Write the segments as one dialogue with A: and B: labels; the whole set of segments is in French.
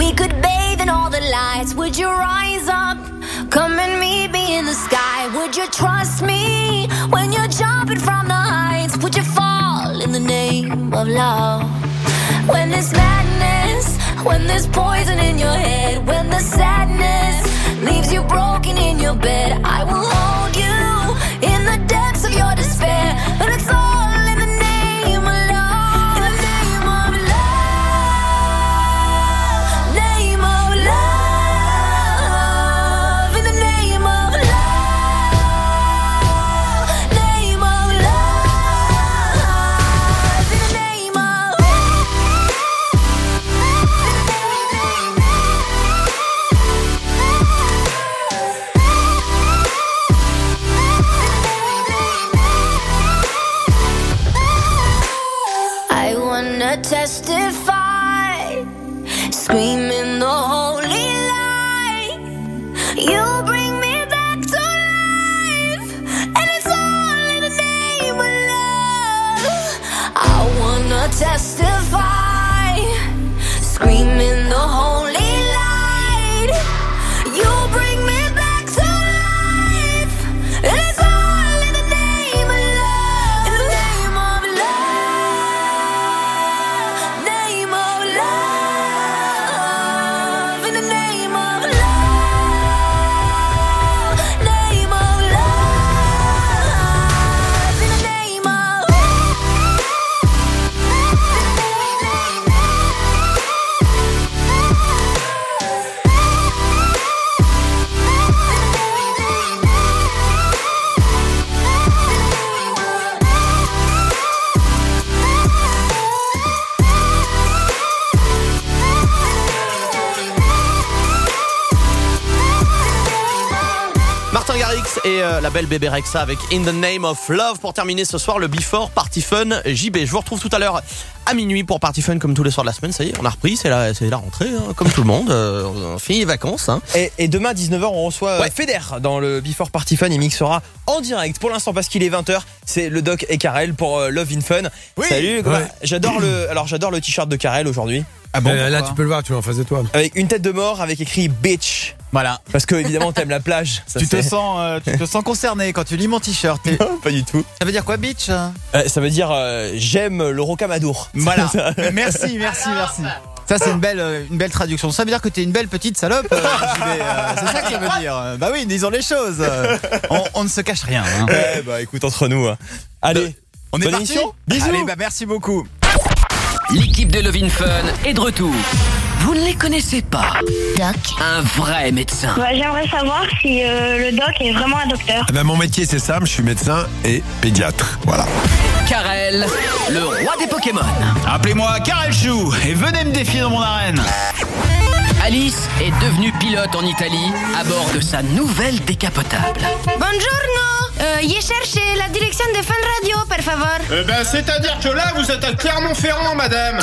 A: We could bathe in all the lights. Would you rise up? Come and meet me in the sky. Would you trust me when you're jumping from the heights? Would you fall in the name of love? When there's madness, when there's poison in your head, when the sadness leaves you broken in your bed, I will hold you in the depths of your despair. And it's all in the name of love. In the name of love. Name of love. In the name of love. Name of love. In the name of I wanna testify, screaming the holy light. You bring me back to life, and it's all in the name of love. I wanna testify, screaming the holy light. You bring me back to life, and it's all in the name of love. In the name of love. Name of love. In the name of love. Name of love. In the name of
B: Martin Garrix et la belle bébé Rexha avec In the Name of Love pour terminer ce soir le Before Party Fun JB. Je vous retrouve tout à l'heure à minuit pour Party Fun comme tous les soirs de la semaine. Ça y est, on a repris, c'est la rentrée, hein, comme tout le monde. On finit les vacances. Hein.
C: Et demain à 19h, on reçoit Feder dans le Before Party Fun. Il mixera en direct. Pour l'instant, parce qu'il est 20h, c'est le Doc et Karel pour Love in Fun.
D: Oui.
C: Salut. J'adore le t-shirt de Karel aujourd'hui.
D: Ah bon, là tu peux le voir, tu es en face de toi.
C: Avec une tête de mort avec écrit bitch.
D: Voilà.
C: Parce que évidemment t'aimes la plage.
D: Tu te sens concerné quand tu lis mon t-shirt.
C: Non, pas du tout.
D: Ça veut dire quoi, bitch?
C: Ça veut dire j'aime le rocamadour.
D: Voilà. Merci. Ça c'est une belle traduction. Ça veut dire que t'es une belle petite salope. JB, c'est ça que ça veut dire. Bah oui, disons les choses. On ne se cache rien. Hein.
C: Bah écoute, entre nous. Hein. Allez,
D: on est
C: bonne
D: parti.
C: émission. Bisous.
D: Allez, bah merci beaucoup.
E: L'équipe de Love in Fun est de retour. Vous ne les connaissez pas.
A: Doc.
E: Un vrai médecin.
F: J'aimerais savoir si le doc est vraiment un docteur.
G: Mon métier c'est simple, je suis médecin et pédiatre. Voilà.
E: Karel, le roi des Pokémon.
D: Appelez-moi Karel Chou et venez me défier dans mon arène.
E: Alice est devenue pilote en Italie à bord de sa nouvelle décapotable.
A: Buongiorno. Je cherche la direction de Fun Radio, per favor.
H: C'est-à-dire que là, vous êtes à Clermont-Ferrand, madame.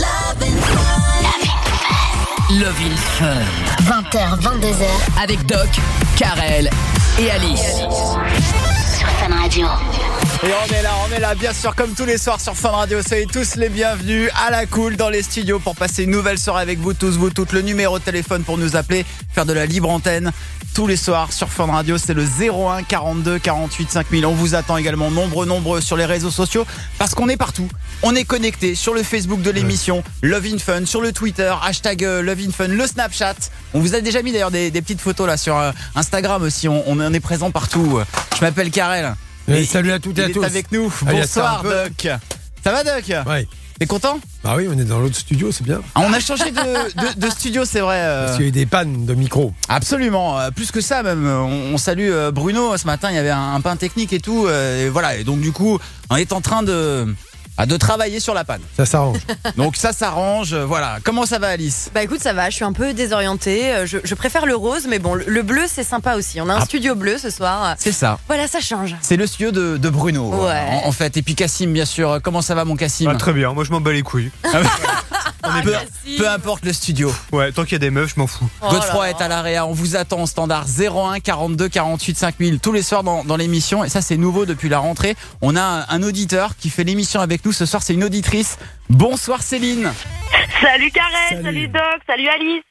E: Love in Fun.
A: 20h, 22h.
E: Avec Doc, Karel et Alice.
A: Sur Fun Radio.
D: Et on est là, bien sûr, comme tous les soirs sur Fun Radio. Soyez tous les bienvenus à la cool dans les studios pour passer une nouvelle soirée avec vous tous, vous toutes. Le numéro de téléphone pour nous appeler, faire de la libre antenne tous les soirs sur Fun Radio, c'est le 01 42 48 5000. On vous attend également nombreux sur les réseaux sociaux parce qu'on est partout. On est connecté sur le Facebook de l'émission Love in Fun, sur le Twitter hashtag Love in Fun, le Snapchat. On vous a déjà mis d'ailleurs des petites photos là sur Instagram aussi. On en est présent partout. Je m'appelle Karel.
G: Salut à toutes et à
D: Il
G: tous.
D: est avec nous.
G: Allez,
D: Bonsoir
G: ça va un
D: Doc. Ça va Doc?
G: Ouais.
D: T'es content?
G: Bah oui, on est dans l'autre studio, c'est bien.
D: On a changé de studio, c'est vrai.
G: Parce qu'il y a eu des pannes de micro.
D: Absolument, plus que ça même. On salue Bruno ce matin, il y avait un pain technique et tout. Et voilà, et donc du coup, on est en train de travailler sur la panne.
G: Ça s'arrange.
D: Donc ça s'arrange, voilà. Comment ça va Alice?
I: Bah écoute, ça va, je suis un peu désorientée. Je préfère le rose, mais bon, le bleu c'est sympa aussi. On a un studio bleu ce soir.
D: C'est ça.
I: Voilà, ça change.
D: C'est le studio de Bruno,
I: Ouais.
D: en fait. Et puis Cassim, bien sûr. Comment ça va mon Cassim?
H: Très bien, moi je m'en bats les couilles.
D: Peu importe le studio.
H: Ouais, tant qu'il y a des meufs, je m'en fous.
I: Oh
D: Godefroy
I: là
D: est à l'AREA, on vous attend au standard 01 42 48 5000 tous les soirs dans l'émission. Et ça c'est nouveau depuis la rentrée. On a un auditeur qui fait l'émission avec nous. Ce soir c'est une auditrice. Bonsoir Céline.
F: Salut Karel, salut Doc, salut Alice.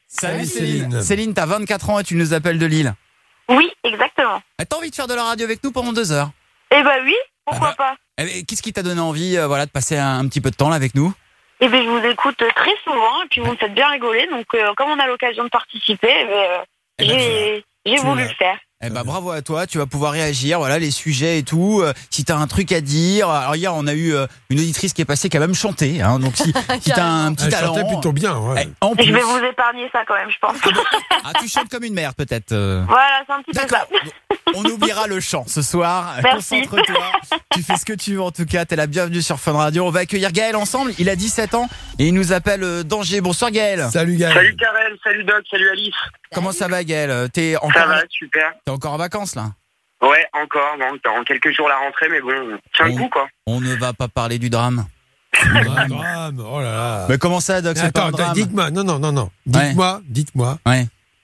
D: Salut Céline. Céline, t'as 24 ans et tu nous appelles de Lille.
F: Oui, exactement.
D: T'as envie de faire de la radio avec nous pendant 2 heures?
F: Eh ben oui, pourquoi pas.
D: Qu'est-ce qui t'a donné envie de passer un petit peu de temps là avec nous?
F: Eh ben je vous écoute très souvent et puis vous me faites bien rigoler. Donc comme on a l'occasion de participer, j'ai voulu le faire.
D: Bravo à toi, tu vas pouvoir réagir, voilà, les sujets et tout. Si t'as un truc à dire, alors hier on a eu une auditrice qui est passée qui a même chanté, hein, donc si t'as un petit talent.
G: Elle chantait plutôt bien, ouais.
F: Je vais vous épargner ça quand même, je pense.
D: Tu chantes comme une mère peut-être.
F: Voilà, c'est un petit peu ça.
D: On oubliera le chant ce soir.
F: Merci.
D: Concentre-toi. Tu fais ce que tu veux en tout cas. T'es la bienvenue sur Fun Radio. On va accueillir Gaël ensemble. Il a 17 ans et il nous appelle d'Angers. Bonsoir Gaël.
G: Salut Gaël.
H: Salut Karel, salut Doc, salut Alice.
D: Comment ça va Gaël?
H: Ça va, super.
D: T'es encore en vacances là?
H: Ouais, encore, non, dans quelques jours la rentrée, mais bon, tiens le coup quoi.
D: On ne va pas parler du drame.
G: Un drame, oh là là.
D: Mais comment ça Doc? C'est pas un drame.
G: Dites-moi, non. Dites-moi.
D: Ouais.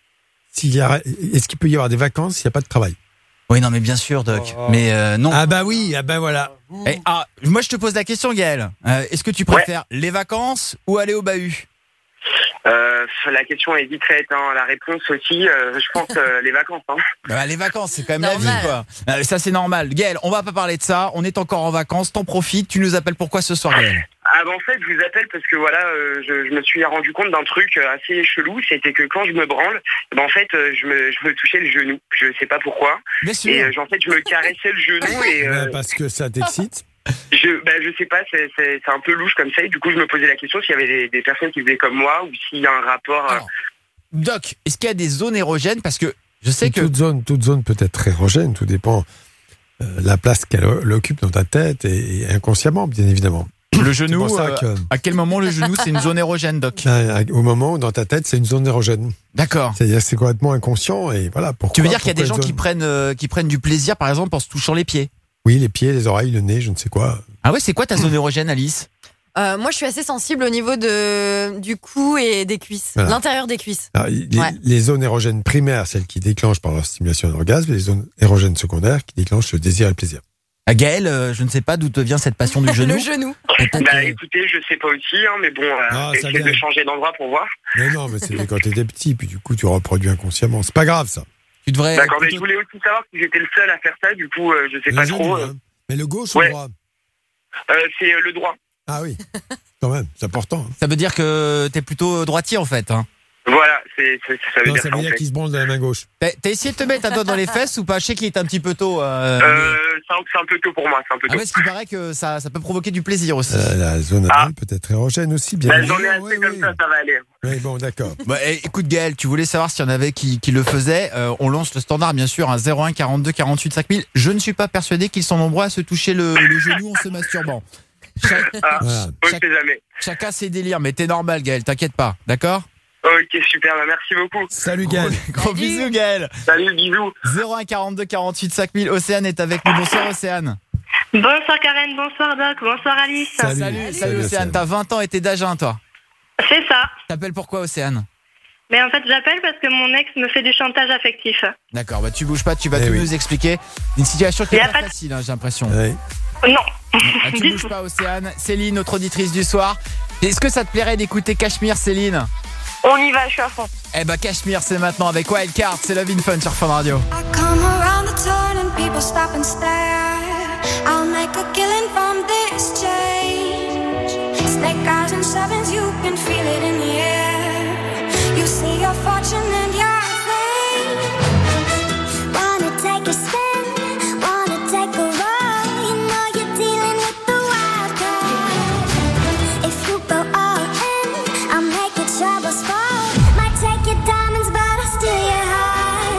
G: Est-ce qu'il peut y avoir des vacances s'il n'y a pas de travail?
D: Oui, non, mais bien sûr, Doc. Mais non.
G: Ah bah oui, voilà.
D: Moi, je te pose la question, Gaël. Est-ce que tu préfères les vacances ou aller au bahut?
H: La question est vite faite, hein. La réponse aussi, je pense les vacances. Hein.
D: Les vacances, c'est quand même la vie, quoi. Ça, c'est normal. Gaël, on va pas parler de ça. On est encore en vacances. T'en profites. Tu nous appelles pourquoi ce soir, Gaël?
H: En fait, je vous appelle parce que voilà, je me suis rendu compte d'un truc assez chelou. C'était que quand je me branle, en fait, je me touchais le genou. Je sais pas pourquoi.
D: Bien sûr.
H: Et en fait, je me caressais le genou et.
G: Parce que ça t'excite.
H: Je sais pas, c'est un peu louche comme ça. Et du coup, je me posais la question s'il y avait des personnes qui faisaient comme moi ou s'il y a un rapport.
D: Alors, Doc, est-ce qu'il y a des zones érogènes? Parce que je sais que
G: toute zone peut être érogène. Tout dépend la place qu'elle occupe dans ta tête et inconsciemment, bien évidemment.
D: Le genou, à quel moment le genou c'est une zone érogène, Doc?
G: Au moment où dans ta tête c'est une zone érogène.
D: D'accord.
G: C'est-à-dire c'est complètement inconscient et voilà pourquoi.
D: Tu veux dire qu'il y a des gens qui prennent du plaisir par exemple en se touchant les pieds?
G: Oui, les pieds, les oreilles, le nez, je ne sais quoi.
D: Ah ouais, c'est quoi ta zone érogène, Alice?
I: Moi, je suis assez sensible au niveau du cou et des cuisses,
G: voilà.
I: L'intérieur des cuisses.
G: Alors, les zones érogènes primaires, celles qui déclenchent par leur stimulation d'orgasme, les zones érogènes secondaires qui déclenchent le désir et le plaisir.
D: Gaël, je ne sais pas d'où te vient cette passion du genou.
I: Le genou.
H: Écoutez, je sais pas aussi, hein, mais bon, essayer de changer d'endroit pour voir.
G: Non, mais c'est quand t'étais petit, puis du coup tu reproduis inconsciemment. C'est pas grave ça.
D: Tu devrais.
H: D'accord, mais je voulais aussi savoir si j'étais le seul à faire ça, du coup, je sais pas trop.
G: Mais le gauche ou le droit?
H: C'est le droit.
G: Ah oui, quand même, c'est important.
D: Ça veut dire que t'es plutôt droitier en fait. Hein.
H: Voilà, ça veut dire
G: qu'il se branle de la main gauche.
D: T'as essayé de te mettre un doigt dans les fesses ou pas? Je sais qu'il est un petit peu tôt.
H: C'est un peu tôt pour moi, c'est un peu tôt.
D: Parce qu'il paraît que ça peut provoquer du plaisir aussi.
G: La zone anale peut être érogène aussi, bien
H: évidemment. J'en ai assez comme ça va aller.
G: Oui, bon, d'accord.
D: Écoute Gaël, tu voulais savoir s'il y en avait qui le faisaient. On lance le standard, bien sûr, 01 42 48 5000. Je ne suis pas persuadé qu'ils sont nombreux à se toucher le genou en se masturbant. Chacun ses délires, mais t'es normal Gaël, t'inquiète pas, d'accord?
H: Ok, super, merci beaucoup.
G: Salut Gaël.
D: Gros bisous Gaël.
H: Salut, bisous.
D: 01 42 48 5000, Océane est avec nous. Bonsoir Océane.
F: Bonsoir Karen, bonsoir Doc, bonsoir Alice.
D: Salut Océane, t'as 20 ans et t'es d'Agen toi?
F: C'est ça.
D: T'appelles pourquoi Océane?
F: Mais en fait j'appelle parce que mon ex me fait du chantage affectif.
D: D'accord, tu bouges pas, tu vas tout nous expliquer. Une situation qui est pas facile, hein, j'ai l'impression.
F: Non.
D: Tu bouges pas Océane. Céline, notre auditrice du soir. Est-ce que ça te plairait d'écouter Cachemire, Céline?
F: On y va, je suis à fond.
D: Cachemire, c'est maintenant avec Wildcard, c'est Love in Fun sur Fun Radio.
A: I come around the turn and people stop and stare. I'll make a killing from this change. Snake eyes and sevens, you can feel it in the air. You see your fortune and your fame. Wanna take a spin, wanna take a ride. You know you're dealing with the wild card. If you go all in, I'll make it troubles fall. Might take your diamonds, but I'll steal your heart.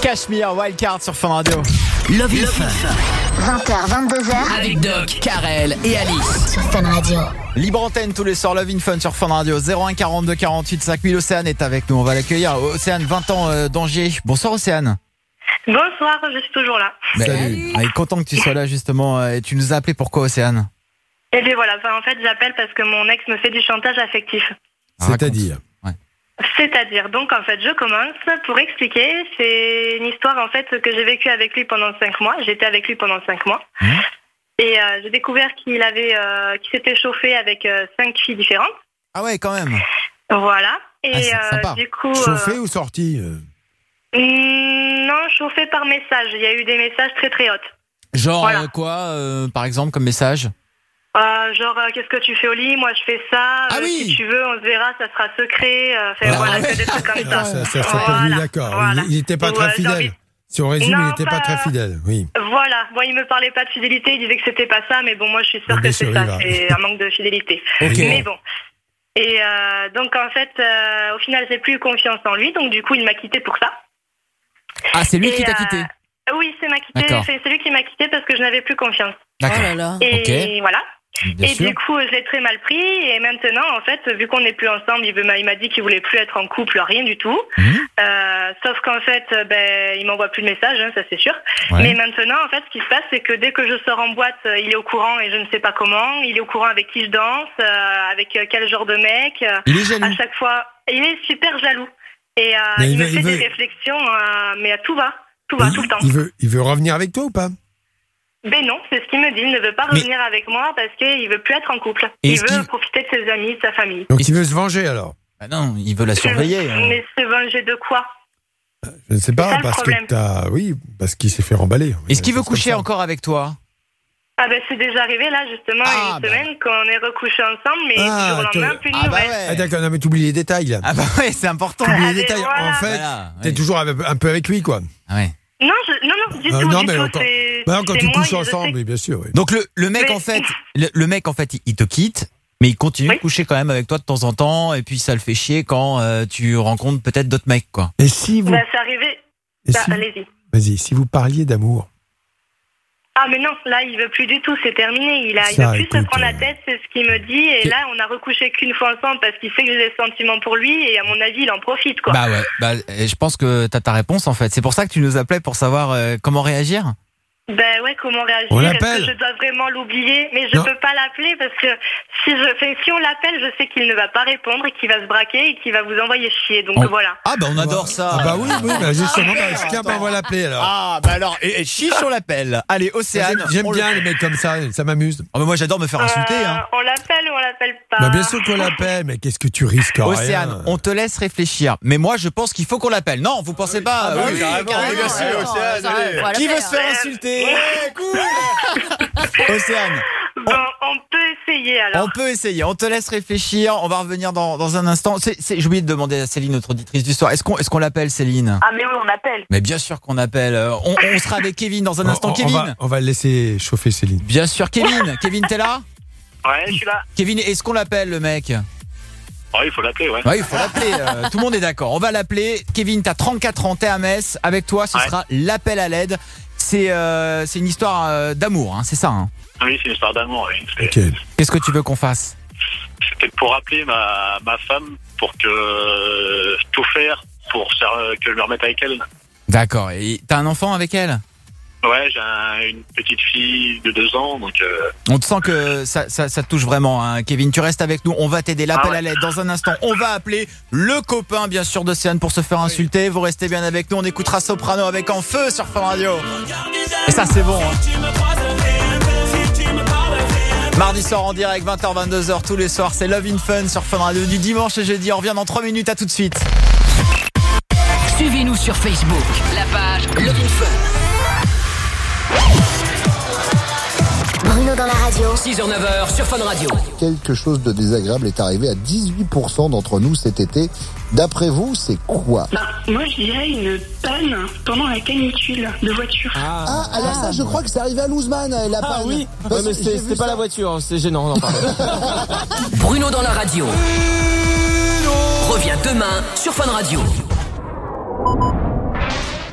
D: Cashmere, Wildcard sur Fun Radio.
E: Love in Fun.
A: 20h, 22h.
E: Avec Doc, Karel et Alice.
A: Sur Fun Radio.
D: Libre antenne tous les soirs, Love in Fun sur Fun Radio. 01 42 48 5000. Océane est avec nous, on va l'accueillir. Océane, 20 ans d'Angers. Bonsoir Océane.
F: Bonsoir, je suis toujours là.
G: Salut.
D: On est content que tu sois là justement. Et tu nous as appelé pourquoi Océane?
F: Et bien voilà, en fait j'appelle parce que mon ex me fait du chantage affectif.
G: C'est-à-dire
F: C'est-à-dire, donc en fait je commence pour expliquer, c'est une histoire en fait que j'ai vécue avec lui pendant 5 mois, j'étais avec lui pendant 5 mois. Et j'ai découvert qu'il s'était chauffé avec 5 filles différentes.
D: Ah ouais, quand même.
F: Voilà. Et
D: c'est sympa.
F: du coup...
G: Chauffé ou sorti
F: Non, chauffé par message. Il y a eu des messages très très hautes.
D: Genre
F: Voilà.
D: quoi, par exemple, comme message?
F: Qu'est-ce que tu fais au lit? Moi je fais ça.
D: Ah oui.
F: Si tu veux, on se verra, ça sera secret. Voilà, que des trucs comme ça.
G: Ça s'appelle, oui, d'accord.
F: Voilà.
G: Il n'était pas très
F: j'ai
G: fidèle.
F: envie-
G: Si on résume,
F: Non,
G: il n'était pas
F: pas-
G: très fidèle, oui.
F: Voilà. Bon, il me parlait pas de fidélité, il disait que c'était pas ça, mais bon, moi je suis sûre
G: Bien
F: que c'est
G: sûr,
F: ça.
G: il va.
F: C'est un manque de fidélité.
D: Ok.
F: Mais bon. Et donc en fait, au final, j'ai plus eu confiance en lui, donc du coup, il m'a quitté pour ça.
D: Ah, c'est lui
F: Et,
D: qui t'a quitté?
F: Oui, c'est
D: D'accord.
F: lui qui m'a quitté parce que je n'avais plus confiance.
D: D'accord.
I: Oh là là.
F: Et voilà.
D: Bien
F: Et
D: sûr.
F: du coup, je l'ai très mal pris. Et maintenant, en fait, vu qu'on n'est plus ensemble, il m'a dit qu'il voulait plus être en couple, rien du tout. Sauf qu'en fait, il m'envoie plus de messages, hein, ça c'est sûr.
D: Ouais.
F: Mais maintenant, en fait, ce qui se passe, c'est que dès que je sors en boîte, il est au courant et je ne sais pas comment. Il est au courant avec qui je danse, avec quel genre de mec.
D: Il est jaloux.
F: À chaque fois, il est super jaloux. Et
G: Mais
F: il me
G: il
F: fait
G: veut-
F: des réflexions, mais à tout va. Tout va, tout le temps.
G: Il veut revenir avec toi ou pas?
F: Ben non, c'est ce qu'il me dit. Il ne veut pas revenir avec moi parce qu'il veut plus être en couple.
D: Et
F: Il
D: est-ce
F: veut
D: qu'il-
F: profiter de ses amis, de sa famille.
G: Donc il veut se venger alors?
D: Bah non, il veut la surveiller. hein.
F: Mais se venger de quoi?
G: Je ne sais
F: C'est
G: pas,
F: ça le
G: parce
F: problème.
G: que oui, parce qu'il s'est fait remballer.
D: Est-ce qu'il veut
G: C'est comme
D: coucher
G: ça.
D: encore avec toi?
F: Ah ben c'est déjà arrivé là justement
D: Ah,
F: une
D: bah.
F: semaine qu'on est recouchés ensemble, mais
G: Ah,
F: du jour au lendemain
G: toi-
F: plus de
D: Ah bah
F: nouvelles.
D: ouais.
G: Ah d'accord, non mais t'oublies les détails là.
D: Ah bah ouais, c'est important.
G: T'oublies
F: Ah,
G: les
F: mais
G: détails.
F: voilà.
G: En fait,
D: Voilà,
G: t'es
D: ouais.
G: toujours un peu avec lui quoi.
D: Ah ouais.
F: Non, du tout,
G: non
F: du
G: mais
F: tout.
G: encore,
F: C'est
G: quand
F: c'est
G: tu
F: moi,
G: couches
F: je sais
G: ensemble,
F: que-
G: oui, bien sûr. Oui.
D: Donc le mec
F: Mais-
D: en fait, le mec en fait, il te quitte, mais il continue
F: Oui.
D: de coucher quand même avec toi de temps en temps, et puis ça le fait chier quand tu rencontres peut-être d'autres mecs quoi.
G: Et si vous,
F: Bah, c'est arrivé.
G: et
F: Bah,
G: si-
F: allez-y.
G: vas-y, si vous parliez d'amour.
F: Ah mais non, là il veut plus du tout, c'est terminé. Il
G: Ça,
F: veut plus se
G: écoute,
F: prendre la tête, c'est ce qu'il me dit. Et là on a recouché qu'une fois ensemble parce qu'il sait que j'ai des sentiments pour lui et à mon avis il en profite quoi.
D: Bah ouais, je pense que t'as ta réponse en fait. C'est pour ça que tu nous appelais pour savoir comment réagir.
F: Ben ouais, comment réagir?
G: On
F: Est-ce
G: l'appelle.
F: que je dois vraiment l'oublier? Mais je
G: Non.
F: peux pas l'appeler parce que si on l'appelle, je sais qu'il ne va pas répondre et qu'il va se braquer et qu'il va vous envoyer chier. Donc voilà.
D: Ah bah on adore ça.
G: Ah bah oui, bah justement, tiens, on va l'appeler alors.
D: Ah bah alors, et chiche on l'appelle. Allez Océane.
G: J'aime
D: on
G: bien
D: le-
G: les mecs comme ça m'amuse.
D: Ah bah moi j'adore me faire insulter. Hein.
F: On l'appelle ou on l'appelle pas?
G: Bah bien sûr qu'on l'appelle, mais qu'est-ce que tu risques
D: Océane,
G: rien.
D: on te laisse réfléchir. Mais moi je pense qu'il faut qu'on l'appelle. Non, vous pensez pas?
I: bah
D: Oui.
I: oui,
D: carrément.
I: carrément.
D: Bien sûr,
I: Ouais,
D: Océane,
I: ça,
D: allez.
I: faut la
D: Qui veut
I: faire.
D: se faire insulter? Cool. Océane,
F: Bon, on peut essayer alors.
D: on peut essayer. On te laisse réfléchir. On va revenir dans un instant. J'ai oublié de demander à Céline, notre auditrice du soir. Est-ce qu'on l'appelle Céline?
F: Ah mais oui, on appelle.
D: Mais bien sûr qu'on appelle. On sera avec Kevin dans un instant. Kevin.
G: On va laisser chauffer Céline.
D: Bien sûr, Kevin. Kevin, t'es là?
H: Ouais, je suis là.
D: Kevin, est-ce qu'on l'appelle le mec?
H: Oh, il faut l'appeler, ouais.
D: Oui, il faut l'appeler. Tout le monde est d'accord. On va l'appeler. Kevin, t'as 34 ans, t'es à Metz. Avec toi, ce
H: Ouais.
D: sera l'appel à l'aide. C'est une histoire d'amour, hein, c'est ça. Hein.
H: Oui, c'est une histoire d'amour, oui.
G: Ok.
D: Qu'est-ce que tu veux qu'on fasse?
H: C'était pour appeler ma femme pour que tout faire pour que je me remette avec elle.
D: D'accord. Et t'as un enfant avec elle?
H: Ouais, j'ai une petite fille de 2 ans, donc
D: On te sent que ça te touche vraiment, hein. Kevin. Tu restes avec nous. On va t'aider. L'appel
H: Ah ouais.
D: à l'aide dans un instant. On va appeler le copain, bien sûr, d'Océane pour se faire insulter. Vous restez bien avec nous. On écoutera Soprano avec En Feu sur Fun Radio. Et ça, c'est bon. Hein. Mardi soir en direct, 20h, 22h tous les soirs. C'est Love in Fun sur Fun Radio du dimanche et jeudi. On revient dans 3 minutes. À tout de suite.
E: Suivez-nous sur Facebook, la page Love in Fun.
A: Bruno dans la radio.
E: 6h-9h sur Fun Radio.
J: Quelque chose de désagréable est arrivé à 18% d'entre nous cet été. D'après vous, c'est quoi?
F: Moi je dirais une panne pendant la canicule de voiture.
J: Ah, alors ça, je crois que c'est arrivé à Louzman, la panne.
C: oui.
J: Parce
C: mais
J: que j'ai vu
C: c'était pas
J: ça.
C: la voiture, hein, c'est gênant, non, pardon.
E: Bruno dans la radio. Reviens demain sur Fun Radio.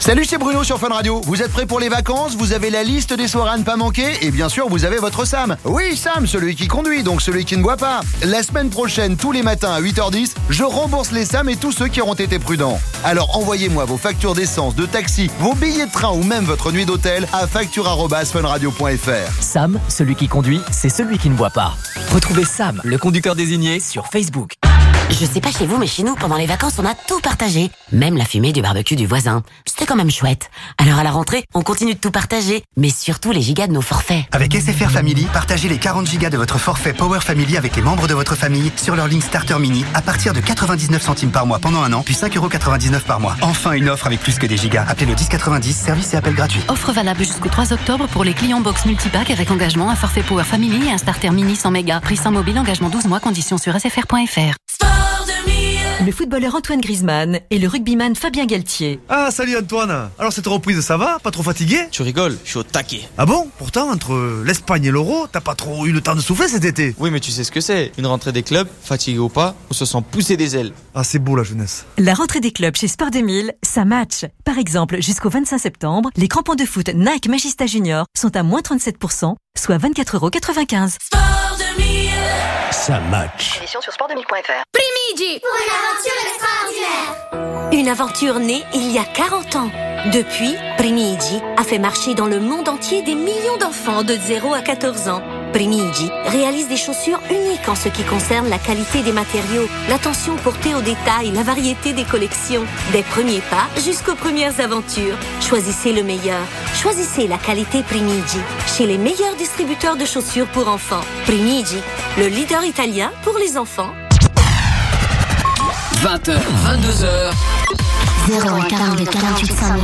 K: Salut, c'est Bruno sur Fun Radio. Vous êtes prêts pour les vacances? Vous avez la liste des soirées à ne pas manquer? Et bien sûr, vous avez votre Sam. Oui, Sam, celui qui conduit, donc celui qui ne boit pas. La semaine prochaine, tous les matins à 8h10, je rembourse les Sam et tous ceux qui auront été prudents. Alors envoyez-moi vos factures d'essence, de taxi, vos billets de train ou même votre nuit d'hôtel à facture@funradio.fr.
L: Sam, celui qui conduit, c'est celui qui ne boit pas. Retrouvez Sam, le conducteur désigné, sur Facebook.
M: Je sais pas chez vous, mais chez nous, pendant les vacances, on a tout partagé. Même la fumée du barbecue du voisin. C'était quand même chouette. Alors à la rentrée, on continue de tout partager, mais surtout les gigas de nos forfaits.
N: Avec SFR Family, partagez les 40 gigas de votre forfait Power Family avec les membres de votre famille sur leur ligne Starter Mini à partir de 99 centimes par mois pendant un an, puis 5,99€ par mois. Enfin une offre avec plus que des gigas. Appelez le 1090, service et appel gratuit.
O: Offre valable jusqu'au 3 octobre pour les clients box multipack avec engagement, un forfait Power Family et un Starter Mini 100 mégas. Prix sans mobile, engagement 12 mois, conditions sur sfr.fr.
P: Le footballeur Antoine Griezmann et le rugbyman Fabien Galtier.
Q: Ah, salut Antoine. Alors cette reprise, ça va? Pas trop fatigué?
B: Tu rigoles, je suis au taquet.
Q: Ah bon? Pourtant, entre l'Espagne et l'Euro, t'as pas trop eu le temps de souffler cet été?
R: Oui, mais tu sais ce que c'est. Une rentrée des clubs, fatigué ou pas, on se sent pousser des ailes.
Q: Ah, c'est beau la jeunesse.
P: La rentrée des clubs chez Sport 2000, ça match. Par exemple, jusqu'au 25 septembre, les crampons de foot Nike Magista Junior sont à moins 37%, soit 24,95€.
A: Sport 2000.
L: Ça match.
A: Édition sur sport2000.fr. Primigi pour une aventure extraordinaire. Une aventure née il y a 40 ans. Depuis, Primigi a fait marcher dans le monde entier des millions d'enfants de 0 à 14 ans. Primigi réalise des chaussures uniques en ce qui concerne la qualité des matériaux, l'attention portée aux détails, la variété des collections. Des premiers pas jusqu'aux premières aventures. Choisissez le meilleur. Choisissez la qualité Primigi. Chez les meilleurs distributeurs de chaussures pour enfants. Primigi, le leader italien pour les enfants.
E: 20h, 22h.
A: 042 48 5000.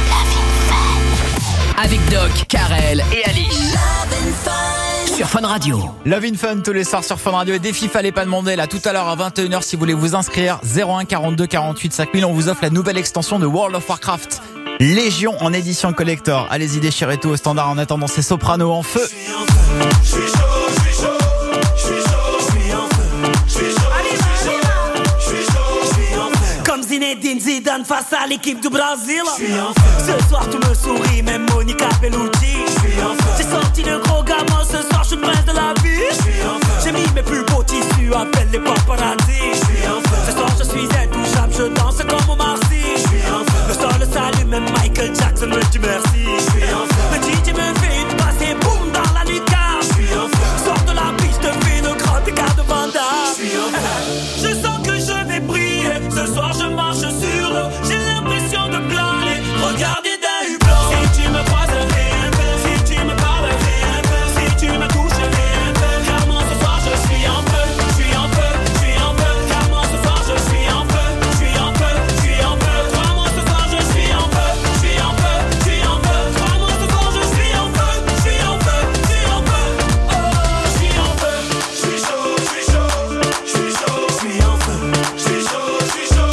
E: Avec Doc, Karel et Alice. Sur Fun Radio.
D: Love in Fun tous les soirs sur Fun Radio et défi fallait pas demander là tout à l'heure à 21h si vous voulez vous inscrire 01 42 48 5000 on vous offre la nouvelle extension de World of Warcraft Légion en édition collector. Allez-y déchirez tout au standard en attendant ces sopranos en feu.
S: Zinedine Zidane face à l'équipe du Brésil. Ce soir tu me souris, même Monica Bellucci. J'ai sorti le gros gamin, ce soir je suis le prince de la vie. J'ai mis mes plus beaux tissus, appelle les paparazzi. Ce soir je suis intouchable, je danse comme Omar Sy. Le sol s'allume, même Michael Jackson me dit merci. Le DJ me fait une passe et boum dans la lucarne. Sors de la piste, te fais une grande écart de Van Damme. Je sens que je vais briller, ce soir je marche sur l'eau, j'ai l'impression de planer. Regardez d'un hublot. Si tu me croises, si tu me parles, si tu me touches, car moi ce soir je suis en feu, je suis en feu, je suis en feu. Car moi ce soir je suis en feu, je suis en feu, je suis en feu. Car moi ce soir je suis en feu, je suis en feu, je suis en feu. Car moi ce soir je suis en feu, je suis en feu, je suis en feu. Oh, je suis en feu, je suis chaud, je suis chaud, je suis chaud, je suis en feu, je suis chaud, je suis chaud.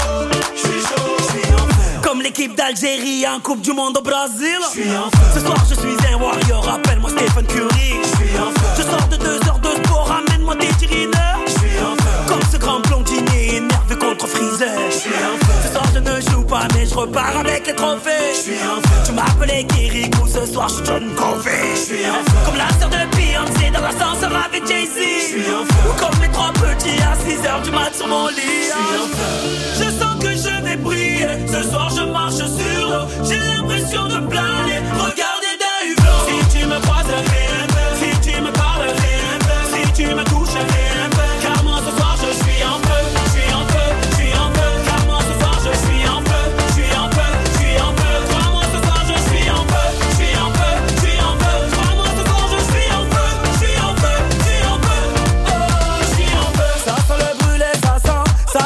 S: Comme l'équipe d'Algérie en Coupe du Monde au Brésil. Ce soir je suis un warrior, appelle-moi Stephen Curry. Je sors de 2 heures de sport, ramène-moi des tirineurs. Comme ce grand blondinier énervé contre Freezer. Ce soir je ne joue pas mais je repars avec les trophées. Tu m'appelais Kirikou, ce soir je suis John Covey. Comme la sœur de Beyoncé dans l'ascenseur avec Jay-Z. Ou comme les 3 petits à 6h du mat sur mon lit. Je sens que je vais briller, ce soir je marche sur l'eau, j'ai l'impression de planer. Regardez d'un hublot. Si tu me croises, si tu me parles, si tu me touches, car moi ce soir je suis en feu, je suis en feu, je suis en feu. Car moi ce soir je suis en feu, je suis en feu, je suis en feu. Car moi ce soir je suis en feu, je suis en feu, je suis en feu. Car moi ce soir je suis en feu, je suis en feu, je suis en feu. Oh, je suis en feu. Ça sent le brûlé, ça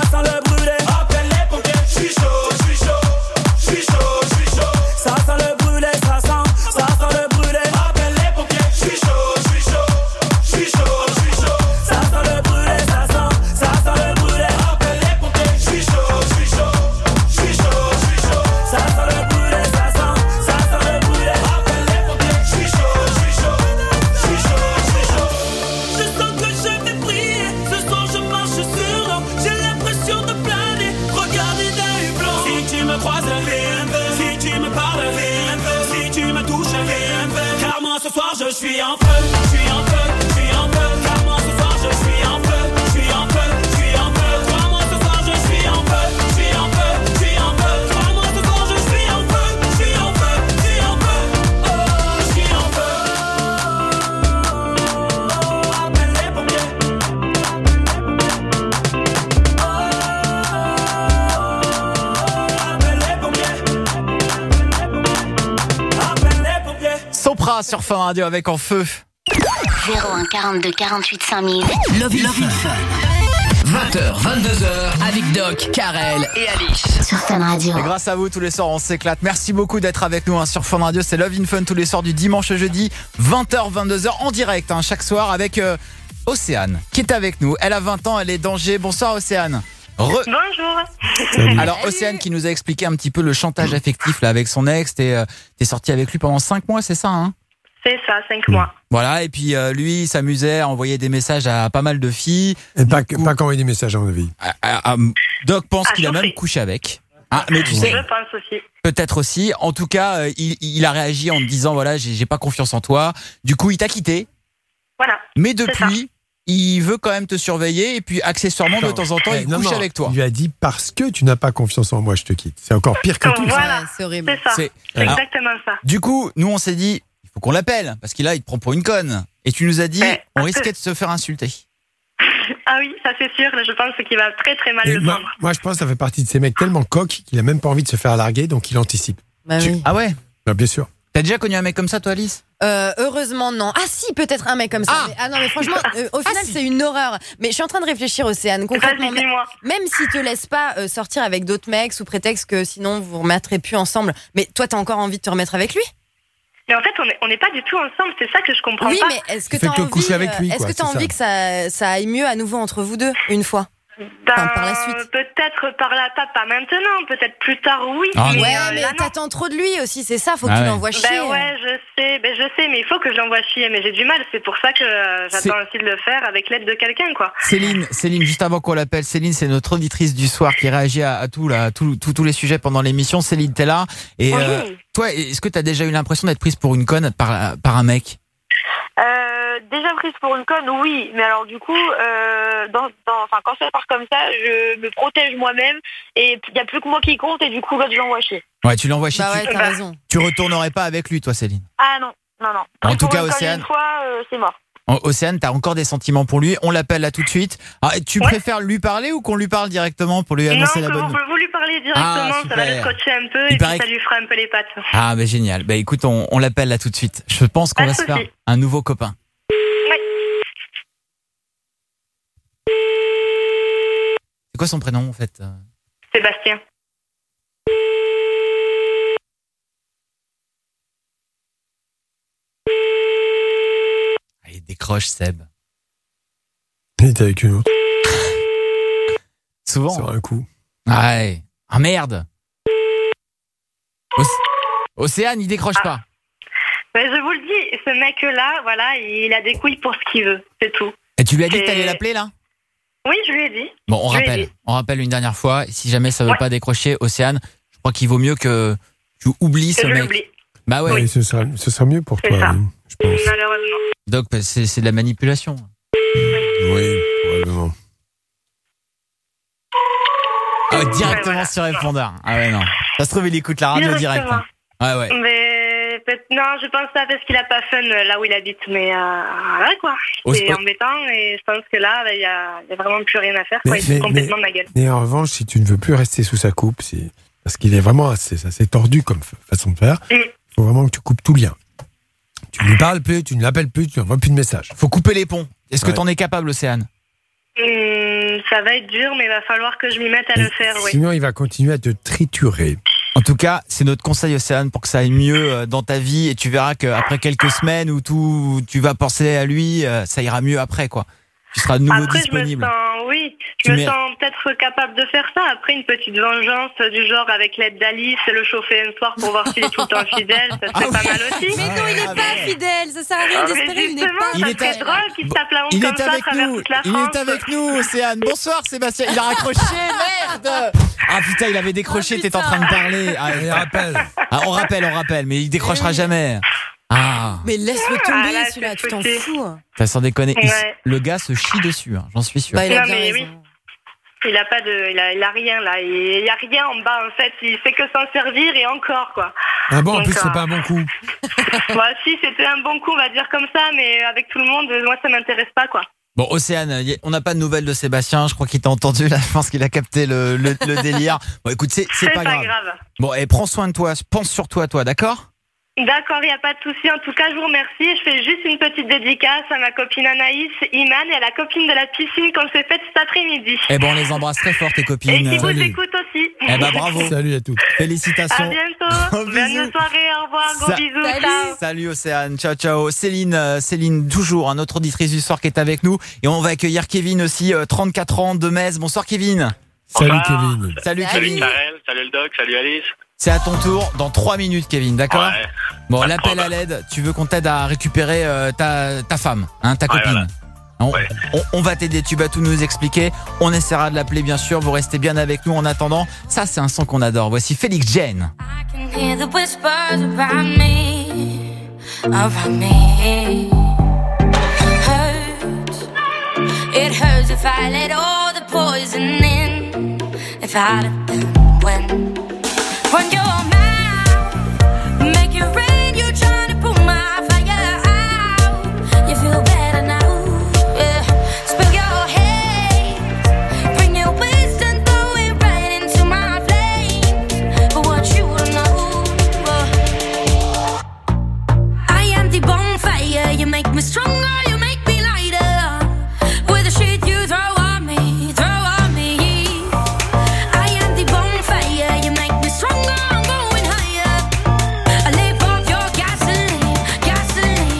D: sur Fun Radio avec En Feu.
A: 01 42 48 5000.
E: Love in Fun. 20h, 22h avec Doc, Karel et Alice.
A: Sur Fun Radio.
D: Et grâce à vous, tous les soirs, on s'éclate. Merci beaucoup d'être avec nous sur Fun Radio. C'est Love in Fun tous les soirs du dimanche au jeudi, 20h, 22h en direct, chaque soir avec Océane qui est avec nous. Elle a 20 ans, elle est d'Angers. Bonsoir Océane.
F: Bonjour.
D: Alors Océane qui nous a expliqué un petit peu le chantage affectif là avec son ex. T'es sorti avec lui pendant 5 mois, c'est ça
F: C'est ça, 5 mois.
D: Voilà, et puis lui il s'amusait à envoyer des messages à pas mal de filles.
G: Et pas qu'envoyer des messages à mon avis.
D: Doc pense qu'il a même couché avec. Mais tu sais,
F: je pense aussi.
D: Peut-être aussi. En tout cas, il a réagi en te disant voilà, j'ai pas confiance en toi. Du coup, il t'a quitté.
F: Voilà.
D: Mais depuis, il veut quand même te surveiller et puis accessoirement de temps en temps, il couche avec toi.
G: Il lui a dit parce que tu n'as pas confiance en moi, je te quitte. C'est encore pire que tout.
F: Voilà,
I: c'est horrible.
F: C'est ça. C'est exactement ça.
D: Du coup, nous on s'est dit il faut qu'on l'appelle parce qu'il il te prend pour une conne. Et tu nous as dit on risquait de se faire insulter.
F: Ah oui, ça c'est sûr. Je pense qu'il va très très mal le prendre.
G: Moi, je pense que ça fait partie de ces mecs tellement coqs qu'il a même pas envie de se faire larguer, donc il anticipe.
I: Oui.
D: Ah ouais.
G: Bien sûr.
D: T'as déjà connu un mec comme ça, toi, Alice ?
I: Heureusement, non. Ah si, peut-être un mec comme ça. Non, mais franchement, au final, c'est une horreur. Mais je suis en train de réfléchir, Océane. Concrètement, même s'il te laisse pas sortir avec d'autres mecs sous prétexte que sinon vous remettrez plus ensemble, mais toi, t'as encore envie de te remettre avec lui ?
F: Mais en fait, on n'est pas du tout ensemble. C'est ça que je comprends pas.
I: Oui, mais est-ce que t'as envie, est-ce que t'as envie que ça aille mieux à nouveau entre vous deux une fois ? Par la suite.
F: Peut-être pas maintenant, peut-être plus tard, oui.
I: Mais t'attends trop de lui aussi, c'est ça, faut que tu l'envoies chier.
F: Je sais, mais il faut que je l'envoie chier, mais j'ai du mal, c'est pour ça que j'attends aussi de le faire avec l'aide de quelqu'un, quoi.
D: Céline, juste avant qu'on l'appelle, Céline, c'est notre auditrice du soir qui réagit à tous les sujets pendant l'émission. Céline, t'es là. Et toi, est-ce que t'as déjà eu l'impression d'être prise pour une conne par un mec ?
T: Déjà prise pour une conne, oui, mais alors du coup, quand ça part comme ça, je me protège moi-même et il n'y a plus que moi qui compte et du coup, là, je l'envoie chier.
D: Ouais, tu l'envoies chier.
I: T'as raison.
D: Tu retournerais pas avec lui, toi, Céline ?
T: Ah non.
D: En tout cas, Océane,
T: une fois, c'est mort.
D: Océane, t'as encore des sentiments pour lui. On l'appelle là tout de suite. Tu préfères lui parler ou qu'on lui parle directement pour lui annoncer la bonne nouvelle ?
F: Non, vous lui parlez directement, ça va le scotcher un peu et puis ça lui fera un peu les pattes.
D: Ah, mais génial. Bah écoute, on l'appelle là tout de suite. Je pense qu'on va se faire un nouveau copain. C'est quoi son prénom en fait ?
F: Sébastien.
D: Allez, décroche Seb.
G: Il était avec une autre.
D: Souvent.
G: Sur un coup.
D: Ouais. Ah merde. Océane, il décroche pas.
F: Mais je vous le dis, ce mec-là, voilà, il a des couilles pour ce qu'il veut, c'est tout.
D: Et tu lui as dit que t'allais l'appeler là ?
F: Oui, je lui ai dit.
D: Bon, on rappelle une dernière fois. Si jamais ça veut pas décrocher, Océane, je crois qu'il vaut mieux que tu oublies ce mec.
F: L'oublie.
D: Bah ouais.
G: Oui, ce sera mieux pour toi, je pense.
F: Malheureusement.
D: Donc, c'est de la manipulation.
G: Oui, probablement.
D: Directement sur répondeur. Ah ouais, non. Ça se trouve, il écoute la radio direct. Ouais.
F: Mais non, je pense pas parce qu'il a pas fun là où il habite. Mais voilà quoi. C'est embêtant et je pense que là, il y a vraiment plus rien à faire. Il est complètement de ma gueule.
G: Mais en revanche, si tu ne veux plus rester sous sa coupe, c'est parce qu'il est vraiment assez tordu comme façon de faire. Il faut vraiment que tu coupes tout lien. Tu ne lui parles plus, tu ne l'appelles plus, tu n'envoies plus de messages.
D: Faut couper les ponts. Est-ce que t'en es capable, Océane ?
F: Ça va être dur, mais il va falloir que je m'y mette à le faire, oui.
G: Sinon, il va continuer à te triturer.
D: En tout cas, c'est notre conseil, Océane, pour que ça aille mieux dans ta vie. Et tu verras qu'après quelques semaines où tu vas penser à lui, ça ira mieux après, quoi. Tu seras de nouveau disponible.
F: Je me sens peut-être capable de faire ça. Après, une petite vengeance du genre avec l'aide d'Alice, le chauffer un soir pour voir s'il est tout le temps fidèle, ça serait pas mal aussi.
I: Mais non, il n'est pas fidèle, ça sert à rien d'espérer, il n'est pas.
F: Ça serait drôle qu'il se tape la honte comme ça à travers toute la France.
D: Il est avec nous, Océane. Bonsoir, Sébastien. Il a raccroché, merde. Ah putain, il avait décroché, t'es en train de parler. On rappelle, mais il décrochera jamais.
I: Mais laisse-le tomber celui-là, tu t'en fous.
D: Sans déconner, le gars se chie dessus, j'en suis sûr.
I: Il a bien raison.
F: Oui. Il a rien là, il y a rien en bas en fait, il fait que s'en servir et encore quoi.
G: Ah bon, en plus c'est pas un bon coup.
F: Si c'était un bon coup, on va dire comme ça, mais avec tout le monde, moi ça m'intéresse pas quoi.
D: Bon, Océane, on n'a pas de nouvelles de Sébastien, je crois qu'il t'a entendu là, je pense qu'il a capté le délire. Bon écoute, c'est pas grave. Bon, et prends soin de toi, pense sur toi, d'accord ?
F: D'accord, il n'y a pas de souci. En tout cas, je vous remercie. Je fais juste une petite dédicace à ma copine Anaïs, Iman et à la copine de la piscine qu'on s'est faite cet après-midi.
D: Eh ben, on les embrasse très fort, tes copines.
F: Et qui vous écoutent aussi.
D: Eh ben, bravo.
G: Salut à toutes.
D: Félicitations.
F: À bientôt. Bonne soirée, au revoir, gros bisous. Ciao.
D: Salut Océane, ciao ciao. Céline toujours, un autre auditrice du soir qui est avec nous. Et on va accueillir Kevin aussi, 34 ans de Metz. Bonsoir Kevin.
G: Salut Kevin.
D: Salut
U: Salut
D: Kevin.
U: Karel, salut le doc, salut Alice.
D: C'est à ton tour dans 3 minutes Kevin, d'accord?
U: Ouais.
D: Bon, l'appel à l'aide, tu veux qu'on t'aide à récupérer ta femme, hein, ta copine.
U: Voilà.
D: On va t'aider, tu vas tout nous expliquer. On essaiera de l'appeler bien sûr, vous restez bien avec nous en attendant. Ça c'est un son qu'on adore, voici Félix Jane.
A: Hear the whispers around me, hurts. It hurts if I let all the poison in. If I'd have done when your mouth make it rain, you're trying to put my fire out. You feel better now, yeah. Spill your hate, bring your wisdom, throw it right into my flames. But what you don't know, I am the bonfire. You make me stronger, you make me lighter. With the shit you throw on me. I am the bonfire. You make me stronger, I'm going higher. I live off your gasoline, gasoline.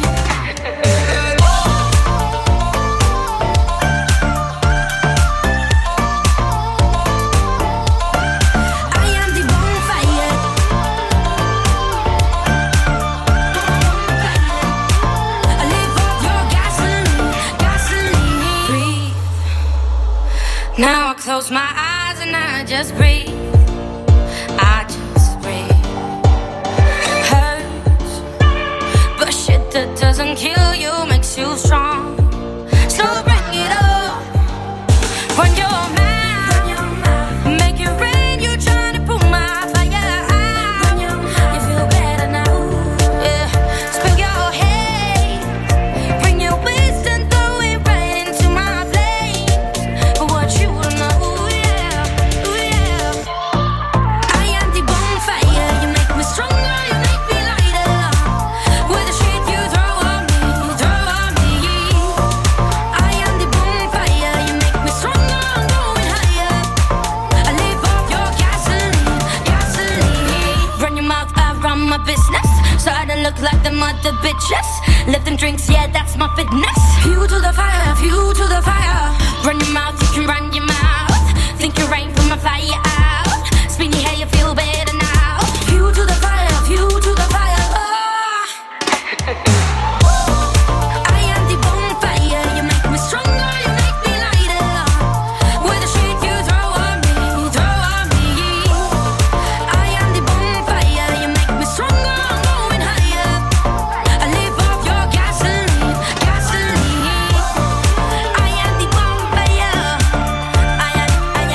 A: I am the bonfire. I live off your gasoline, gasoline. Breathe. Now I close my eyes and I just breathe. I just breathe. Hurts, but shit that doesn't kill you makes you strong. So bring it up. Run your mouth, make it rain. You're trying to put my fire out. You feel better now, yeah. Spill your hate, bring your wisdom, throw it right into my flames. But what you don't know, yeah, yeah. I am the bonfire. You make me stronger, you make me lighter. With the shit you throw on me, throw on me. I am the bonfire. You make me stronger, I'm going higher. I live off your gasoline, gasoline. Run your mouth, I run my business. So I don't look like the mother bitches. Let them drinks, yeah, that's my fitness. Fuel to the fire, fuel to the fire. Run your mouth, you can run your mouth. Think you rain from my fire out. Spin your hair, you feel better now. Fuel to the fire, fuel to the fire. I am the bonfire. You make me stronger, you make me lighter. With the shit you throw on me, throw on me. I am the bonfire. You make me stronger, I'm going higher. I live off your gasoline, gasoline. I am the bonfire. I am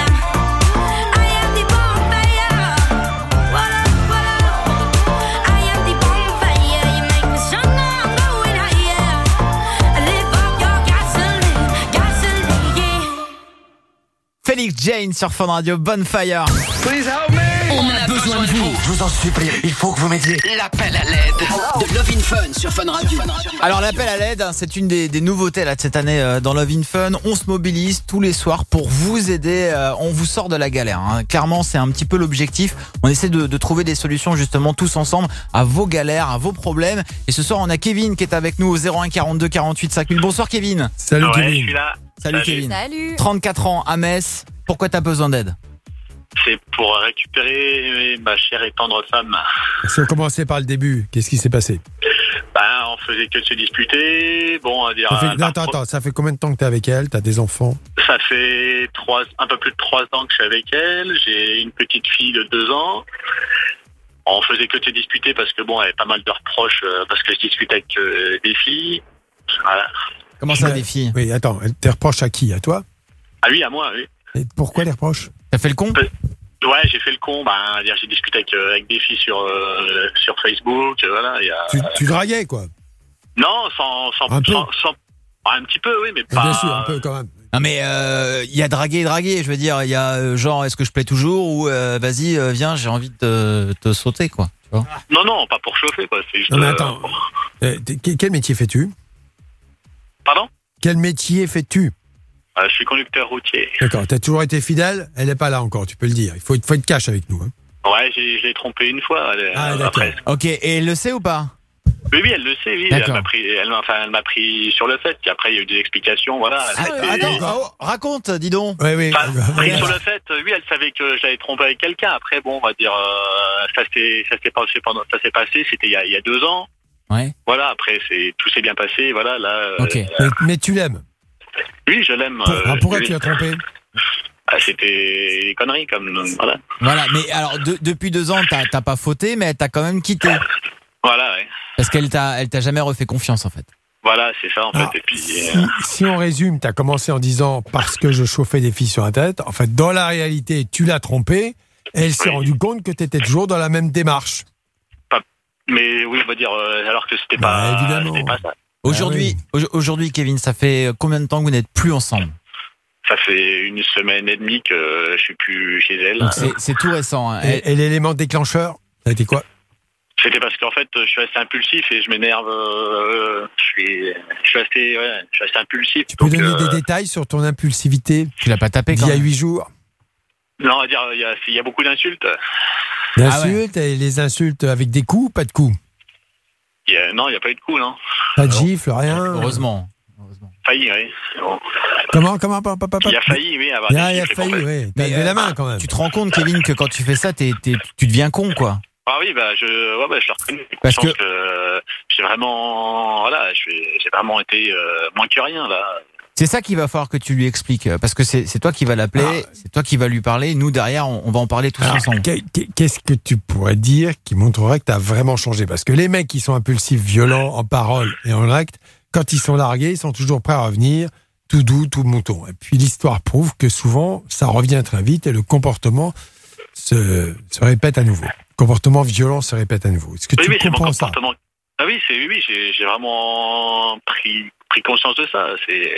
A: the bonfire. Voila, voila. I am the bonfire. You make me stronger, I'm going higher. I live off your gasoline, gasoline.
D: Félix Jane sur Fun Radio, Bonfire.
E: On a besoin de vous.
K: Je vous en supplie, il faut que vous m'aidiez.
E: L'appel à l'aide de Love in Fun sur Fun Radio.
D: Alors l'appel à l'aide, c'est une des nouveautés là de cette année dans Love in Fun. On se mobilise tous les soirs pour vous aider. On vous sort de la galère, hein. Clairement, c'est un petit peu l'objectif. On essaie de trouver des solutions justement tous ensemble à vos galères, à vos problèmes. Et ce soir, on a Kevin qui est avec nous au 01 42 48 5000. Bonsoir Kevin.
G: Salut
U: Ouais,
G: Kevin.
U: je suis là.
D: Salut Kevin.
I: Salut.
D: 34 ans à Metz. Pourquoi t'as besoin d'aide?
U: C'est pour récupérer ma chère et tendre femme.
G: Si on commençait par le début, qu'est-ce qui s'est passé?
U: On faisait que de se disputer. Bon, à dire.
G: Attends, ça fait combien de temps que t'es avec elle? T'as des enfants?
U: Ça fait un peu plus de 3 ans que je suis avec elle. J'ai une petite fille de 2 ans. On faisait que de se disputer parce que bon, elle avait pas mal de reproches parce que je discute avec des filles. Voilà.
D: Comment ça, des filles?
G: Oui, attends, elle te reproche à qui? À toi?
U: Ah oui, à moi, oui.
G: Et pourquoi les reproches?
D: T'as fait le con?
U: Ouais, j'ai fait le con. J'ai discuté avec des filles sur Facebook. Voilà.
G: Tu draguais, quoi?
U: Non, sans un petit peu, oui, mais pas.
G: Bien sûr, un peu quand même.
D: Non mais il y a draguer, je veux dire, il y a genre est-ce que je plais toujours ou vas-y viens, j'ai envie de te sauter quoi.
U: Non, pas pour chauffer, quoi. C'est juste.
G: Non, mais attends. Quel métier fais-tu?
U: Pardon?
G: Quel métier fais-tu?
U: Je suis conducteur routier.
G: D'accord, t'as toujours été fidèle, elle n'est pas là encore, tu peux le dire. Il faut être cash avec nous. Hein.
U: Ouais, je l'ai trompé une fois.
G: D'accord.
D: Ok, et elle le sait ou pas?
U: Oui, elle le sait, oui.
D: D'accord.
U: Elle m'a pris sur le fait, puis après il y a eu des explications, voilà.
D: Attends, raconte, dis donc.
G: Oui.
U: Pris sur le fait, oui, elle savait que j'avais trompé avec quelqu'un. Après, bon, on va dire, ça s'est passé, c'était il y a 2 ans.
D: Ouais.
U: Voilà, après, tout s'est bien passé, voilà, là.
G: Ok. Mais tu l'aimes?
U: Oui, je l'aime.
G: Pourquoi tu l'as trompé?
D: C'était des conneries comme voilà. Voilà, mais alors depuis 2 ans, t'as pas fauté, mais elle t'a quand même quitté.
U: Voilà, ouais.
D: Parce qu'elle t'a jamais refait confiance en fait.
U: Voilà, c'est ça en fait. Et puis,
G: si on résume, t'as commencé en disant parce que je chauffais des filles sur Internet. En fait, dans la réalité, tu l'as trompée. Et elle s'est rendue compte que t'étais toujours dans la même démarche.
U: Mais oui, on va dire alors que c'était pas.
G: Évidemment.
U: C'était pas ça.
D: Aujourd'hui, Kevin, ça fait combien de temps que vous n'êtes plus ensemble?
U: Ça fait 1 semaine et demie que je suis plus chez elle.
D: Donc c'est tout récent. Hein.
G: Et l'élément déclencheur, ça a été quoi?
U: C'était parce qu'en fait, je suis assez impulsif et je m'énerve. Je suis assez impulsif.
G: Tu peux donner des détails sur ton impulsivité?
D: Tu l'as pas tapé quand
G: même? Il y a 8 jours.
U: Non, on va dire il y a beaucoup d'insultes.
G: D'insultes et les insultes avec des coups ou pas de coups?
U: Non, il n'y a pas eu de coups, non.
G: Pas de gifle, rien.
D: Heureusement.
U: Failli, oui. Bon.
G: Comment
U: Il a failli, oui.
G: Il a failli, oui. T'as levé la main quand même.
D: Tu te rends compte, Kevin, que quand tu fais ça, tu deviens con, quoi.
U: Ah oui, je le reconnais.
D: Parce que
U: j'ai vraiment, j'ai vraiment été moins que rien là.
D: C'est ça qu'il va falloir que tu lui expliques, parce que c'est toi qui vas l'appeler, c'est toi qui vas lui parler. Nous derrière, on va en parler tous ensemble.
G: Qu'est-ce que tu pourrais dire qui montrerait que tu as vraiment changé? Parce que les mecs qui sont impulsifs, violents en parole et en acte, quand ils sont largués, ils sont toujours prêts à revenir tout doux, tout mouton. Et puis l'histoire prouve que souvent, ça revient très vite et le comportement se répète à nouveau. Le comportement violent se répète à nouveau. Est-ce que tu comprends ça?
U: Ah oui, j'ai vraiment pris conscience de ça.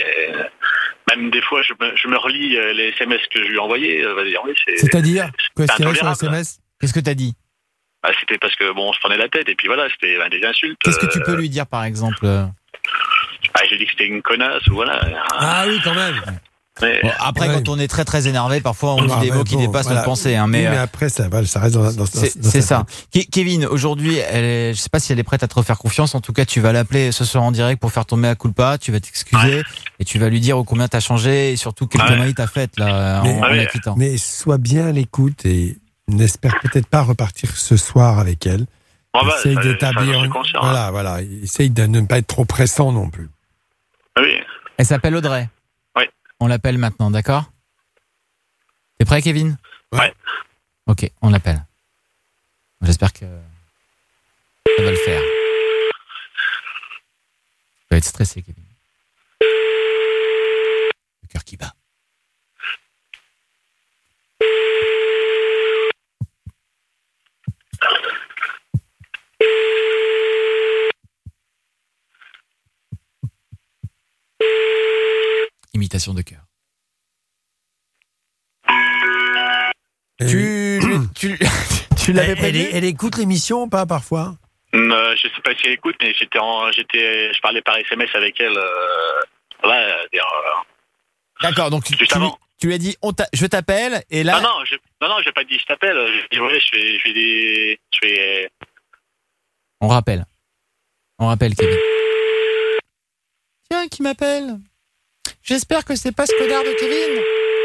U: Même des fois, je me relis les SMS que je lui ai envoyés.
G: C'est-à-dire qu'est-ce qu'il y avait sur les SMS?
D: Qu'est-ce que tu as dit?
U: C'était parce que on se prenait la tête et puis voilà, c'était des insultes.
D: Qu'est-ce que tu peux lui dire par exemple?
U: J'ai dit que c'était une connasse ou voilà.
G: Ah oui, quand même.
U: Mais,
D: après, quand on est très très énervé, parfois on dit des mots qui dépassent notre pensée. Hein, mais
G: après, ça reste dans
D: c'est ça. Kevin, aujourd'hui, je sais pas si elle est prête à te refaire confiance. En tout cas, tu vas l'appeler ce soir en direct pour faire ton mea culpa. Tu vas t'excuser et tu vas lui dire combien t'as changé et surtout quelle connerie t'as faite là en la quittant.
G: Mais sois bien à l'écoute et n'espère peut-être pas repartir ce soir avec elle. Essaye d'établir. Voilà. Essaye de ne pas être trop pressant non plus.
U: Oui.
D: Elle s'appelle Audrey. On l'appelle maintenant, d'accord? T'es prêt, Kevin?
U: Ouais.
D: Ok, on l'appelle. J'espère que ça va le faire. Tu vas être stressé, Kevin. Le cœur qui bat. Imitation de cœur. Tu l'avais pas dit?
G: Elle écoute l'émission ou pas parfois?
U: Je sais pas si elle écoute, mais je parlais par SMS avec elle.
D: D'accord, donc tu lui as dit je t'appelle et là.
U: Non, j'ai pas dit je t'appelle. J'ai dit je vais.
D: On rappelle, Kevin. Tiens, qui m'appelle? J'espère que c'est pas ce connard de Kevin.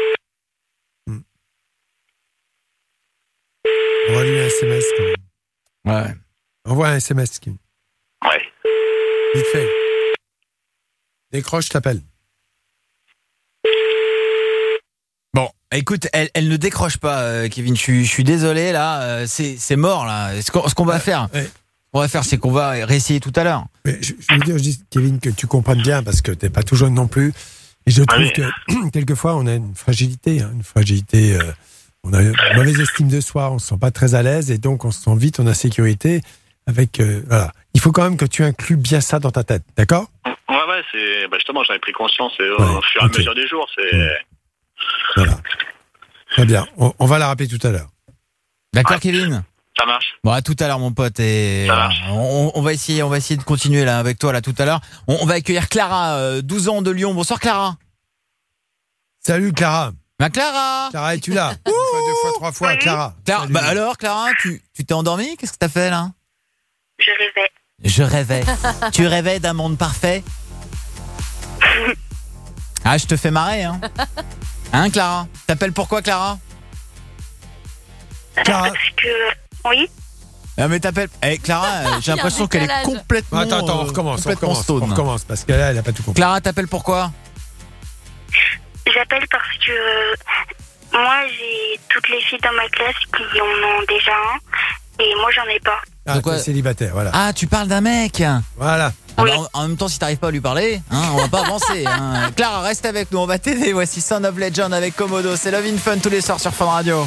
G: Envoie-lui un SMS quand même.
D: Ouais.
G: Envoie un SMS, Kevin.
U: Ouais.
G: Vite fait. Décroche, je t'appelle.
D: Bon, écoute, elle ne décroche pas, Kevin. Je suis désolé, là. C'est mort, là. Ce qu'on va faire... Ce qu'on va faire, c'est qu'on va réessayer tout à l'heure.
G: Mais je veux dire, Kevin, que tu comprennes bien, parce que t'es pas tout jeune non plus. Et je trouve que quelquefois, on a une fragilité. On a une mauvaise estime de soi, on se sent pas très à l'aise, et donc on se sent vite en insécurité. Voilà. Il faut quand même que tu inclues bien ça dans ta tête, d'accord?
U: Ouais, justement, j'en ai pris conscience au fur et à mesure des jours.
G: Voilà. Très bien. On va la rappeler tout à l'heure.
D: D'accord, Kevin?
U: Ça marche.
D: Bon, à tout à l'heure, mon pote. Et on va essayer de continuer là avec toi là tout à l'heure. On va accueillir Clara, 12 ans de Lyon. Bonsoir Clara.
G: Salut Clara.
D: Clara.
G: Clara, es-tu là? Une fois, 2 fois, 3 fois, Clara.
D: Alors Clara, tu t'es endormie? Qu'est-ce que t'as fait là?
T: Je rêvais.
D: Tu rêvais d'un monde parfait? Ah, je te fais marrer, hein? Hein, Clara? T'appelles pourquoi, Clara?
G: Clara.
T: Parce que... Oui.
D: Ah, mais t'appelles... Clara, j'ai l'impression qu'elle est complètement...
G: Attends, on recommence, parce que là, elle a pas tout compris.
D: Clara, t'appelles pourquoi?
T: J'appelle parce que moi, j'ai toutes les filles dans ma classe qui en ont déjà un, et moi, j'en ai pas.
G: Ah, t'es célibataire, voilà.
D: Ah, tu parles d'un mec.
G: Voilà.
D: Ah, oui. En même temps, si t'arrives pas à lui parler, hein, on va pas avancer. Hein. Clara, reste avec nous, on va t'aider. Voici Sound of Legend avec Komodo. C'est Love in Fun tous les soirs sur Fun Radio.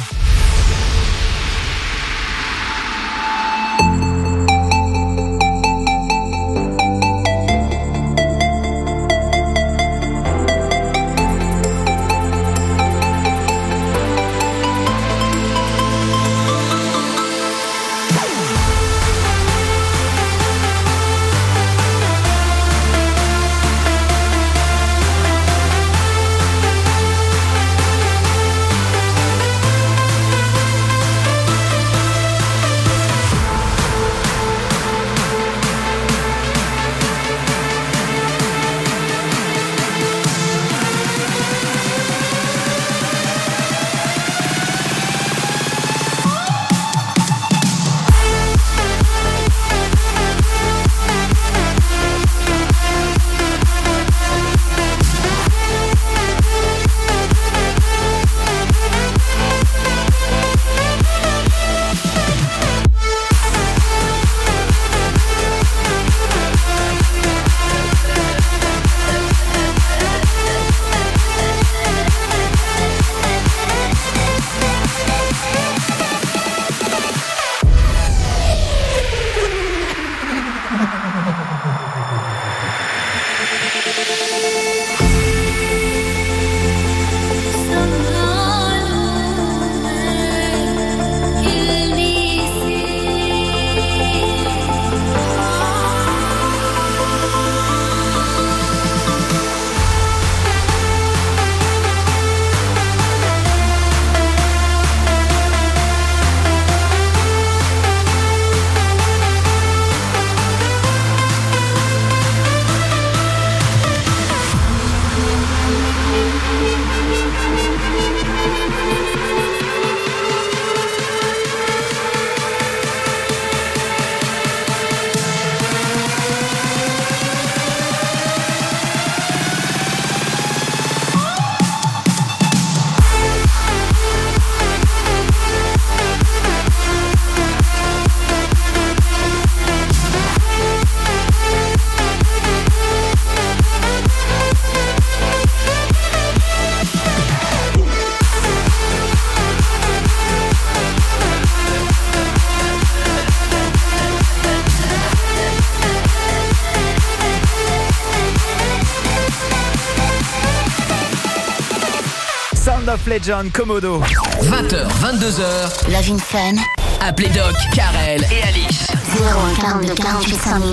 D: of Legend, Komodo.
E: 20h, 22h.
A: Love in Fun.
E: Appelez Doc, Karel et Alice.
A: 01 42 48 5000.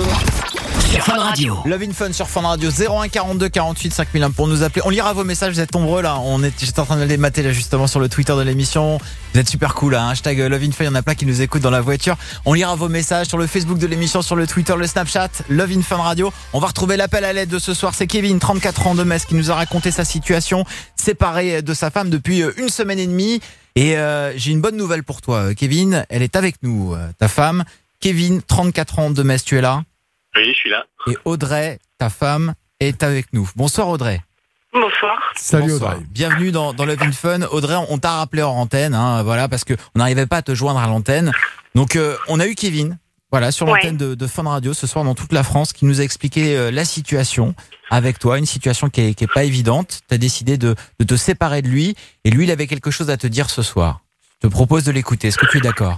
E: Sur Fun Radio.
D: Love in Fun sur Fun Radio. 01 42 48 5001 pour nous appeler. On lira vos messages, vous êtes nombreux là. J'étais en train de les mater là justement sur le Twitter de l'émission. Vous êtes super cool là. Hashtag Love in Fun, il y en a plein qui nous écoutent dans la voiture. On lira vos messages sur le Facebook de l'émission, sur le Twitter, le Snapchat, Love in Fun Radio. On va retrouver l'appel à l'aide de ce soir. C'est Kevin, 34 ans de Metz, qui nous a raconté sa situation, séparé de sa femme depuis une semaine et demie. Et j'ai une bonne nouvelle pour toi, Kevin. Elle est avec nous, ta femme. Kevin, 34 ans de Metz, tu es là?
U: Oui, je suis là.
D: Et Audrey, ta femme, est avec nous. Bonsoir Audrey.
U: Bonsoir.
G: Salut
D: Bonsoir.
G: Audrey.
D: Bienvenue dans Love in Fun. Audrey, on t'a rappelé hors antenne, hein, voilà, parce que on n'arrivait pas à te joindre à l'antenne. Donc on a eu Kevin, voilà, sur l'antenne de Fun Radio ce soir dans toute la France, qui nous a expliqué la situation avec toi, une situation qui est pas évidente. Tu as décidé de te séparer de lui, et lui, il avait quelque chose à te dire ce soir. Je te propose de l'écouter. Est-ce que tu es d'accord?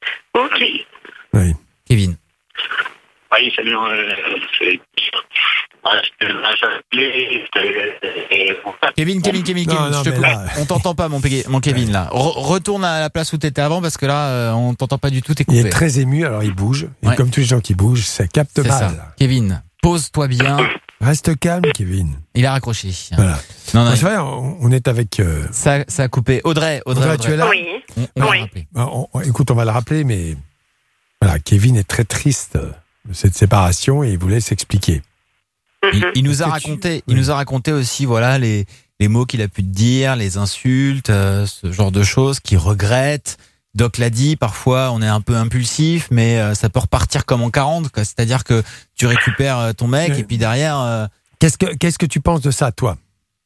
U: Ok.
G: Oui.
D: Kevin.
U: Oui, salut.
D: Kevin.
G: Non, mais là-
D: On t'entend pas, mon Kevin, là. Retourne à la place où t'étais avant, parce que là, on t'entend pas du tout, t'es coupé.
G: Il est très ému, alors il bouge. Et
D: Ouais.
G: comme tous les gens qui bougent, ça capte
D: C'est
G: mal.
D: ça. Kevin, pose-toi bien.
G: Reste calme, Kevin.
D: Il a raccroché.
G: Voilà.
D: Non,
G: C'est vrai, on est avec.
D: Ça a coupé. Audrey,
G: tu es là?
T: Oui.
D: On va le rappeler.
G: Écoute, on va le rappeler, mais voilà, Kevin est très triste de cette séparation et il voulait s'expliquer.
D: Il nous a raconté aussi, voilà, les mots qu'il a pu te dire, les insultes, ce genre de choses qu'il regrette. Doc l'a dit, parfois on est un peu impulsif, mais ça peut repartir comme en 40, quoi. C'est-à-dire que tu récupères ton mec et puis derrière.
G: Qu'est-ce que tu penses de ça, toi?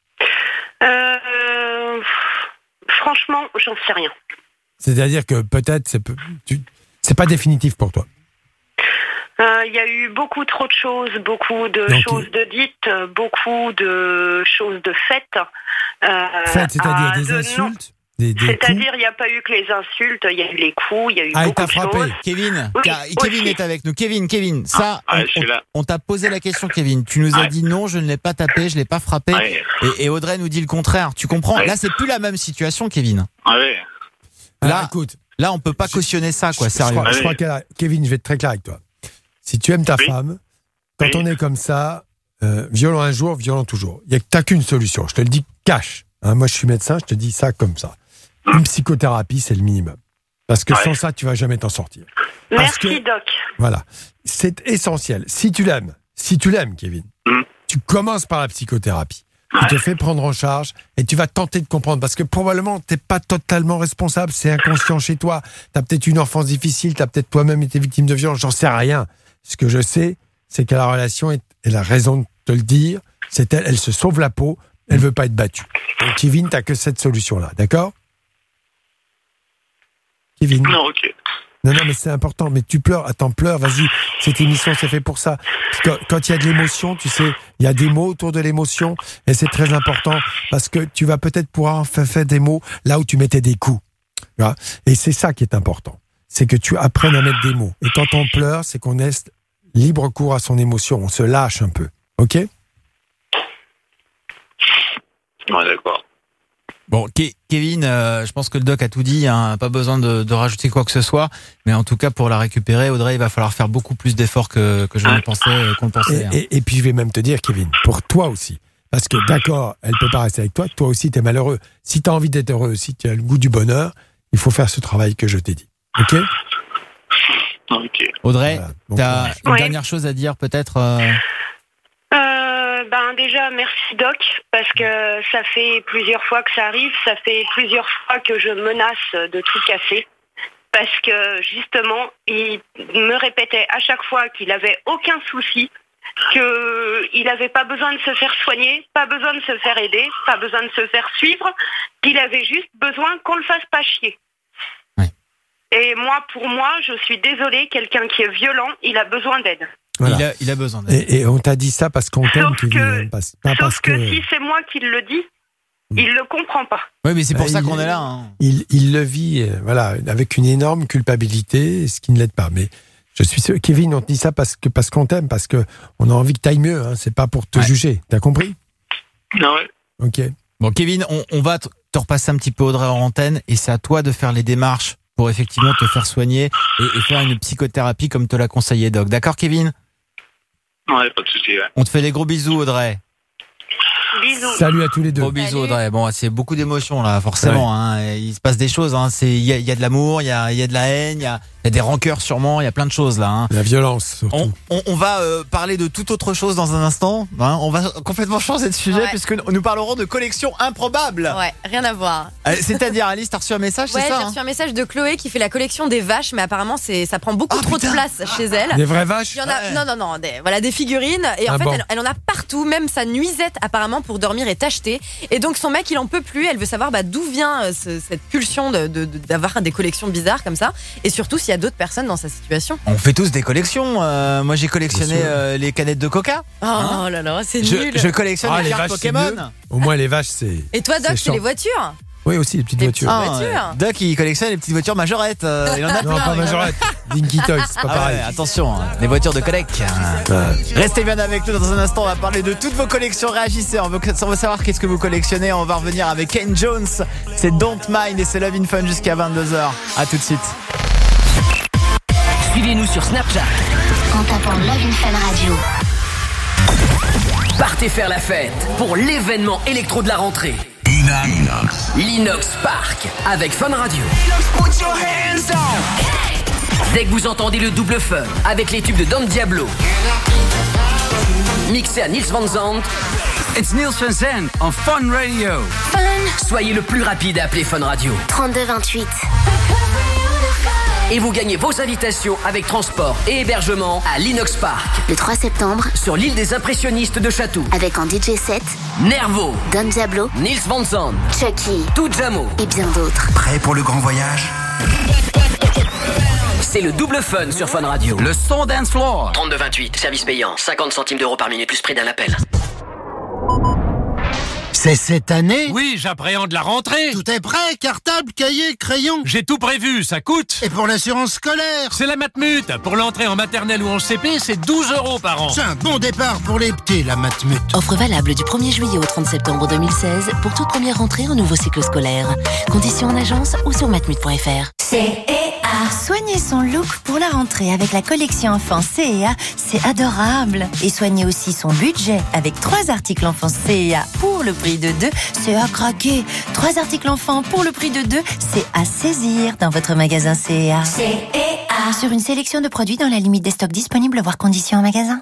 T: Franchement, j'en sais rien.
G: C'est-à-dire que peut-être c'est pas définitif pour toi.
T: Il y a eu beaucoup trop de choses, beaucoup de choses de dites, beaucoup de choses de faites.
G: Faites, c'est-à-dire des insultes?
T: C'est-à-dire, il n'y a pas eu que les insultes, il y a eu les coups, il y a eu beaucoup de choses.
D: Kevin,
T: Oui,
D: Kevin
T: aussi.
D: est avec nous. Kevin, ça,
U: je suis là.
D: on t'a posé la question, Kevin. Tu nous as dit non, je ne l'ai pas tapé, je l'ai pas frappé. Et Audrey nous dit le contraire. Tu comprends? Là, c'est plus la même situation, Kevin. Là,
G: écoute,
D: là, on peut pas cautionner ça, quoi. Sérieux.
G: Je crois Kevin, je vais être très clair avec toi. Si tu aimes ta femme, quand on est comme ça, violent un jour, violent toujours. T'as qu'une solution. Je te le dis cash. Hein, moi, je suis médecin, je te dis ça comme ça. Une psychothérapie, c'est le minimum. Parce que sans ça, tu vas jamais t'en sortir.
T: Merci, Doc.
G: Voilà. C'est essentiel. Si tu l'aimes, Kevin, tu commences par la psychothérapie. Tu te fais prendre en charge et tu vas tenter de comprendre. Parce que probablement, t'es pas totalement responsable. C'est inconscient chez toi. T'as peut-être une enfance difficile. T'as peut-être toi-même été victime de violence. J'en sais rien. Ce que je sais, c'est que la relation, elle a raison de te le dire. C'est elle se sauve la peau. Elle veut pas être battue. Donc, Kevin, t'as que cette solution-là. D'accord? Kevin.
U: Non, ok.
G: Non, mais c'est important. Mais tu pleures. Attends, pleure. Vas-y. Cette émission, c'est fait pour ça. Quand il y a de l'émotion, tu sais, il y a des mots autour de l'émotion. Et c'est très important parce que tu vas peut-être pouvoir faire des mots là où tu mettais des coups. Tu vois. Et c'est ça qui est important. C'est que tu apprennes à mettre des mots. Et quand on pleure, c'est qu'on laisse libre cours à son émotion. On se lâche un peu. OK?
U: Ouais, d'accord.
D: Bon, Kevin, je pense que le doc a tout dit, hein, pas besoin de rajouter quoi que ce soit, mais en tout cas pour la récupérer, Audrey, il va falloir faire beaucoup plus d'efforts que je ne pensais qu'on le pensait.
G: Et puis je vais même te dire, Kevin, pour toi aussi, parce que d'accord, elle peut pas rester avec toi, toi aussi t'es malheureux. Si t'as envie d'être heureux, si tu as le goût du bonheur, il faut faire ce travail que je t'ai dit. Ok?
D: Audrey,
G: voilà.
D: t'as une dernière chose à dire peut-être
T: Déjà, merci Doc, parce que ça fait plusieurs fois que ça arrive, ça fait plusieurs fois que je menace de tout casser. Parce que justement, il me répétait à chaque fois qu'il avait aucun souci, qu'il n'avait pas besoin de se faire soigner, pas besoin de se faire aider, pas besoin de se faire suivre, qu'il avait juste besoin qu'on le fasse pas chier.
D: Oui.
T: Et moi, pour moi, je suis désolée, quelqu'un qui est violent, il a besoin d'aide.
G: Voilà.
D: Il a besoin d'aide.
G: Et on t'a dit ça parce qu'on t'aime, Kevin.
T: Sauf que si c'est moi qui le dis, il le comprend pas.
D: Oui, mais c'est pour ça qu'on est là. Hein.
G: Il le vit, voilà, avec une énorme culpabilité, ce qui ne l'aide pas. Mais je suis sûr, Kevin, on te dit ça parce qu'on t'aime, parce que on a envie que t'ailles mieux. Hein, c'est pas pour te juger. T'as compris?
U: Non, ouais.
G: Ok.
D: Bon, Kevin, on va te repasser un petit peu Audrey en antenne, et c'est à toi de faire les démarches pour effectivement te faire soigner et faire une psychothérapie comme te l'a conseillé Doc. D'accord, Kevin?
U: Ouais, pas de souci. Ouais.
D: On te fait des gros bisous, Audrey.
T: Bisous.
G: Salut à tous les deux.
D: Gros bisous, Audrey. Bon, c'est beaucoup d'émotions là, forcément. Ouais. Hein. Il se passe des choses. Hein. Il y a de l'amour, il y a de la haine, il y a des rancœurs sûrement. Il y a plein de choses là. Hein.
G: La violence surtout.
D: On va parler de toute autre chose dans un instant. Hein. On va complètement changer de sujet puisque nous parlerons de collections improbables.
I: Ouais, rien à voir.
D: C'est-à-dire, Alice, t'as reçu un message, c'est ça?
I: J'ai reçu un message de Chloé qui fait la collection des vaches, mais apparemment ça prend beaucoup trop de place chez elle.
G: Des vraies vaches?
I: Il y en a, non, des figurines. Et en fait, elle en a partout, même sa nuisette apparemment pour dormir est achetée. Et donc son mec, il en peut plus. Elle veut savoir d'où vient cette pulsion d'avoir des collections bizarres comme ça. Et surtout s'il y a d'autres personnes dans sa situation.
D: On fait tous des collections. Moi, j'ai collectionné les canettes de Coca.
I: Oh là là, c'est nul.
D: Je collectionne les cartes
G: vaches,
D: Pokémon.
G: Au moins les vaches, c'est.
I: Et toi, Doc, c'est les voitures?
G: Oui, aussi, les petites voitures.
D: Doc, il collectionne les petites voitures majorettes. Il en a
G: Non,
D: plein.
G: pas majorette. Dinky Toys, c'est pas pareil.
D: Ouais, attention, les voitures de collect. Restez bien avec nous dans un instant. On va parler de toutes vos collections. Réagissez. On veut savoir qu'est-ce que vous collectionnez. On va revenir avec Ken Jones. C'est Don't Mind et c'est Love in Fun jusqu'à 22h. À tout de suite.
E: Suivez-nous sur Snapchat.
A: En tapant Love in Fun Radio.
E: Partez faire la fête pour l'événement électro de la rentrée. L'Inox Park avec Fun Radio. Dès que vous entendez le double fun avec les tubes de Don Diablo, mixé à Niels Van Zandt.
H: It's Niels Van Zandt on Fun Radio.
A: Fun.
E: Soyez le plus rapide à appeler Fun Radio.
A: 3228.
E: Et vous gagnez vos invitations avec transport et hébergement à l'Inox Park.
A: Le 3 septembre,
E: sur l'île des impressionnistes de Chatou.
A: Avec en DJ set,
E: Nervo,
A: Don Diablo,
E: Niels Van Zandt,
A: Chucky,
E: Tujamo
A: et bien d'autres.
N: Prêt pour le grand voyage?
E: C'est le double fun sur Fun Radio.
H: Le son dance floor.
E: 3228, service payant, 50 centimes d'euros par minute plus prix d'un appel.
K: C'est cette année?
H: Oui, j'appréhende la rentrée.
K: Tout est prêt, cartable, cahier, crayon.
H: J'ai tout prévu, ça coûte.
K: Et pour l'assurance scolaire?
H: C'est la Matmut. Pour l'entrée en maternelle ou en CP, c'est 12 € par an.
K: C'est un bon départ pour les petits, la Matmut.
M: Offre valable du 1er juillet au 30 septembre 2016 pour toute première rentrée au nouveau cycle scolaire. Conditions en agence ou sur matmut.fr.
V: Soigner son look pour la rentrée avec la collection enfants CEA, c'est adorable. Et soigner aussi son budget avec 3 articles enfants CEA pour le prix de 2, c'est à craquer. 3 articles enfants pour le prix de 2, c'est à saisir dans votre magasin CEA. Sur une sélection de produits dans la limite des stocks disponibles, voire conditions en magasin.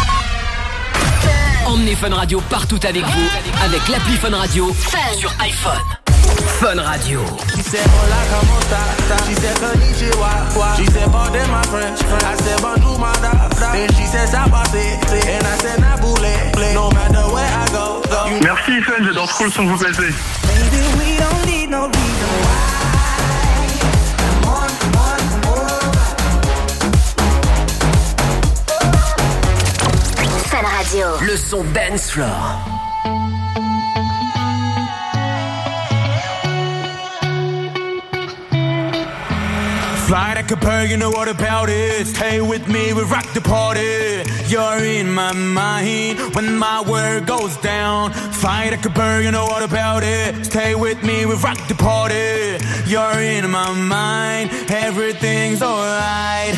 E: Emmenez Fun Radio partout avec vous avec l'appli Fun Radio sur iPhone. Fun Radio.
W: She said, hola, como esta? She said, konnichiwa. She said, pardon my French. I said, bonjour, my da. Then she said, sabase. And I said, naboule. No matter where I go.
U: Merci Fun, j'adore trop le son que vous placez.
S: Baby, we don't need no reason
A: Fun Radio.
E: Le son dance floor.
W: Fly like a bird, you know what about it. Stay with me, we rock the party. You're in my mind when my world goes down. Fly like a bird, you know what about it. Stay with me, we rock the party. You're in my mind, everything's alright.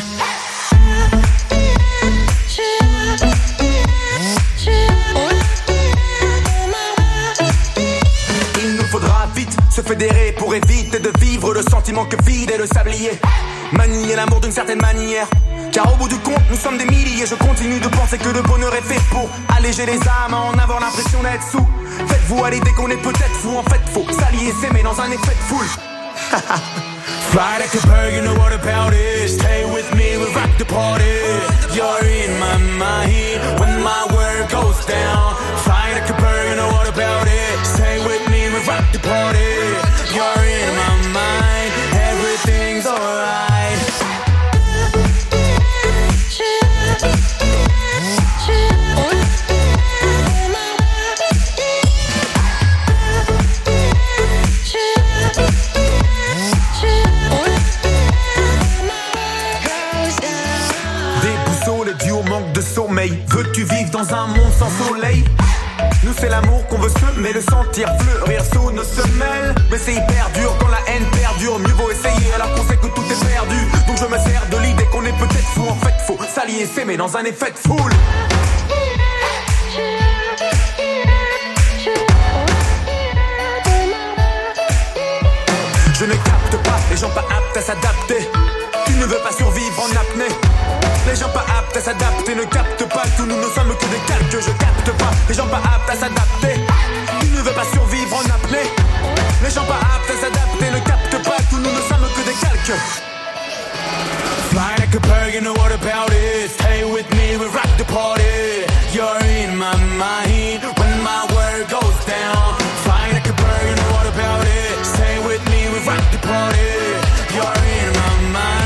W: Il nous faudra vite se fédérer pour éviter de vivre le sentiment que vide est le sablier. Manier l'amour d'une certaine manière, car au bout du compte nous sommes des milliers. Je continue de penser que le bonheur est fait pour alléger les âmes, en avoir l'impression d'être sous. Faites-vous à l'idée qu'on est peut-être fou, en fait faut s'allier et s'aimer dans un effet de foule. Fly like a bird, you know what about it. Stay with me, we rock the party. You're in my mind when my world goes down. Fly like a bird, you know what about it. Stay with me, we rock the party. You're in my mind, everything's alright. Veux-tu vivre dans un monde sans soleil? Nous c'est l'amour qu'on veut semer, le sentir fleurir sous nos semelles. Mais c'est hyper dur quand la haine perdure. Mieux vaut essayer alors qu'on sait que tout est perdu. Donc je me sers de l'idée qu'on est peut-être fou. En fait faut s'allier et s'aimer dans un effet de foule. Je ne capte pas les gens pas aptes à s'adapter. Tu ne veux pas survivre en apnée. Les gens pas aptes à s'adapter ne captent pas que nous ne sommes que des calques. Je capte pas les gens pas aptes à s'adapter. Tu ne veux pas survivre en apnée. Les gens pas aptes à s'adapter ne captent pas que nous ne sommes que des calques. Fly like a bird, you know what about it. Stay with me, we rock the party. You're in my mind when my world goes down. Fly like a bird, you know what about it. Stay with me, we rock the party. You're in my mind.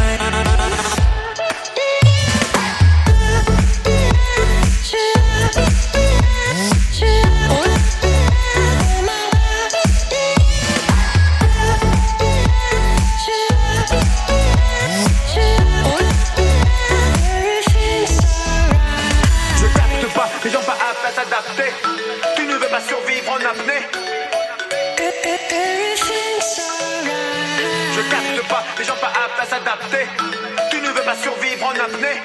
W: les gens pas aptes à s'adapter. Tu ne veux pas survivre en apnée.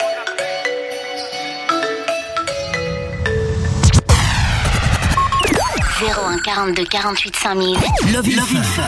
W: «
A: 01 42 48 5000.
E: Love in Fun.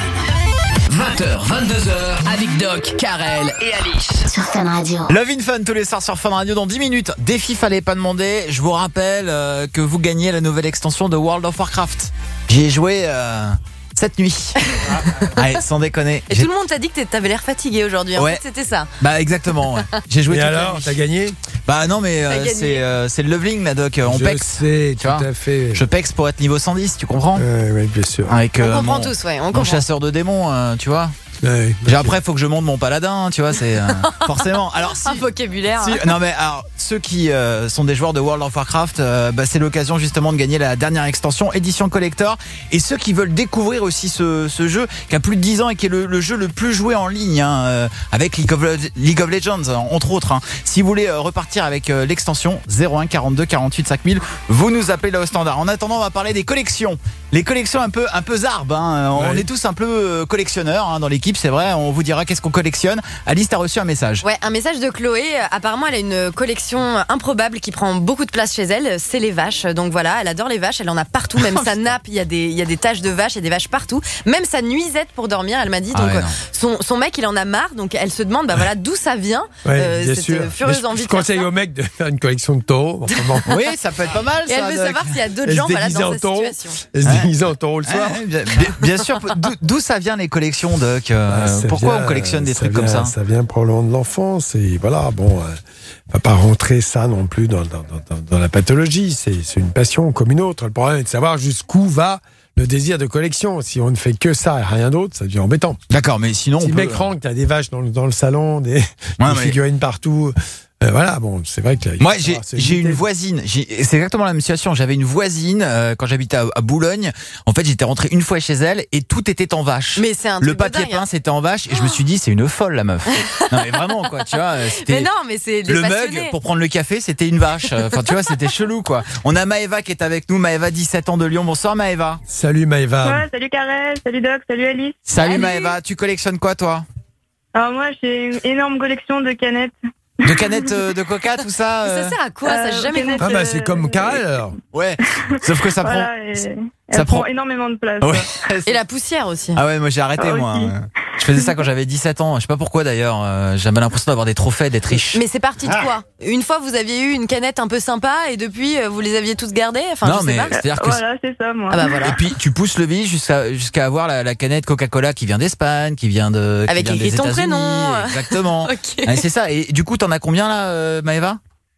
E: 20h, 22h avec Doc, Karel et Alice.
A: Sur Fun Radio.
D: Love in Fun tous les soirs sur Fun Radio dans 10 minutes. Défi fallait pas demander. Je vous rappelle que vous gagnez la nouvelle extension de World of Warcraft. J'y ai joué cette nuit. Allez, sans déconner.
I: Et tout le monde t'a dit que t'avais l'air fatigué aujourd'hui. En fait, c'était ça.
D: Bah exactement. Ouais. J'ai joué.
G: Et
D: toute
G: alors,
D: la nuit.
G: t'as gagné?
D: Bah non, mais c'est le leveling là, Doc. On pex.
G: Sais, tout à fait.
D: Je pex pour être niveau 110, tu comprends?
G: Oui, bien sûr.
D: Avec,
I: on comprend tous, ouais. On
D: mon
I: comprend.
D: chasseur de démons, tu vois.
G: Ouais,
D: après, il faut que je monte mon paladin, tu vois, c'est forcément. Alors,
I: un vocabulaire.
D: Non, mais alors, ceux qui sont des joueurs de World of Warcraft, c'est l'occasion justement de gagner la dernière extension édition collector. Et ceux qui veulent découvrir aussi ce jeu qui a plus de 10 ans et qui est le jeu le plus joué en ligne, avec League of Legends, entre autres. Si vous voulez repartir avec l'extension 01 42 48 5000, vous nous appelez là au standard. En attendant, on va parler des collections. Les collections un peu zarb. On est tous un peu collectionneurs dans l'équipe. C'est vrai, on vous dira qu'est-ce qu'on collectionne. Alice, t'as reçu un message.
I: Ouais, un message de Chloé. Apparemment, elle a une collection improbable qui prend beaucoup de place chez elle. C'est les vaches. Donc voilà, elle adore les vaches. Elle en a partout. Même sa nappe, il y a des taches de vaches. Il y a des vaches partout. Même sa nuisette pour dormir, elle m'a dit. Donc son mec, il en a marre. Donc elle se demande, d'où ça vient.
G: Ouais, bien sûr.
I: Furieuse envie
G: je
I: de faire
G: conseille
I: ça.
G: au mec de faire une collection de taureaux.
D: Oui, ça peut être pas mal.
I: Et elle veut savoir s'il y a d'autres gens dans sa situation.
G: Elle se déguise en taureau le soir.
D: Bien sûr. D'où ça vient les collections, Doc? Pourquoi on collectionne des trucs comme ça?
G: Ça vient probablement de l'enfance. Et voilà, bon, on va pas rentrer ça non plus dans la pathologie. C'est une passion comme une autre. Le problème est de savoir jusqu'où va le désir de collection. Si on ne fait que ça et rien d'autre, ça devient embêtant.
D: D'accord, mais sinon
G: si le mec rentre, t'as des vaches dans le salon, des figurines partout. Voilà, bon, c'est vrai que là,
D: moi j'ai une voisine, c'est exactement la même situation. J'avais une voisine quand j'habitais à Boulogne. En fait, j'étais rentré une fois chez elle et tout était en vache.
I: Mais c'est un
D: le
I: truc
D: papier
I: de dingue,
D: peint c'était en vache et je me suis dit c'est une folle la meuf. Non mais vraiment quoi, tu vois.
I: Mais non, mais c'est des
D: le
I: passionnés.
D: mug pour prendre le café, c'était une vache. Enfin tu vois, c'était chelou quoi. On a Maëva qui est avec nous. Maëva, 17 ans de Lyon. Bonsoir Maëva.
G: Salut Maëva.
F: Ouais, salut Karel, salut Doc, salut Alice.
D: Salut Maëva. Tu collectionnes quoi toi?
F: Alors moi j'ai une énorme collection de canettes.
D: De canettes de coca, tout ça.
I: Ça sert à quoi? Ça j'ai jamais compris.
G: Ah bah c'est comme Karel alors.
D: Ouais. Sauf que ça prend.
F: Voilà, ça prend énormément de place.
D: Ouais.
I: Et la poussière aussi.
D: Ah ouais, moi j'ai arrêté moi. Je faisais ça quand j'avais 17 ans. Je sais pas pourquoi d'ailleurs. J'avais l'impression d'avoir des trophées, d'être riche.
I: Mais c'est parti de quoi? Une fois vous aviez eu une canette un peu sympa et depuis vous les aviez tous gardées? Enfin,
D: non
I: je sais
D: mais
I: pas.
D: c'est-à-dire que
F: Voilà, c'est ça moi.
I: Ah bah voilà.
D: Et puis tu pousses le vis jusqu'à avoir la canette Coca-Cola qui vient d'Espagne, qui vient de
I: avec
D: qui vient
I: écrit
D: des
I: ton
D: États-Unis.
I: prénom.
D: Exactement.
I: Ok.
D: Ouais, c'est ça. Et du coup, t'en as combien là, Maëva?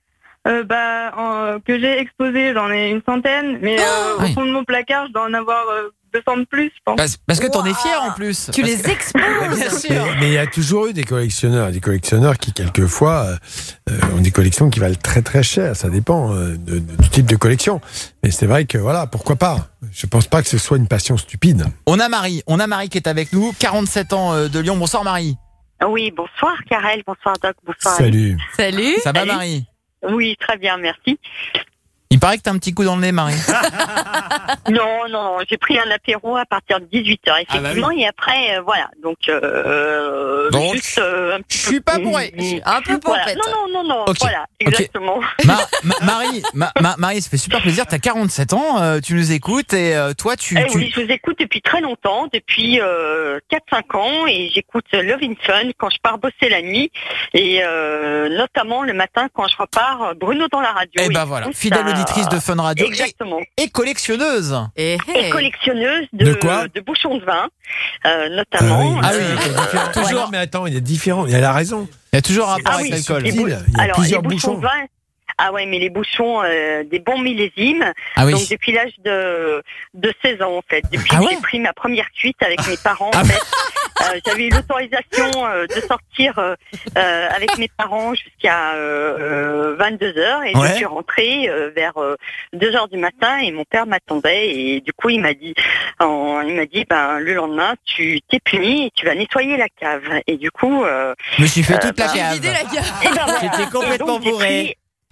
F: Que j'ai exposé, j'en ai une centaine, mais au fond de mon placard, je dois en avoir 200 de plus, je pense.
D: Parce que t'en es fier en plus.
I: Tu les exposes.
D: Bien sûr.
G: Mais il y a toujours eu des collectionneurs qui quelquefois ont des collections qui valent très très cher. Ça dépend du type de collection. Mais c'est vrai que voilà, pourquoi pas. Je pense pas que ce soit une passion stupide.
D: On a Marie qui est avec nous, 47 ans de Lyon. Bonsoir Marie.
C: Oui, bonsoir Karel, bonsoir Doc, bonsoir.
G: Salut.
I: Salut.
D: Ça va Marie?
C: Oui, très bien, merci.
D: Il paraît que t'as un petit coup dans le nez, Marie.
C: Non, j'ai pris un apéro à partir de 18h, effectivement, et après, voilà. Donc juste un petit
I: je suis pas bourré, un peu pompette.
C: Voilà. Non,
D: okay.
C: Voilà, exactement.
D: Marie, ça fait super plaisir. T'as 47 ans, tu nous écoutes et toi,
C: Oui, je vous écoute depuis très longtemps, depuis 4-5 ans, et j'écoute Love in Fun quand je pars bosser la nuit, et notamment le matin quand je repars Bruno dans la radio.
D: Et ben voilà, fidèle auditrice de Fun Radio.
C: Exactement.
D: Et collectionneuse.
C: Et collectionneuse
G: de quoi?
C: De bouchons de vin, notamment.
G: Ah oui, toujours. Mais attends, il y a différents. Elle a raison.
D: Il y a toujours un rapport avec l'alcool.
G: Il y a plusieurs bouchons.
C: De vin, ah ouais, mais les bouchons des bons millésimes.
D: Ah oui.
C: Donc depuis l'âge de 16 ans en fait. Depuis que j'ai pris ma première cuite avec mes parents en fait. J'avais eu l'autorisation de sortir avec mes parents jusqu'à 22h et je suis rentrée vers 2h du matin et mon père m'attendait et du coup il m'a dit le lendemain tu t'es puni et tu vas nettoyer la cave et du coup
D: je me suis fait toute la cave.
I: Vidé la cave.
C: Et ben voilà.
D: J'étais complètement bourré.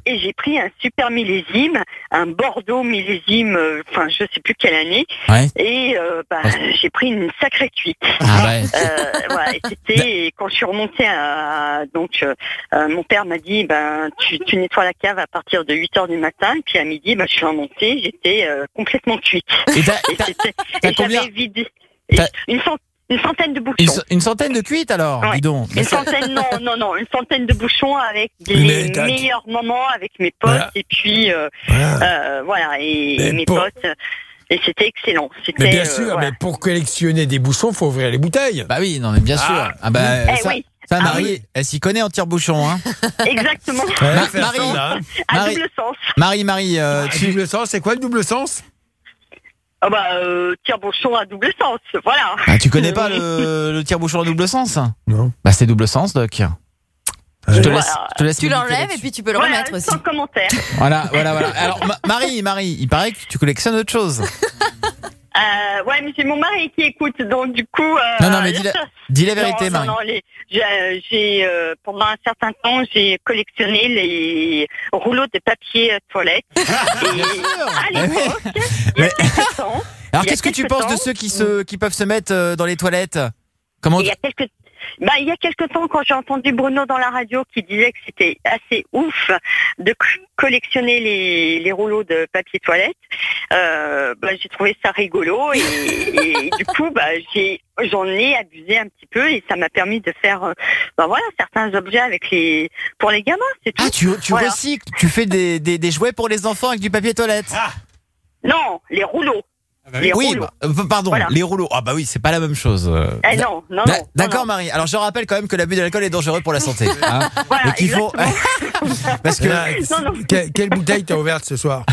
C: et j'ai pris un super millésime, un Bordeaux millésime, enfin je sais plus quelle année, et j'ai pris une sacrée cuite. Voilà, et c'était quand je suis remontée mon père m'a dit tu nettoies la cave à partir de 8h du matin, et puis à midi je suis remontée, j'étais complètement cuite.
D: Et
C: j'avais vidé une centaine de bouchons.
D: Une centaine de cuites alors, dis donc.
C: Une centaine de bouchons avec les meilleurs moments avec mes potes et puis mes potes. Et c'était excellent.
G: Mais bien sûr, mais pour collectionner des bouchons, faut ouvrir les bouteilles.
D: Bah oui, non mais bien sûr. Ça, Marie, elle s'y connaît en tire-bouchon, hein.
C: Exactement.
D: Marie,
C: à double sens.
D: Marie,
G: double sens, c'est quoi le double sens?
C: Tire-bouchon à double sens, voilà.
D: Ah, tu connais pas le tire-bouchon à double sens?
G: Non.
D: Bah c'est double sens, Doc. Je te laisse
I: tu l'enlèves et puis tu peux le remettre aussi.
C: Sans commentaire.
D: Voilà. Alors Marie, il paraît que tu collectionnes autre chose.
C: Mais c'est mon mari qui écoute, donc du coup.
D: Non, mais dis la vérité, Marie.
C: J'ai pendant un certain temps, j'ai collectionné les rouleaux de papier toilette. À l'époque, il y a quelques temps.
D: Alors, qu'est-ce que tu penses de ceux qui peuvent se mettre dans les toilettes?
C: Il y a quelque temps, quand j'ai entendu Bruno dans la radio qui disait que c'était assez ouf de collectionner les rouleaux de papier toilette, j'ai trouvé ça rigolo et du coup, j'en ai abusé un petit peu et ça m'a permis de faire, certains objets pour les gamins, c'est tout.
D: Ah, tu recycles, tu fais des jouets pour les enfants avec du papier toilette.
C: Non, les rouleaux. Les rouleaux.
D: Les rouleaux. Ah bah oui, c'est pas la même chose.
C: Non.
D: D'accord, Marie. Alors je rappelle quand même que l'abus d'alcool est dangereux pour la santé. Hein.
C: Voilà,
D: qu'il faut. Parce que
G: quelle bouteille t'as ouverte ce soir?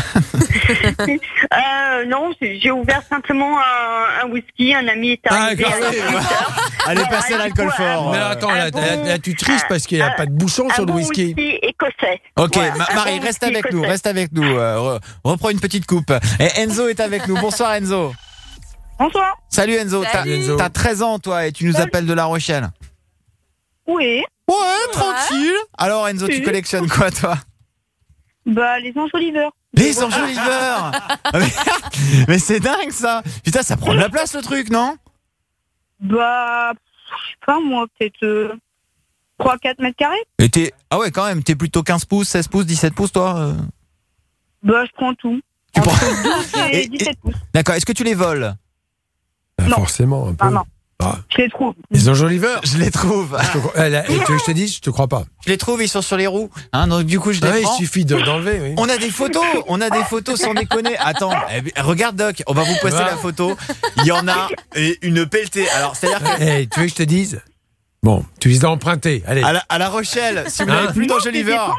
C: Non, j'ai ouvert simplement un whisky. Un ami est arrivé.
D: Elle est passée à l'alcool fort.
G: Mais attends, là tu tristes parce qu'il n'y a pas de bouchon sur le whisky.
C: Whisky écossais.
D: Ok, Marie, reste avec nous. Reprends une petite coupe. Et Enzo est avec nous. Bonsoir Enzo.
C: Bonsoir.
D: Salut Enzo. T'as 13 ans toi et tu nous appelles de La Rochelle.
C: Oui.
D: Ouais, tranquille. Alors Enzo, tu collectionnes quoi toi?
C: Les enjoliveurs.
D: Les enjoliveurs. Mais c'est dingue ça. Putain, ça prend de la place le truc, non?
C: Je sais pas moi, peut-être 3-4 mètres carrés.
D: Et ah ouais, quand même, t'es plutôt 15 pouces, 16 pouces, 17 pouces toi?
C: Je prends tout.
D: Tu prends
C: 12 et 17 pouces.
D: D'accord, est-ce que tu les voles?
G: Non. Forcément, un peu.
C: Non. Je les trouve.
G: Les enjoliveurs?
D: Je les trouve.
G: Tu veux que je te dise, je te crois pas.
D: Je les trouve, ils sont sur les roues. Donc du coup, je les prends.
G: Il suffit d'enlever. Oui.
D: On a des photos sans déconner. Attends, regarde Doc, on va vous poster la photo. Il y en a une pelletée. Alors, c'est-à-dire que...
G: tu veux que je te dise? Bon, tu les as empruntés. Allez.
D: À la Rochelle, si vous n'avez plus d'enjoliveurs.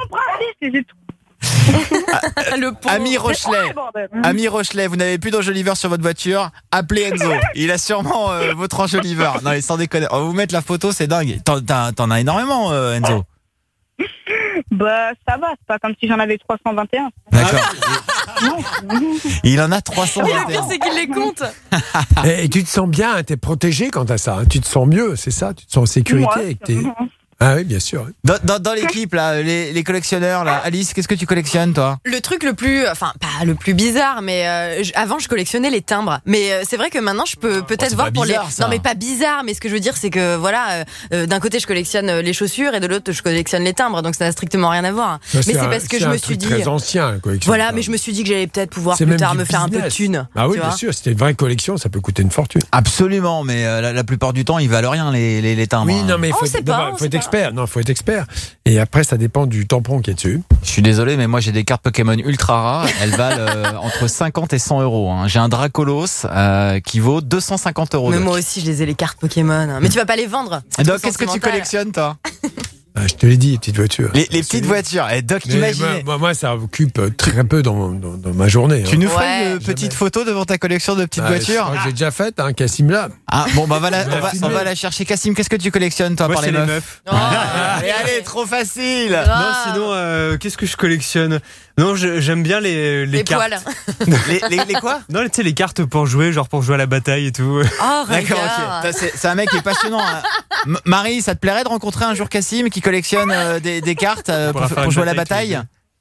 D: Ami Rochelet, vous n'avez plus d'enjoliveur sur votre voiture, appelez Enzo. Il a sûrement votre enjoliveur. Non, sans déconner. On va vous mettre la photo, c'est dingue. T'en as énormément, Enzo.
C: Ça va, c'est pas comme si j'en avais 321.
D: D'accord. Il en a 321.
I: Mais le pire, c'est qu'il les compte.
G: Et tu te sens bien, t'es protégé quant à ça. Tu te sens mieux, c'est ça? Tu te sens en sécurité avec tes... Ah oui, bien sûr.
D: Dans l'équipe, là, les collectionneurs, là, Alice, qu'est-ce que tu collectionnes, toi?
I: Le truc le plus, pas le plus bizarre, mais avant, je collectionnais les timbres. Mais c'est vrai que maintenant, je peux peut-être voir pour
D: bizarre,
I: les...
D: ça.
I: Non, mais pas bizarre, mais ce que je veux dire, c'est que, voilà, d'un côté, je collectionne les chaussures et de l'autre, je collectionne les timbres. Donc, ça n'a strictement rien à voir.
G: Mais
I: c'est parce que je me suis dit...
G: C'est très ancien, la collection.
I: Voilà, mais je me suis dit que j'allais peut-être pouvoir plus tard me faire un peu de thunes.
G: Ah oui, bien sûr, c'était une vraie collection, ça peut coûter une fortune.
D: Absolument, mais la plupart du temps, ils valent rien, les timbres.
G: Oui, non, mais il faut être expert. Non, il faut être expert. Et après, ça dépend du tampon qui est dessus.
D: Je suis désolé, mais moi j'ai des cartes Pokémon ultra rares. Elles valent entre 50 et 100 euros. Hein. J'ai un Dracolos qui vaut 250 euros.
I: Mais moi aussi, je les ai les cartes Pokémon. Mais tu vas pas les vendre.
D: Donc, qu'est-ce que tu collectionnes, toi?
G: Je te l'ai dit, les petites voitures.
D: Les petites voitures. Et Doc, imaginez.
G: Moi, ça occupe très peu dans ma journée.
D: Tu nous ferais une petite photo devant ta collection de petites voitures?
G: J'ai déjà fait, Cassim là.
D: Ah bon, on va la chercher. Cassim, qu'est-ce que tu collectionnes, toi, par les meufs? Allez, trop facile.
R: Non, sinon, qu'est-ce que je collectionne? Non, j'aime bien les cartes.
I: Poils.
D: les quoi?
R: Non, tu sais, les cartes pour jouer, genre pour jouer à la bataille et tout.
I: Oh,
D: d'accord, ok. C'est un mec qui est passionnant. Hein. Marie, ça te plairait de rencontrer un jour Cassim qui collectionne des cartes pour jouer à la bataille?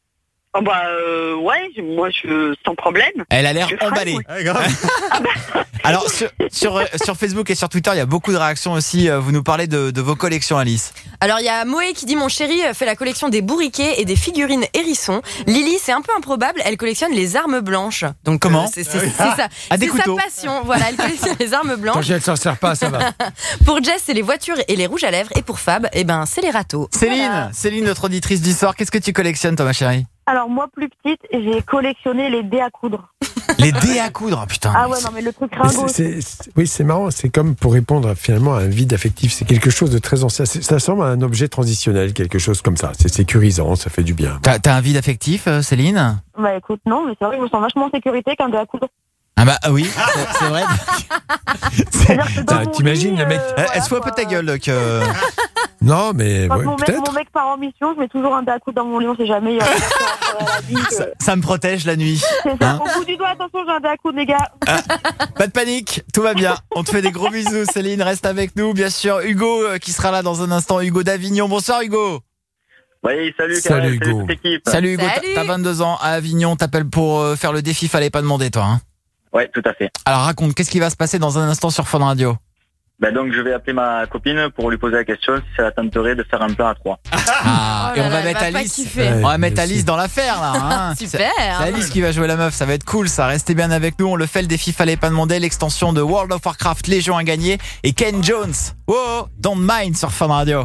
C: Oh bah ouais, moi sans problème.
D: Elle a l'air emballée.
R: Ouais, grave.
D: Alors sur Facebook et sur Twitter, il y a beaucoup de réactions aussi. Vous nous parlez de vos collections, Alice.
I: Alors il y a Moé qui dit mon chéri fait la collection des bourriquets et des figurines hérissons. Lily, c'est un peu improbable, elle collectionne les armes blanches.
D: Donc comment
I: c'est ça. C'est
D: couteaux.
I: sa passion. Voilà, elle collectionne les armes blanches.
G: Quand elle s'en sert pas, ça va.
I: Pour Jess, c'est les voitures et les rouges à lèvres, et pour Fab, c'est les râteaux.
D: Céline, notre auditrice du soir, qu'est-ce que tu collectionnes, toi, ma chérie?
B: Alors moi, plus petite, j'ai collectionné les dés à coudre.
D: Les dés à coudre, putain.
B: Ah ouais, non mais le truc ringo.
G: Oui, c'est marrant. C'est comme pour répondre finalement à un vide affectif. C'est quelque chose de très ancien. Ça ressemble à un objet transitionnel, quelque chose comme ça. C'est sécurisant, ça fait du bien.
D: T'as un vide affectif, Céline?
B: Bah écoute, non, mais c'est vrai que je me sens vachement en sécurité qu'un dé à coudre.
D: Ah bah oui, c'est vrai.
G: T'imagines le mec.
D: Elle se fout un peu ta gueule que.
G: Non, mais
B: quand
G: ouais,
B: mon mec part en mission, je mets toujours un dé à coudre dans mon lit, on sait jamais.
D: Ça me protège la nuit.
B: Au bout du doigt, attention, j'ai un dé à coudre, les gars.
D: Pas de panique, tout va bien. On te fait des gros bisous, Céline. Reste avec nous, bien sûr. Hugo qui sera là dans un instant. Hugo d'Avignon. Bonsoir, Hugo.
J: Oui, salut
G: Hugo.
J: Salut toute l'équipe.
D: Salut Hugo, t'as 22 ans à Avignon. T'appelles pour faire le défi, fallait pas demander, toi. Hein.
J: Ouais, tout à fait.
D: Alors raconte, qu'est-ce qui va se passer dans un instant sur Fun Radio?
J: Donc je vais appeler ma copine pour lui poser la question si ça la tenterait de faire un plan à 3.
D: Et on va mettre Alice. On va mettre Alice dans l'affaire là. Hein.
I: Super.
D: C'est Alice qui va jouer la meuf, ça va être cool ça. Restez bien avec nous, on le fait, le défi fallait pas demander, l'extension de World of Warcraft Légion à gagner et Ken Jones. Oh, Don't Mind sur Fun Radio.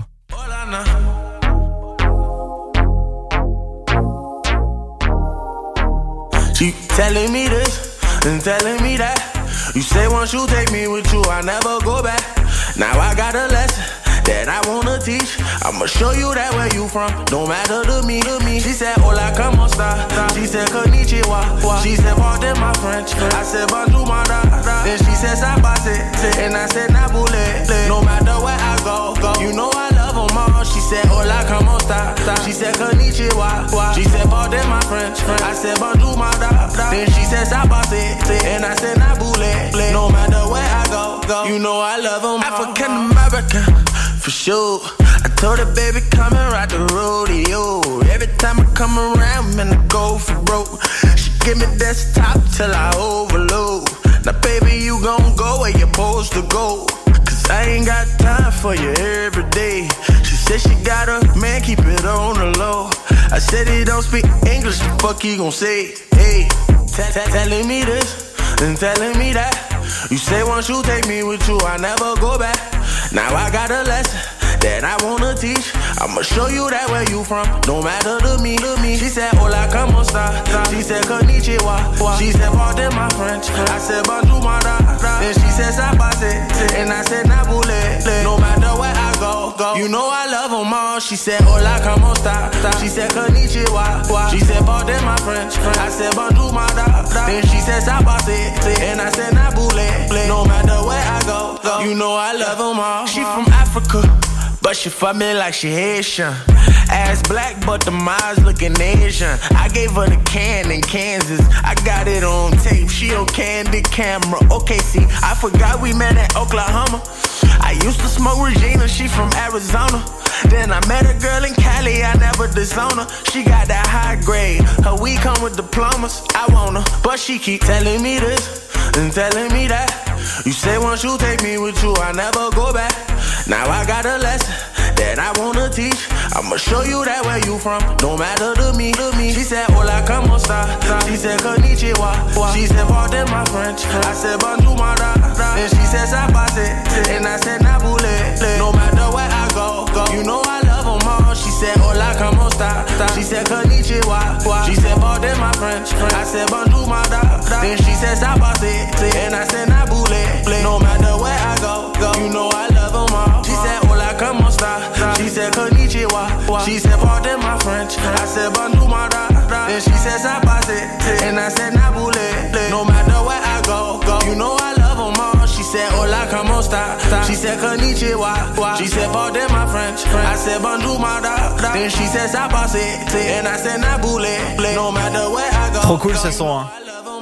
O: She telling me this and telling me that. You say once you take me with you, I never go back. Now I got a lesson that I wanna teach. I'ma show you that where you from, no matter to me. She said, hola, como esta? She said, konnichiwa. She said, pardon my French. I said, bonjour, my da. Then she said, sabase. And I said, nabule. No matter where I go, you know I love them all. She said, hola, como esta? She said, konnichiwa. She said, pardon my French. I said, bonjour, my da. Then she said, sabase. And I said, nabule. No matter where I go, you know I love them all. African American. For sure, I told her, baby, come and ride the rodeo. Every time I come around, man, I go for broke. She give me desktop till I overload. Now, baby, you gon' go where you're supposed to go. Cause I ain't got time for you every day. She said she got a man, keep it on the low. I said he don't speak English, the fuck he gon' say? Hey, telling me this and telling me that. You say once you take me with you, I never go back. Now I got a lesson that I wanna teach. I'ma show you that where you from, no matter to me. She said, hola, como esta? She said, konnichiwa. She said, pardon my French. I said, bonjour, my da. Then she said, sabase. And I said, nabule. No matter where I go, you know I love them all. She said, hola, como esta? She said, konnichiwa. She said, pardon my French. I said, bonjour, my da. Then she said, sabase. And I said, nabule. No matter where I go, you know I love them all. She from Africa, but she fuck me like she Haitian. Ass black, but the eyes looking Asian. I gave her the can in Kansas. I got it on tape, she on candid camera. Okay, see, I forgot we met at Oklahoma. I used to smoke Regina, she from Arizona. Then I met a girl in Cali, I never disown her. She got that high grade, her weed come with diplomas. I want her, but she keep telling me this and telling me that. You say once you take me with you, I never go back. Now I got a lesson that I wanna teach. I'ma show you that where you from, no matter to me. She said, hola, como esta? She said, konnichiwa. She said, pardon my French. I said, bonjour, my da. Then she said, sabase. And I said, nabule. No matter where I go, you know I love them all. She said, hola, como esta? She said, konnichiwa. She said, pardon my French. I said, bonjour, my da. Then she said, sabase. And I said, nabule. No matter where I go, you know I love them all. She said, hola, como esta? She said, konnichiwa. She said, pardon my French. I said, bonjour, my da. Then she said, sabase. And I said, nabule. No matter where I go, you know I love them all. She said, hola, como esta? She said, konnichiwa. She said, pardon my French. I said, bonjour, my da. Then she said, sabase. And I said, nabule. No matter where I go.
D: Trop cool ce son, hein.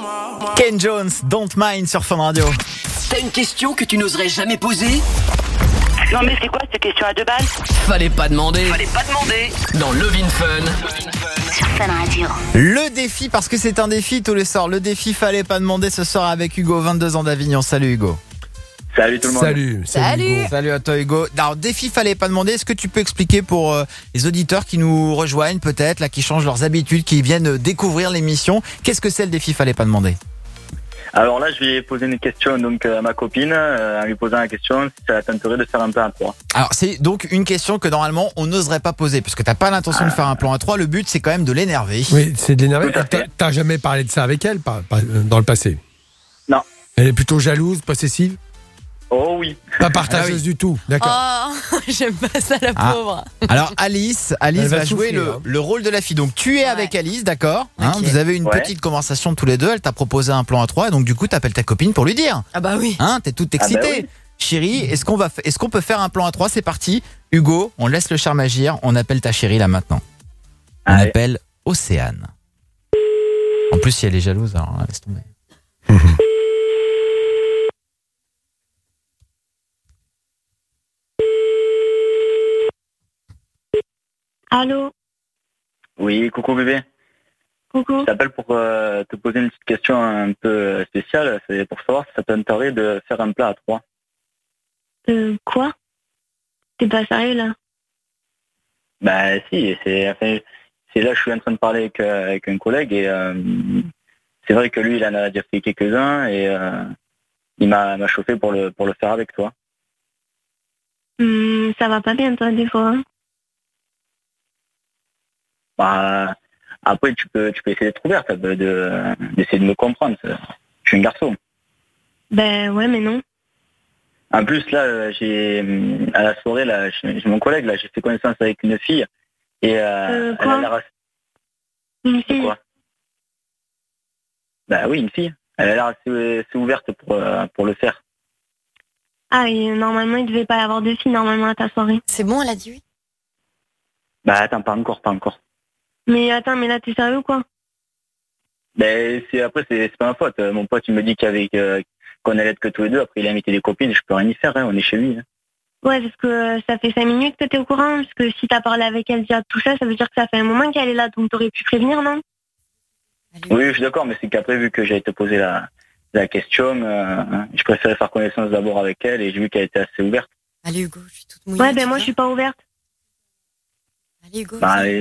D: Ken Jones, Don't Mind sur Fun Radio.
E: T'as une question que tu n'oserais jamais poser ?
L: Non mais c'est quoi cette question à 2 balles?
E: Fallait pas demander. Dans Love in Fun.
L: Sur Fun Radio.
D: Le défi, parce que c'est un défi tous les soirs. Le défi fallait pas demander ce soir avec Hugo, 22 ans d'Avignon. Salut Hugo.
J: Salut tout le monde.
G: Salut. Hugo.
D: Salut à toi Hugo. Alors défi fallait pas demander. Est-ce que tu peux expliquer pour les auditeurs qui nous rejoignent peut-être, là, qui changent leurs habitudes, qui viennent découvrir l'émission, qu'est-ce que c'est le défi fallait pas demander?
J: Alors là, je vais poser une question donc à ma copine, en lui posant la question si ça la tenterait de faire un plan à 3.
D: Alors c'est donc une question que normalement on n'oserait pas poser, parce que t'as pas l'intention de faire un plan à 3. Le but c'est quand même de l'énerver.
G: Oui, c'est de l'énerver. T'as jamais parlé de ça avec elle dans le passé?
J: Non.
G: Elle est plutôt jalouse, possessive?
J: Oh oui.
G: Pas partageuse du tout, d'accord.
I: Oh, j'aime pas ça, la pauvre.
D: Alors Alice va jouer le rôle de la fille. Donc tu es avec Alice, d'accord, hein, vous avez une petite conversation tous les deux. Elle t'a proposé un plan à 3, donc du coup t'appelles ta copine pour lui dire.
I: Ah bah oui.
D: Hein, t'es toute excitée. Oui. Chérie, est-ce qu'on peut faire un plan à 3? C'est parti. Hugo, on laisse le charme agir. On appelle ta chérie là maintenant. On appelle Océane. En plus si elle est jalouse, alors là, laisse tomber.
B: Allô?
J: Oui, coucou bébé.
B: Coucou.
J: Je t'appelle pour te poser une petite question un peu spéciale. C'est pour savoir si ça t'intéresserait de faire un plat à 3.
B: Quoi? T'es pas sérieux là?
J: Bah si, c'est là je suis en train de parler avec un collègue et c'est vrai que lui il en a déjà fait quelques-uns et il m'a chauffé pour le faire avec toi.
B: Ça va pas bien toi des fois. Hein?
J: Bah, après tu peux essayer d'être ouverte, d'essayer de me comprendre. Je suis un garçon.
B: Ben ouais mais non.
J: En plus là à la soirée là, j'ai mon collègue là, j'ai fait connaissance avec une fille et elle a l'air assez...
B: Une fille?
J: Quoi? Bah oui, une fille. Elle a l'air assez ouverte pour le faire.
B: Ah et normalement il devait pas y avoir de filles normalement à ta soirée.
I: C'est bon, elle a dit oui?
J: Bah attends, pas encore.
B: Mais attends, mais là t'es sérieux ou quoi?
J: Ben après c'est pas ma faute. Mon pote il me dit qu'on allait être que tous les deux. Après il a invité des copines, je peux rien y faire. Hein, on est chez lui. Hein.
B: Ouais, parce que ça fait 5 minutes que t'es au courant. Parce que si t'as parlé avec elle déjà de tout ça, ça veut dire que ça fait un moment qu'elle est là, donc t'aurais pu prévenir, non?
J: Oui, je suis d'accord, mais c'est qu'après vu que j'allais te poser la question, je préférais faire connaissance d'abord avec elle et j'ai vu qu'elle était assez ouverte.
I: Allez Hugo, je suis toute mouillée.
B: Ouais, ben moi je suis pas ouverte.
I: Allez Hugo.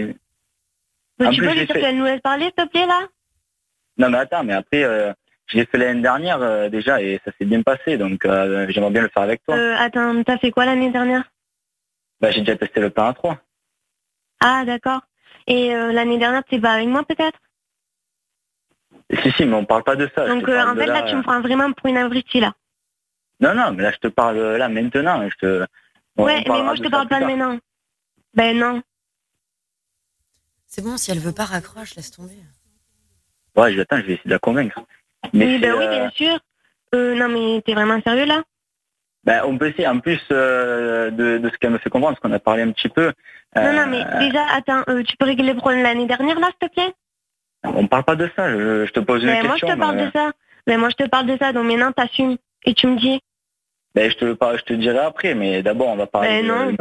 B: Tu peux lui dire qu'elle nous laisse parler, s'il te plaît, là?
J: Non, mais attends, mais après, je l'ai fait l'année dernière déjà et ça s'est bien passé, donc j'aimerais bien le faire avec toi.
B: Attends, t'as fait quoi l'année dernière?
J: Bah, j'ai déjà testé le plan à 3.
B: Ah, d'accord. Et l'année dernière, t'es pas avec moi, peut-être?
J: Si, mais on parle pas de ça.
B: Donc, en fait, là, tu me prends vraiment pour une abrutie, là.
J: Non, mais là, je te parle là, maintenant.
B: Ouais, mais moi, je te parle pas de maintenant. Ben non.
I: C'est bon, si elle veut pas, raccroche, laisse tomber.
J: Ouais, je vais essayer de la convaincre. Mais
B: oui, oui, bien sûr. Non, mais t'es vraiment sérieux, là?
J: Ben, on peut essayer, en plus de ce qu'elle me fait comprendre, parce qu'on a parlé un petit peu.
B: Non, mais déjà, attends, tu peux régler le problème l'année dernière, là, s'il te plaît?
J: On parle pas de ça, je te pose une question.
B: Moi, je te parle de ça. Mais moi, je te parle de ça, donc maintenant, t'assumes. Et tu me dis.
J: Ben, je te dirai après, mais d'abord, on va parler
B: de... non.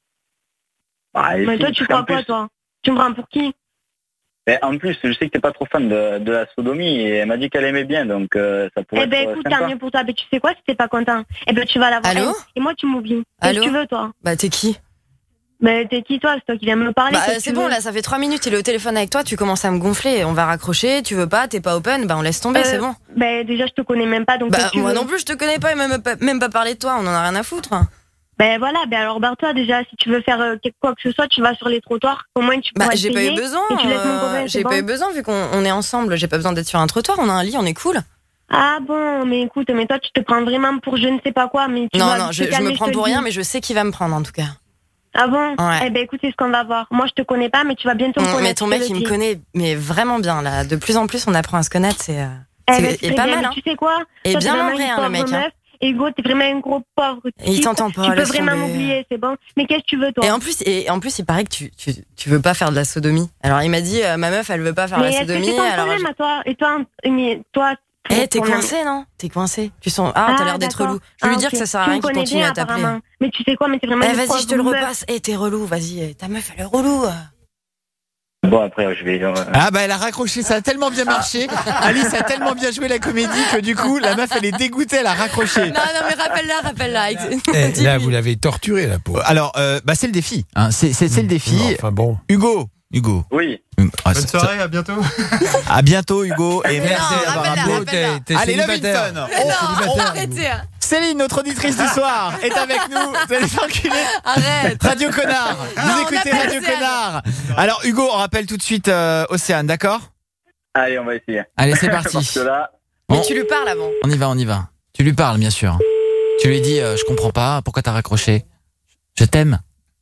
B: Mais
J: si,
B: toi, tu crois quoi, toi? Tu me prends pour qui?
J: Ben, en plus, je sais que t'es pas trop fan de la sodomie et elle m'a dit qu'elle aimait bien, donc ça pourrait être
B: écoute,
J: sympa.
B: tant mieux pour toi. Mais tu sais quoi, si t'es pas content, tu vas la voir.
I: Allô?
B: Et moi, tu m'oublies. Qu'est-ce que tu veux, toi?
I: Bah, t'es qui?
B: Bah, t'es qui, toi? C'est toi qui viens me parler.
I: Bah, c'est bon, là, ça fait 3 minutes, il est au téléphone avec toi, tu commences à me gonfler, on va raccrocher, tu veux pas, t'es pas open, bah, on laisse tomber, c'est bon.
B: Bah, déjà, je te connais même pas, donc.
I: Bah, moi non plus, je te connais pas, et même pas parler de toi, on en a rien à foutre.
B: Ben voilà, alors barre-toi déjà, si tu veux faire quoi que ce soit, tu vas sur les trottoirs, au moins tu pourras
I: j'ai pas eu besoin, j'ai pas eu besoin vu qu'on est ensemble, j'ai pas besoin d'être sur un trottoir, on a un lit, on est cool.
B: Ah bon, mais écoute, mais toi tu te prends vraiment pour je ne sais pas quoi, mais tu
I: Non, je me prends pour rien, mais je sais qui va me prendre en tout cas.
B: Ah bon?
I: Ouais.
B: Eh ben écoute, c'est ce qu'on va voir. Moi je te connais pas, mais tu vas bientôt me connaître.
I: Mais ton mec il me connaît mais vraiment bien là, de plus en plus on apprend à se connaître, c'est pas mal.
B: Tu sais quoi?
I: Et bien membré le mec.
B: Et Hugo, t'es vraiment un gros pauvre.
I: Et il t'entend pas.
B: Tu peux vraiment m'oublier, c'est bon. Mais qu'est-ce que tu veux, toi?
I: Et en plus, il paraît que tu veux pas faire de la sodomie. Alors il m'a dit, ma meuf, elle veut pas faire la sodomie.
B: C'est ton problème à toi. Et toi,
I: T'es coincé, non? T'es coincé. Tu sens. T'as l'air d'être relou. Je vais lui dire que ça sert à rien qu'il continue à t'appeler.
B: Mais tu sais quoi, mais c'est vraiment.
I: Vas-y, je te le repasse. T'es relou, vas-y. Ta meuf, elle est relou.
J: Bon, après, je vais.
D: Elle a raccroché, ça a tellement bien marché. Alice a tellement bien joué la comédie que du coup, la meuf, elle est dégoûtée, elle a raccroché.
I: Non, mais rappelle-la.
G: Là, vous l'avez torturée, la pauvre.
D: Alors, c'est le défi. Hein. C'est le défi.
G: Non, enfin bon.
D: Hugo.
J: Oui.
R: Bonne soirée, à bientôt.
D: À bientôt, Hugo. Et merci
G: d'avoir appelé.
D: Allez, Love in Fun.
I: On va arrêter.
D: Céline, notre auditrice du soir, est avec nous. Vous allez s'enculer.
I: Arrête.
D: Radio Connard. Vous écoutez Radio Connard. Alors, Hugo, on rappelle tout de suite Océane, d'accord?
J: Allez, on va essayer.
D: Allez, c'est parti.
J: Parce que là...
I: Mais tu lui parles avant.
D: On y va. Tu lui parles, bien sûr. Tu lui dis, je comprends pas, pourquoi t'as raccroché? Je t'aime.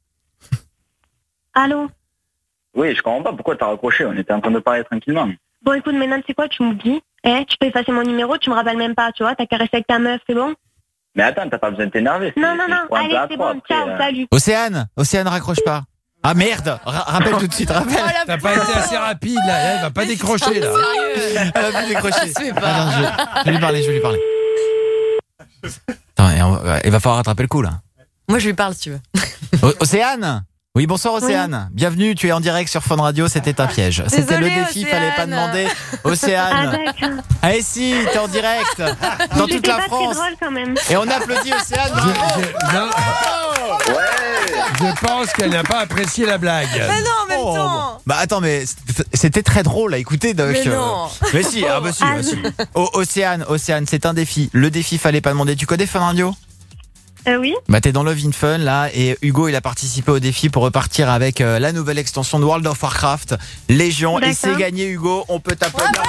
B: Allô?
J: Oui, je comprends pas pourquoi t'as raccroché. On était en train de parler tranquillement.
B: Bon, écoute, maintenant, tu sais quoi, tu m'oublies. Tu peux effacer mon numéro, tu me rappelles même pas, tu vois. T'as qu'à rester avec ta meuf, c'est bon?
J: Mais attends, t'as pas besoin de t'énerver.
B: Non. Allez, c'est bon, ciao, salut.
D: Océane, raccroche pas. Ah merde, rappelle tout de suite, rappelle.
G: T'as pas été assez rapide, là. Elle va pas décrocher, là.
D: Elle va plus décrocher. Je vais lui parler. Attends, il va falloir rattraper le coup, là.
I: Moi, je lui parle, si tu veux.
D: Océane? Oui, bonsoir Océane. Oui. Bienvenue, tu es en direct sur Fun Radio, c'était un piège. C'était le défi, fallait pas demander. Océane. Si, t'es en direct dans toute la France.
B: Drôle, quand même.
D: Et on applaudit Océane.
G: Je pense qu'elle n'a pas apprécié la blague.
I: Mais non, en même temps.
D: Bah attends, mais c'était très drôle à écouter. Donc,
I: mais non.
D: Mais si, si. Océane, c'est un défi. Le défi, fallait pas demander. Tu connais Fun Radio?
B: Oui.
D: Bah t'es dans Love in Fun là et Hugo il a participé au défi pour repartir avec la nouvelle extension de World of Warcraft Légion. Et c'est gagné Hugo, on peut t'applaudir.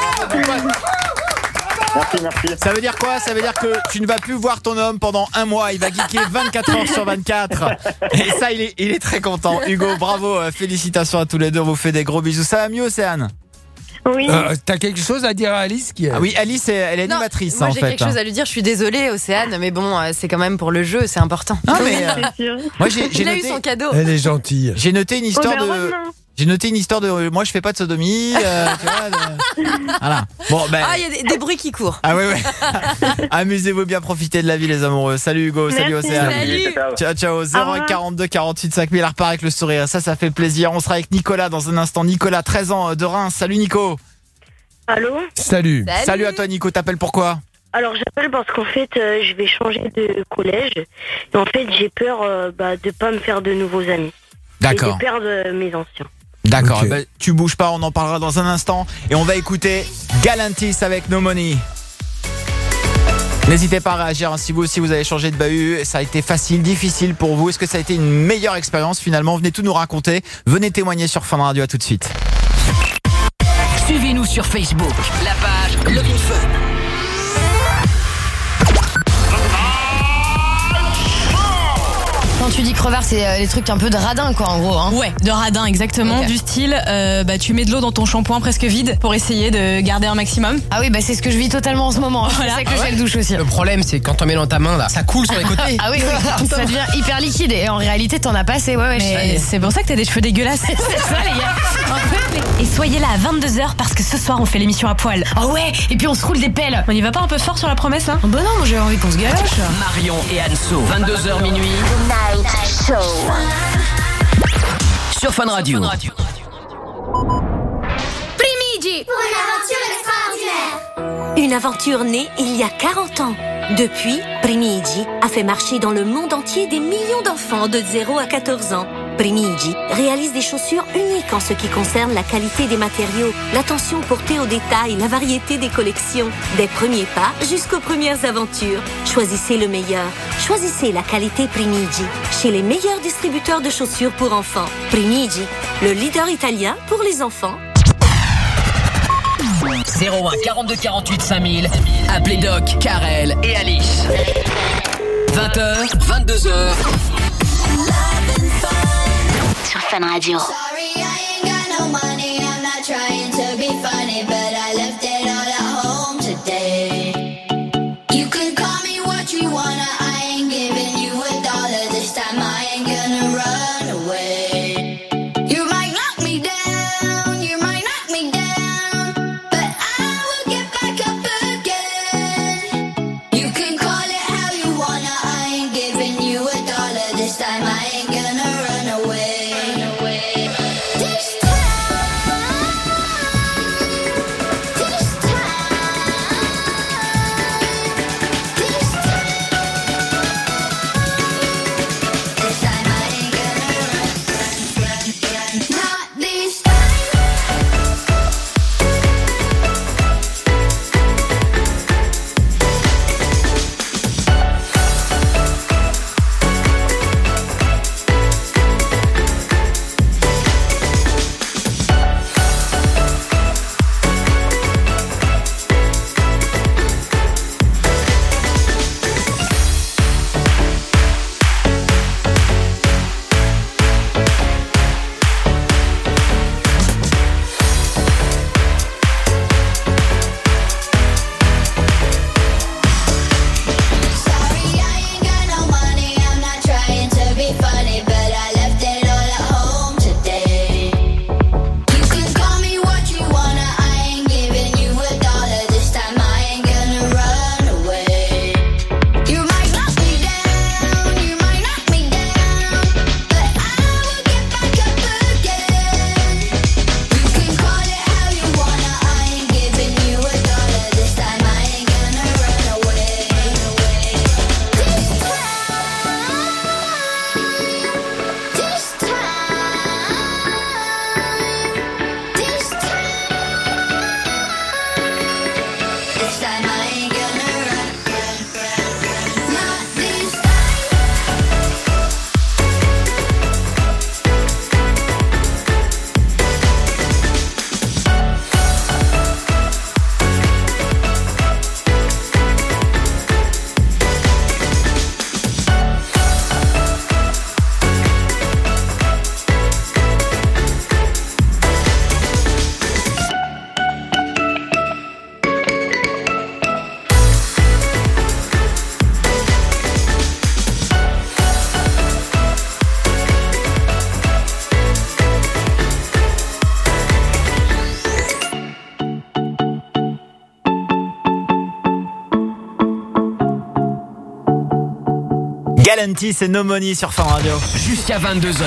J: Merci.
D: Ça veut dire quoi? Ça veut dire que tu ne vas plus voir ton homme pendant un mois, il va geeker 24 heures sur 24. Et ça il est très content. Hugo, bravo, félicitations à tous les deux, on vous fait des gros bisous. Ça va mieux Océane?
B: Oui.
G: T'as quelque chose à dire à Alice
D: Ah oui, Alice, elle est animatrice en fait.
I: Moi j'ai quelque chose à lui dire, je suis désolée Océane, mais bon, c'est quand même pour le jeu, c'est important.
D: Non mais moi j'ai
I: il a
D: noté...
I: eu son cadeau.
G: Elle est gentille.
D: J'ai noté une histoire de moi je fais pas de sodomie, tu vois, Voilà. Bon
I: il y a des bruits qui courent.
D: Ah ouais. Amusez-vous bien, profitez de la vie les amoureux. Salut Hugo, salut Océane.
I: Salut.
D: Ciao. 01 42 48 5000, elle repart avec le sourire. Ça fait plaisir. On sera avec Nicolas dans un instant. Nicolas, 13 ans de Reims. Salut Nico.
B: Allô?
G: Salut
D: à toi Nico, t'appelles pourquoi?
B: Alors j'appelle parce qu'en fait je vais changer de collège et en fait j'ai peur de pas me faire de nouveaux amis.
D: D'accord.
B: Et de perdre mes anciens.
D: D'accord,
G: okay.
D: Tu bouges pas, on en parlera dans un instant et on va écouter Galantis avec No Money. N'hésitez pas à réagir si vous aussi vous avez changé de bahut, ça a été facile, difficile pour vous, est-ce que ça a été une meilleure expérience finalement? Venez tout nous raconter, venez témoigner sur Fun Radio, à tout de suite.
E: Suivez-nous sur Facebook, la page Love in Fun.
I: Quand tu dis crevard, c'est les trucs un peu de radin, quoi, en gros. Hein.
P: Ouais, de radin, exactement. Okay. Du style, tu mets de l'eau dans ton shampoing presque vide pour essayer de garder un maximum.
I: Ah oui, c'est ce que je vis totalement en ce moment. Voilà. C'est ça que je fais le douche aussi.
E: Le problème, c'est quand on met dans ta main, là, ça coule sur les côtés.
I: Ah oui, ça devient hyper liquide. Et en réalité, t'en as pas assez. Ouais,
P: mais c'est pour ça que t'as des cheveux dégueulasses. C'est ça, les gars. Et soyez là à 22h parce que ce soir, on fait l'émission à poil.
I: Oh ouais, et puis on se roule des pelles.
P: On y va pas un peu fort sur la promesse, là?
I: Bah non, moi j'ai envie qu'on se galoche.
E: Marion et Anso, 22h minuit.
L: Show.
E: Sur Fun Radio.
L: Primigi pour une aventure extraordinaire.
V: Une aventure née il y a 40 ans. Depuis, Primigi a fait marcher dans le monde entier des millions d'enfants de 0 à 14 ans. Primigi réalise des chaussures uniques en ce qui concerne la qualité des matériaux, l'attention portée aux détails, la variété des collections. Des premiers pas jusqu'aux premières aventures. Choisissez le meilleur. Choisissez la qualité Primigi. Chez les meilleurs distributeurs de chaussures pour enfants. Primigi, le leader italien pour les enfants.
E: 01 42 48 5000. Appelez Doc, Karel et Alice. 20h, 22h.
L: Sur Fun Radio.
A: Sorry, I ain't got no money. I'm not trying to be funny, but I left it all at home today. You can call me what you wanna. I ain't giving you $1 this time. I ain't gonna run away. You might knock me down, you might knock me down, but I will get back up again.
D: Galantis et No Money sur Fun Radio.
E: Jusqu'à 22h.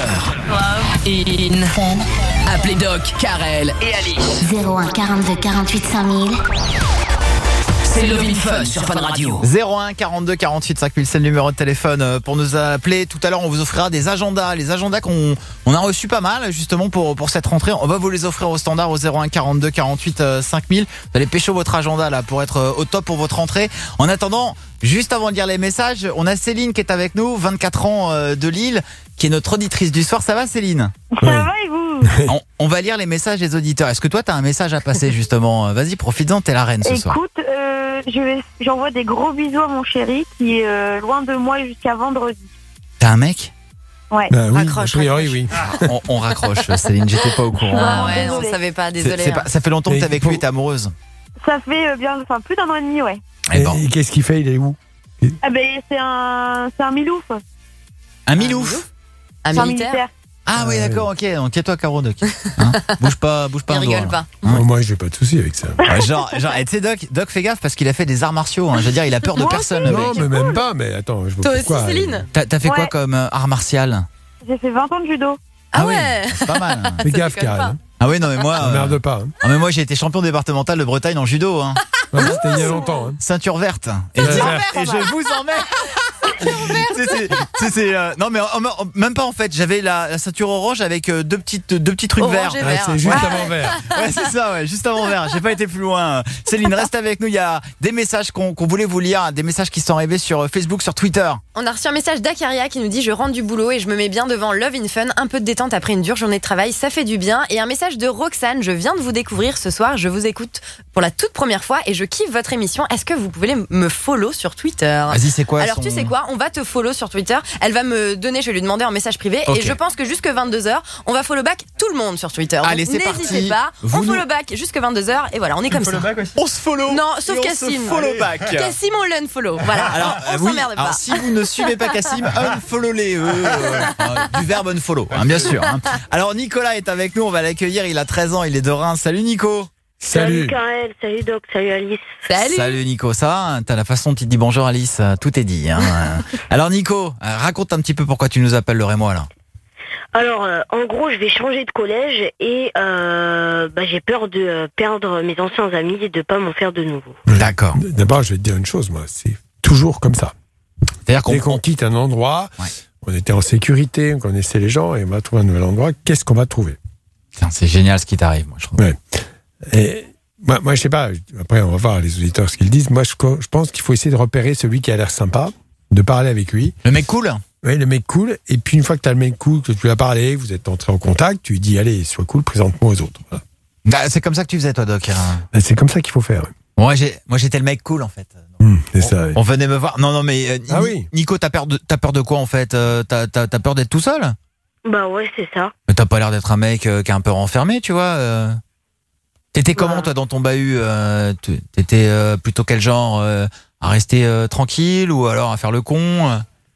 E: Appelez Doc, Karel et Alice.
L: 01 42 48 5000.
E: C'est Love in Fun sur Fun Radio.
D: 01 42 48 5000, c'est le numéro de téléphone pour nous appeler. Tout à l'heure, on vous offrira des agendas. Les agendas qu'on a reçus pas mal, justement, pour cette rentrée. On va vous les offrir au standard au 01 42 48 5000. Vous allez pécho votre agenda là pour être au top pour votre rentrée. En attendant, juste avant de lire les messages, on a Céline qui est avec nous, 24 ans de Lille, qui est notre auditrice du soir. Ça va, Céline?
B: Ça va et vous?
D: On va lire les messages des auditeurs. Est-ce que toi, tu as un message à passer, justement? Vas-y, profites-en, t'es la reine ce soir.
B: Écoute, j'envoie des gros bisous à mon chéri qui est loin de moi jusqu'à vendredi.
D: T'as un mec?
B: Ouais.
G: Oui,
I: Raccroche,
G: a priori, oui.
D: On raccroche, Céline, j'étais pas au courant.
I: Ah ouais, on
B: désolée.
I: savait pas, désolé.
D: Ça fait longtemps que t'es avec lui et t'es amoureuse.
B: Ça fait plus d'un an et demi, ouais.
D: Eh ben.
G: Et qu'est-ce qu'il fait? Il est où?
B: Ah ben c'est un milouf.
D: Un milouf?
I: Un
B: C'est un
I: militaire.
B: militaire.
D: Ah oui, d'accord, ok. Donc tais-toi, Caro, Doc. Hein, bouge pas
I: Il
D: un
I: rigole
D: doigt.
I: pas.
G: Moi, j'ai pas de souci avec ça.
D: Ouais, genre, tu sais, Doc, fais gaffe parce qu'il a fait des arts martiaux. Hein. Je veux dire, il a peur de
B: Moi
D: personne,
B: aussi.
D: le
G: Non,
D: mec.
G: mais même pas. Mais attends, je vois
I: Toi
G: pourquoi.
I: aussi, Céline?
D: T'as fait quoi
B: Ouais.
D: comme art martial?
B: J'ai fait 20 ans de judo.
I: Ah
D: oui,
I: ouais.
D: c'est pas mal. Hein.
G: Fais
I: Ça
G: gaffe,
I: déconne
G: Karel.
I: pas.
D: Ah oui, non, mais moi.
G: Merde pas. Hein.
D: Ah, mais moi, j'ai été champion départemental de Bretagne en judo. Hein.
G: Ouais, C'était il y a longtemps. Hein.
D: Ceinture verte.
G: Et
D: Et
G: là-
D: je vous emmène. Non mais même pas en fait. J'avais la ceinture orange avec deux petits trucs
I: Orange
D: verts.
I: et
G: Ouais,
I: vert.
G: c'est juste avant vert.
D: Ouais, c'est ça, ouais, juste avant vert. J'ai pas été plus loin. Céline, reste avec nous. Il y a des messages qu'on voulait vous lire, des messages qui sont arrivés sur Facebook, sur Twitter.
I: On a reçu un message d'Akaria qui nous dit: je rentre du boulot et je me mets bien devant Love in Fun, un peu de détente après une dure journée de travail, ça fait du bien. Et un message de Roxane: je viens de vous découvrir ce soir, je vous écoute pour la toute première fois et je kiffe votre émission. Est-ce que vous pouvez me follow sur Twitter?
D: Vas-y, c'est quoi
I: Alors tu sais quoi, on va te follow sur Twitter. Elle va me donner, je vais lui demander un message privé.
D: Ok.
I: Et je pense que jusque 22h, on va follow back tout le monde sur Twitter. Donc,
D: Allez, c'est parti.
I: n'hésitez pas,
D: Vous
I: on
D: nous-
I: follow back jusque 22h et voilà, on est comme ça.
D: On se follow.
I: Non, sauf
D: et on
I: Cassim.
D: se follow back.
I: Cassim, on l'unfollow. Voilà,
D: Alors,
I: on
D: oui,
I: s'emmerde
D: alors
I: pas.
D: si vous ne suivez pas Cassim, unfollow-les. Du verbe unfollow, hein, bien sûr. Hein. Alors Nicolas est avec nous, on va l'accueillir. Il a 13 ans, il est de Reims. Salut Nico.
G: Salut.
B: Karel, salut Doc, salut Alice.
I: Salut.
D: Nico, ça va? T'as la façon dont tu dis bonjour Alice, tout est dit. Hein. Alors Nico, raconte un petit peu pourquoi tu nous appelles Laure et moi là.
B: Alors, en gros, je vais changer de collège et j'ai peur de perdre mes anciens amis et de pas m'en faire de nouveau.
D: D'accord.
G: D'abord, je vais te dire une chose, moi. C'est toujours comme ça.
D: C'est-à-dire
G: Dès qu'on quitte un endroit, on était en sécurité, on connaissait les gens et on va trouver un nouvel endroit. Qu'est-ce qu'on va trouver?
D: Putain, c'est génial ce qui t'arrive, moi je trouve.
G: Ouais. Et moi, je sais pas. Après, on va voir les auditeurs ce qu'ils disent. Moi, je pense qu'il faut essayer de repérer celui qui a l'air sympa, de parler avec lui.
D: Le mec cool?
G: Oui, le mec cool. Et puis, une fois que tu as le mec cool, que tu lui as parlé, que vous êtes entré en contact, tu lui dis, allez, sois cool, présente-moi aux autres. Voilà.
D: Bah, c'est comme ça que tu faisais toi, Doc.
G: Ben, c'est comme ça qu'il faut faire.
D: Moi j'étais le mec cool en fait.
G: C'est ça.
D: On venait me voir. Non, mais
G: oui.
D: Nico, t'as peur de quoi en fait? T'as peur d'être tout seul?
B: Bah ouais, c'est ça.
D: Mais t'as pas l'air d'être un mec qui est un peu renfermé, tu vois. T'étais comment toi dans ton bahut? T'étais plutôt quel genre? À rester tranquille ou alors à faire le con?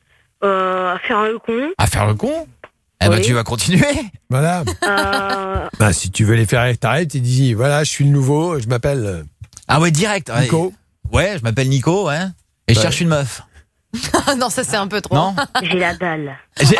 B: À faire le con.
D: À faire le con? Eh ben
B: Oui.
D: tu vas continuer.
G: Voilà. Bah, si tu veux les faire t'arrêtes, tu dis, voilà, je suis le nouveau, je m'appelle
D: Ah ouais, direct.
G: Nico.
D: Ouais, je m'appelle Nico, ouais. Et je
G: Ouais.
D: cherche une meuf.
I: Non, ça c'est un peu trop.
D: Non?
B: J'ai la dalle.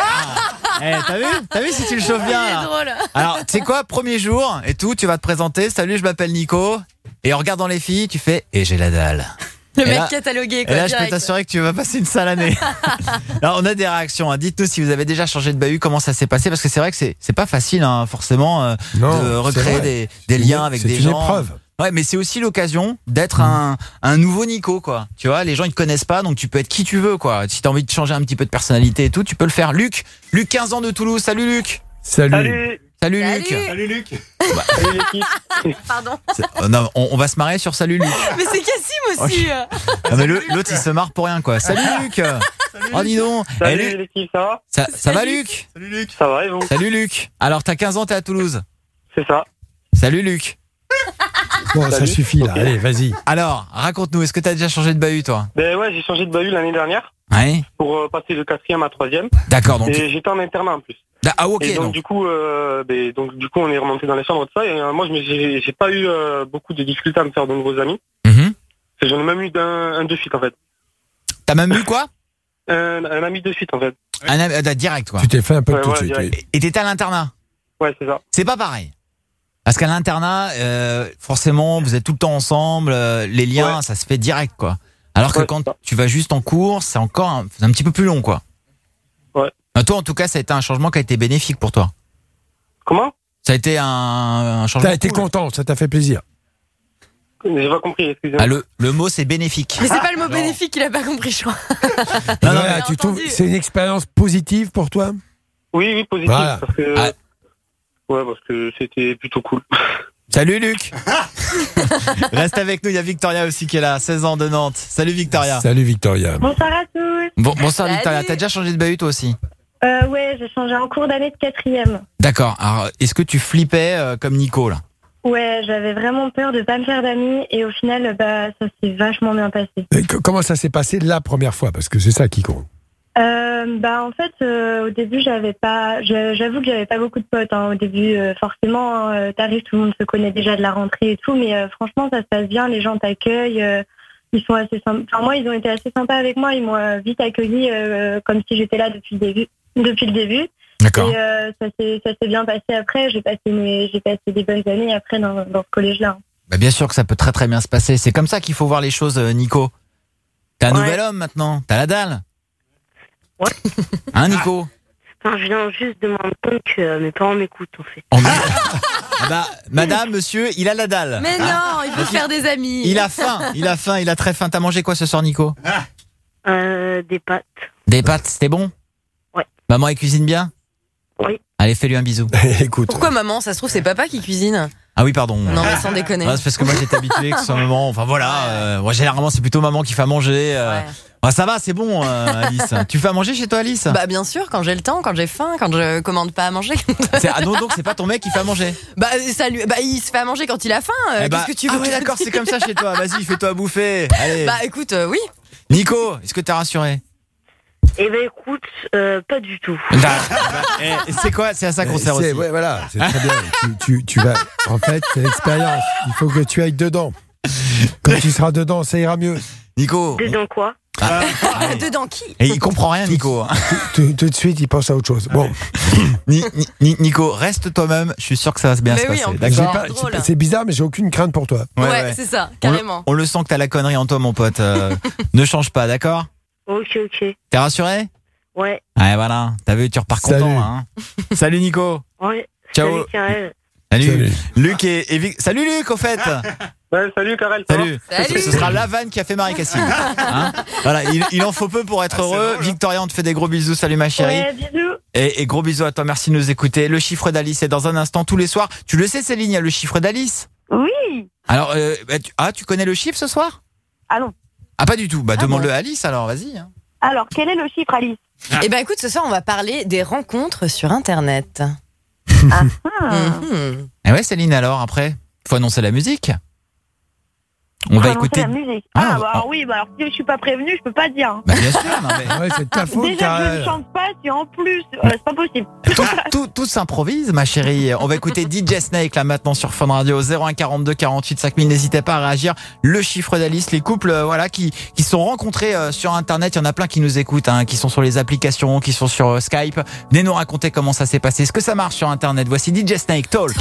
D: T'as vu si tu le chauffes bien
I: Il est
D: là.
I: drôle.
D: Alors, tu sais quoi, premier jour et tout, tu vas te présenter. Salut, je m'appelle Nico. Et en regardant les filles, tu fais et j'ai la dalle.
I: Le
D: Et
I: mec
D: là-
I: catalogué,
D: Et
I: quoi.
D: là, je peux
I: direct.
D: t'assurer que tu vas passer une sale année. Alors, on a des réactions. Hein. Dites-nous si vous avez déjà changé de bahut, comment ça s'est passé, parce que c'est vrai que c'est pas facile, hein, forcément,
G: Non,
D: de
G: c'est
D: recréer
G: vrai.
D: des liens avec
G: C'est
D: des
G: une
D: gens.
G: épreuve.
D: Ouais, mais c'est aussi l'occasion d'être un nouveau Nico, quoi. Tu vois, les gens ils te connaissent pas, donc tu peux être qui tu veux, quoi. Si t'as envie de changer un petit peu de personnalité et tout, tu peux le faire. Luc, 15 ans de Toulouse. Salut Luc.
G: Salut.
D: Salut Luc.
I: Salut.
R: Luc.
C: Salut l'équipe.
I: Pardon.
D: Non, on va se marrer sur Salut Luc.
I: Mais c'est Cassim aussi.
D: Ah, mais l'autre il se marre pour rien, quoi. Salut Luc. Oh dis donc.
C: Salut
D: Eh, Luc,
C: l'équipe, ça va?
D: ça va Luc?
R: Salut Luc.
C: Ça va et vous?
D: Salut Luc. Alors t'as 15 ans, t'es à Toulouse.
C: C'est ça.
D: Salut Luc.
G: Bon, ça
C: Salut.
G: suffit là.
C: Ok.
G: Allez, vas-y.
D: Alors, raconte-nous, est-ce que t'as déjà changé de bahut, toi?
C: Ben ouais, j'ai changé de bahut l'année dernière
D: Ouais.
C: pour passer de 4e à 3e.
D: D'accord, donc.
C: Et j'étais en internat en plus.
D: Ah, ok,
C: et donc,
D: donc.
C: du coup, on est remonté dans les chambres tout ça. Et moi, j'ai pas eu beaucoup de difficultés à me faire de nouveaux amis.
D: Mhm.
C: J'en ai même eu un de suite en fait.
D: T'as même eu quoi?
N: Un ami de suite, en fait.
D: Un ami, direct, quoi.
G: Tu t'es fait un peu tout de
N: voilà,
G: suite.
D: Et t'étais à l'internat?
N: Ouais, c'est ça.
D: C'est pas pareil. Parce qu'à l'internat, forcément, vous êtes tout le temps ensemble, les liens, ça se fait direct, quoi. Alors que quand tu vas juste en cours, c'est encore un petit peu plus long, quoi.
N: Ouais.
D: Toi, en tout cas, ça a été un changement qui a été bénéfique pour toi.
N: Comment?
D: Ça a été un changement.
G: T'as été content, ça t'a fait plaisir.
N: J'ai pas compris, excusez-moi.
D: Ah, le mot, c'est bénéfique.
I: Mais c'est pas le mot bénéfique, il a pas compris, je crois.
G: Non, mais tu trouves c'est une expérience positive pour toi?
N: Oui, positive.
G: Voilà.
N: Parce que... Ouais, parce que c'était plutôt cool.
D: Salut Luc. Reste avec nous, il y a Victoria aussi qui est là, 16 ans de Nantes. Salut Victoria.
G: Salut Victoria.
B: Bonsoir à tous.
D: Bonsoir Victoria, t'as déjà changé de bahut toi aussi?
B: Ouais, j'ai changé en cours d'année de 4e.
D: D'accord, alors est-ce que tu flippais comme Nico là?
B: Ouais, j'avais vraiment peur de pas me faire d'amis et au final, ça s'est vachement bien passé.
G: Et comment ça s'est passé la première fois? Parce que c'est ça qui compte.
B: En fait, au début, j'avoue que j'avais pas beaucoup de potes. Au début, forcément, t'arrives, tout le monde se connaît déjà de la rentrée et tout, mais franchement, ça se passe bien. Les gens t'accueillent, ils sont assez sympas. Enfin, moi, ils ont été assez sympas avec moi. Ils m'ont vite accueilli comme si j'étais là depuis le début.
D: D'accord.
B: Et ça s'est bien passé après. J'ai passé des bonnes années après dans ce collège-là.
D: Bah bien sûr que ça peut très très bien se passer. C'est comme ça qu'il faut voir les choses, Nico. T'es un nouvel homme maintenant. T'as la dalle.
Q: Ouais.
D: Hein, Nico?
Q: Enfin, je viens juste de me rendre compte que mes parents m'écoutent, en fait.
D: Madame, monsieur, il a la dalle.
I: Mais non, il veut faire des amis.
D: Il a faim, il a très faim. T'as mangé quoi ce soir, Nico?
Q: Des pâtes.
D: Des pâtes, c'était bon?
Q: Ouais.
D: Maman, elle cuisine bien?
Q: Oui.
D: Allez, fais-lui un bisou.
G: Écoute.
I: Pourquoi maman? Ça se trouve, c'est papa qui cuisine.
D: Ah oui, pardon.
I: Non, mais sans déconner.
D: C'est parce que moi j'étais habitué que ce soit maman. Enfin voilà, moi généralement c'est plutôt maman qui fait à manger. Ça va, c'est bon, Alice. Tu fais à manger chez toi, Alice?
I: Bah bien sûr, quand j'ai le temps, quand j'ai faim, quand je commande pas à manger.
D: Donc c'est pas ton mec qui fait à manger?
I: Il se fait à manger quand il a faim. Qu'est-ce que tu veux?
D: Ah ouais, d'accord, c'est comme ça chez toi. Vas-y, fais-toi à bouffer. Allez.
I: Bah écoute, oui.
D: Nico, est-ce que t'es rassuré?
Q: Eh ben écoute, pas du tout.
D: C'est quoi? C'est à ça qu'on sert aussi.
G: Ouais, voilà, c'est très bien. tu vas. En fait, c'est l'expérience. Il faut que tu ailles dedans. Quand tu seras dedans, ça ira mieux.
D: Nico.
Q: Dedans quoi?
I: Dedans qui?
D: Et il comprend rien, Nico.
G: Tout de suite, il pense à autre chose. Bon.
D: Nico, reste toi-même. Je suis sûr que ça va bien se passer. D'accord.
G: C'est bizarre, mais j'ai aucune crainte pour toi.
I: Ouais. C'est ça, carrément.
D: On le sent que t'as la connerie en toi, mon pote. Ne change pas, d'accord?
Q: Ok.
D: T'es rassuré?
Q: Ouais.
D: Ouais, voilà. T'as vu, tu repars content. Hein. Salut, Nico.
Q: Ouais.
D: Ciao. Salut. Luc et Vic. Salut, Luc, au fait.
N: Ouais, salut, Karel.
D: Salut. Ce sera la vanne qui a fait Marie-Cassine. Hein, voilà, il en faut peu pour être heureux. Bon, Victoria, on te fait des gros bisous. Salut, ma chérie.
B: Ouais, bisous.
D: Et gros bisous à toi. Merci de nous écouter. Le chiffre d'Alice est dans un instant, tous les soirs. Tu le sais, Céline, il y a le chiffre d'Alice.
B: Oui.
D: Alors, tu connais le chiffre ce soir?
B: Ah non.
D: Ah, pas du tout. Bah, demande-le à Alice, alors, vas-y. Hein.
B: Alors, quel est le chiffre, Alice?
I: Eh ben écoute, ce soir, on va parler des rencontres sur Internet.
D: Ah ouais, Céline, alors, après, faut annoncer la musique. On va écouter
B: la musique. Alors si je suis pas prévenue, je peux pas dire.
D: Bah bien sûr, non mais
G: ouais, c'est ta faute.
B: Déjà je ne chante pas, si en plus, c'est pas possible.
D: Tout s'improvise, ma chérie. On va écouter DJ Snake là maintenant sur Fun Radio 01 42 48 5000. N'hésitez pas à réagir. Le chiffre d'Alice, les couples qui se sont rencontrés sur Internet. Il y en a plein qui nous écoutent, qui sont sur les applications, qui sont sur Skype. Venez nous raconter comment ça s'est passé. Est-ce que ça marche sur Internet? Voici DJ Snake, Talk.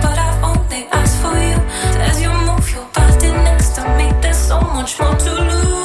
A: Much more to lose.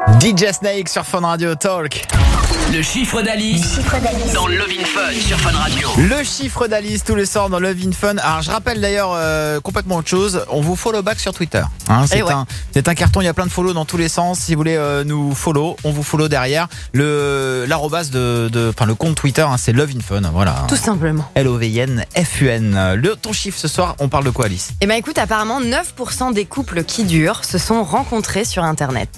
D: DJ Snake sur Fun Radio Talk.
E: Le chiffre d'Alice dans Love in Fun sur Fun Radio.
D: Le chiffre d'Alice tous les soirs dans Love in Fun. Alors je rappelle d'ailleurs complètement autre chose. On vous follow back sur Twitter. C'est un carton, il y a plein de follow dans tous les sens. Si vous voulez nous follow, on vous follow derrière. L'arrobase le compte Twitter, c'est Love in Fun. Voilà.
I: Tout simplement.
D: LOVINFUN. Ton chiffre ce soir, on parle de quoi, Alice?
I: Eh ben écoute, apparemment 9% des couples qui durent se sont rencontrés sur Internet.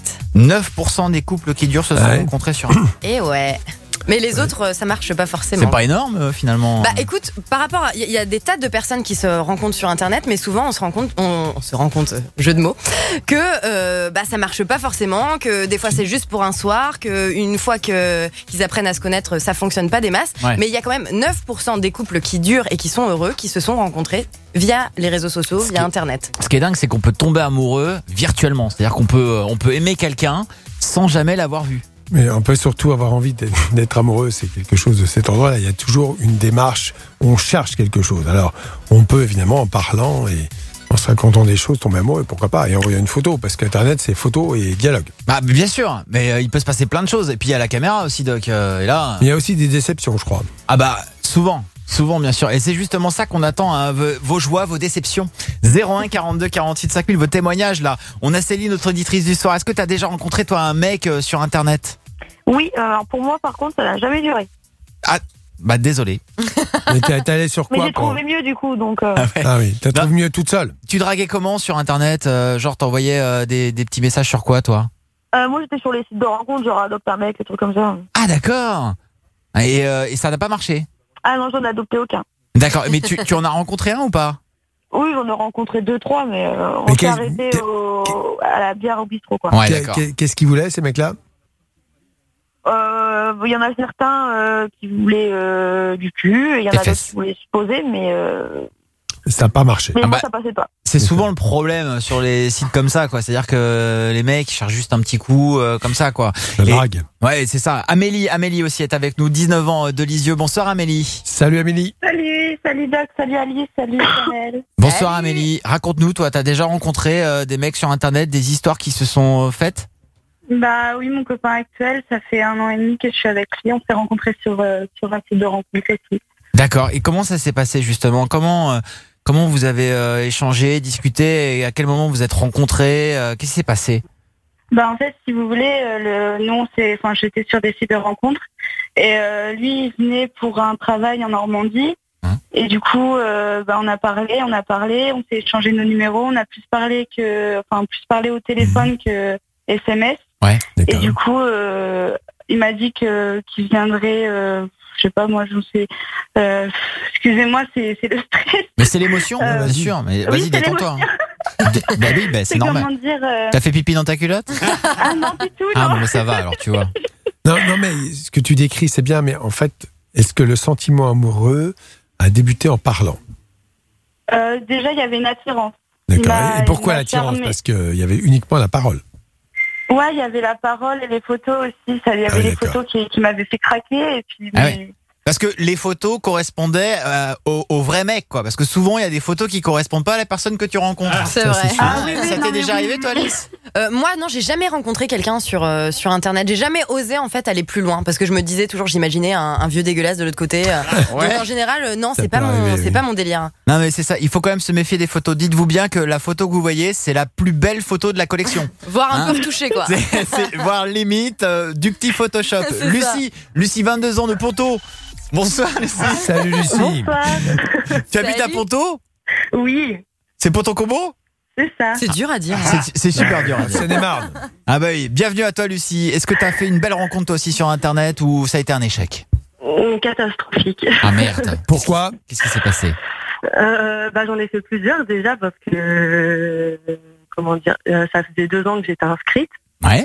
D: 9% des couples qui durent se sont rencontrés sur Internet.
I: Et ouais. Mais les autres, ça marche pas forcément.
D: C'est pas énorme finalement.
I: Bah écoute, par rapport à, il y a des tas de personnes qui se rencontrent sur Internet, mais souvent on se rend compte, jeu de mots, que ça marche pas forcément, que des fois c'est juste pour un soir, que une fois qu'ils apprennent à se connaître, ça fonctionne pas des masses. Ouais. Mais il y a quand même 9% des couples qui durent et qui sont heureux, qui se sont rencontrés via les réseaux sociaux, via Internet.
D: Ce qui est dingue, c'est qu'on peut tomber amoureux virtuellement, c'est-à-dire qu'on peut aimer quelqu'un sans jamais l'avoir vu.
G: Mais on peut surtout avoir envie d'être amoureux, c'est quelque chose de cet endroit-là. Il y a toujours une démarche où on cherche quelque chose. Alors, on peut évidemment, en parlant et en se racontant des choses, tomber amoureux, pourquoi pas, et envoyer une photo, parce qu'Internet, c'est photo et dialogue.
D: Bah, bien sûr, mais il peut se passer plein de choses. Et puis, il y a la caméra aussi, Doc. Et là...
G: Il y a aussi des déceptions, je crois.
D: Ah bah, souvent, bien sûr. Et c'est justement ça qu'on attend, hein, vos joies, vos déceptions. 01 42 48 5000, vos témoignages, là. On a Céline, notre auditrice du soir. Est-ce que tu as déjà rencontré, toi, un mec sur Internet ?
B: Oui, pour moi, par contre, ça n'a jamais duré.
D: Ah, bah désolé.
G: Mais t'es allé sur quoi?
B: Mais j'ai trouvé mieux, du coup, donc...
G: Ah oui, t'as trouvé mieux toute seule.
D: Tu draguais comment sur Internet? Genre, t'envoyais des petits messages sur quoi, toi?
B: Moi, j'étais sur les sites de rencontres, genre adopte un mec, des trucs comme ça.
D: Ah, d'accord. Et ça n'a pas marché?
B: Ah non, j'en ai adopté aucun.
D: D'accord, mais tu en as rencontré un ou pas?
B: Oui, j'en ai rencontré 2-3, mais on s'est arrêté à la bière au bistrot, quoi.
D: Ouais, d'accord.
G: Qu'est-ce qu'ils voulaient, ces mecs-là?
B: Il y en a certains qui voulaient du cul, et il y en a d'autres qui voulaient se poser, mais...
G: Ça n'a pas marché.
B: Mais moi, ça passait pas.
D: C'est souvent le problème sur les sites comme ça, quoi. C'est-à-dire que les mecs cherchent juste un petit coup, comme ça, quoi.
G: La drague.
D: Ouais, c'est ça. Amélie aussi est avec nous, 19 ans de Lisieux. Bonsoir Amélie.
G: Salut Amélie.
B: Salut Doc, salut Alice, salut Chanel.
D: Bonsoir Amélie. Raconte-nous, toi, t'as déjà rencontré des mecs sur Internet, des histoires qui se sont faites?
B: Bah oui, mon copain actuel, ça fait 1 an et demi que je suis avec lui. On s'est rencontrés sur un site de rencontre aussi.
D: D'accord. Et comment ça s'est passé justement? Comment vous avez échangé, discuté, et à quel moment vous êtes rencontrés? Qu'est-ce qui s'est passé?
B: Bah en fait, si vous voulez, j'étais sur des sites de rencontres et lui il venait pour un travail en Normandie. Et du coup, on a parlé, on s'est échangé nos numéros, on a plus parlé au téléphone que SMS.
D: Ouais,
B: et du coup, il m'a dit qu'il viendrait, je sais pas, moi je sais, excusez-moi, c'est le stress.
D: Mais c'est l'émotion, bien sûr, mais vas-y, détends-toi. Bah oui, c'est normal. T'as fait pipi dans ta culotte?
B: Ah non, du tout, non.
D: Ah bon, ça va alors, tu vois.
G: Non, mais ce que tu décris, c'est bien, mais en fait, est-ce que le sentiment amoureux a débuté en parlant?
B: Déjà, il y avait une attirance.
G: D'accord. Et pourquoi l'attirance? Parce qu'il y avait uniquement la parole.
B: Ouais, il y avait la parole et les photos aussi. Il y avait les photos qui m'avaient fait craquer. Et puis,
D: Parce que les photos correspondaient au vrai mec, quoi. Parce que souvent, il y a des photos qui correspondent pas à la personne que tu rencontres.
I: C'est vrai.
D: Ça t'est déjà arrivé, toi, Alice?
I: Moi, non, j'ai jamais rencontré quelqu'un sur Internet. J'ai jamais osé, en fait, aller plus loin. Parce que je me disais toujours, j'imaginais un vieux dégueulasse de l'autre côté. Donc, en général, non, c'est pas mon délire.
D: Non, mais c'est ça. Il faut quand même se méfier des photos. Dites-vous bien que la photo que vous voyez, c'est la plus belle photo de la collection.
I: Voire un peu retouchée, quoi.
D: Voire limite du petit Photoshop. Lucie, 22 ans de Ponto. Bonsoir Lucie.
G: Salut Lucie.
B: Bonsoir.
D: Tu habites à Ponto?
B: Oui.
D: C'est Ponto Combo?
B: C'est ça.
I: C'est dur à dire.
D: C'est super dur à dire.
G: C'est des mardes.
D: Ah bah oui, bienvenue à toi Lucie. Est-ce que tu as fait une belle rencontre toi aussi sur Internet ou ça a été un échec?
B: Catastrophique.
D: Ah merde.
G: Pourquoi?
D: Qu'est-ce qui s'est passé?
B: J'en ai fait plusieurs déjà parce que ça faisait 2 ans que j'étais inscrite.
D: Ouais.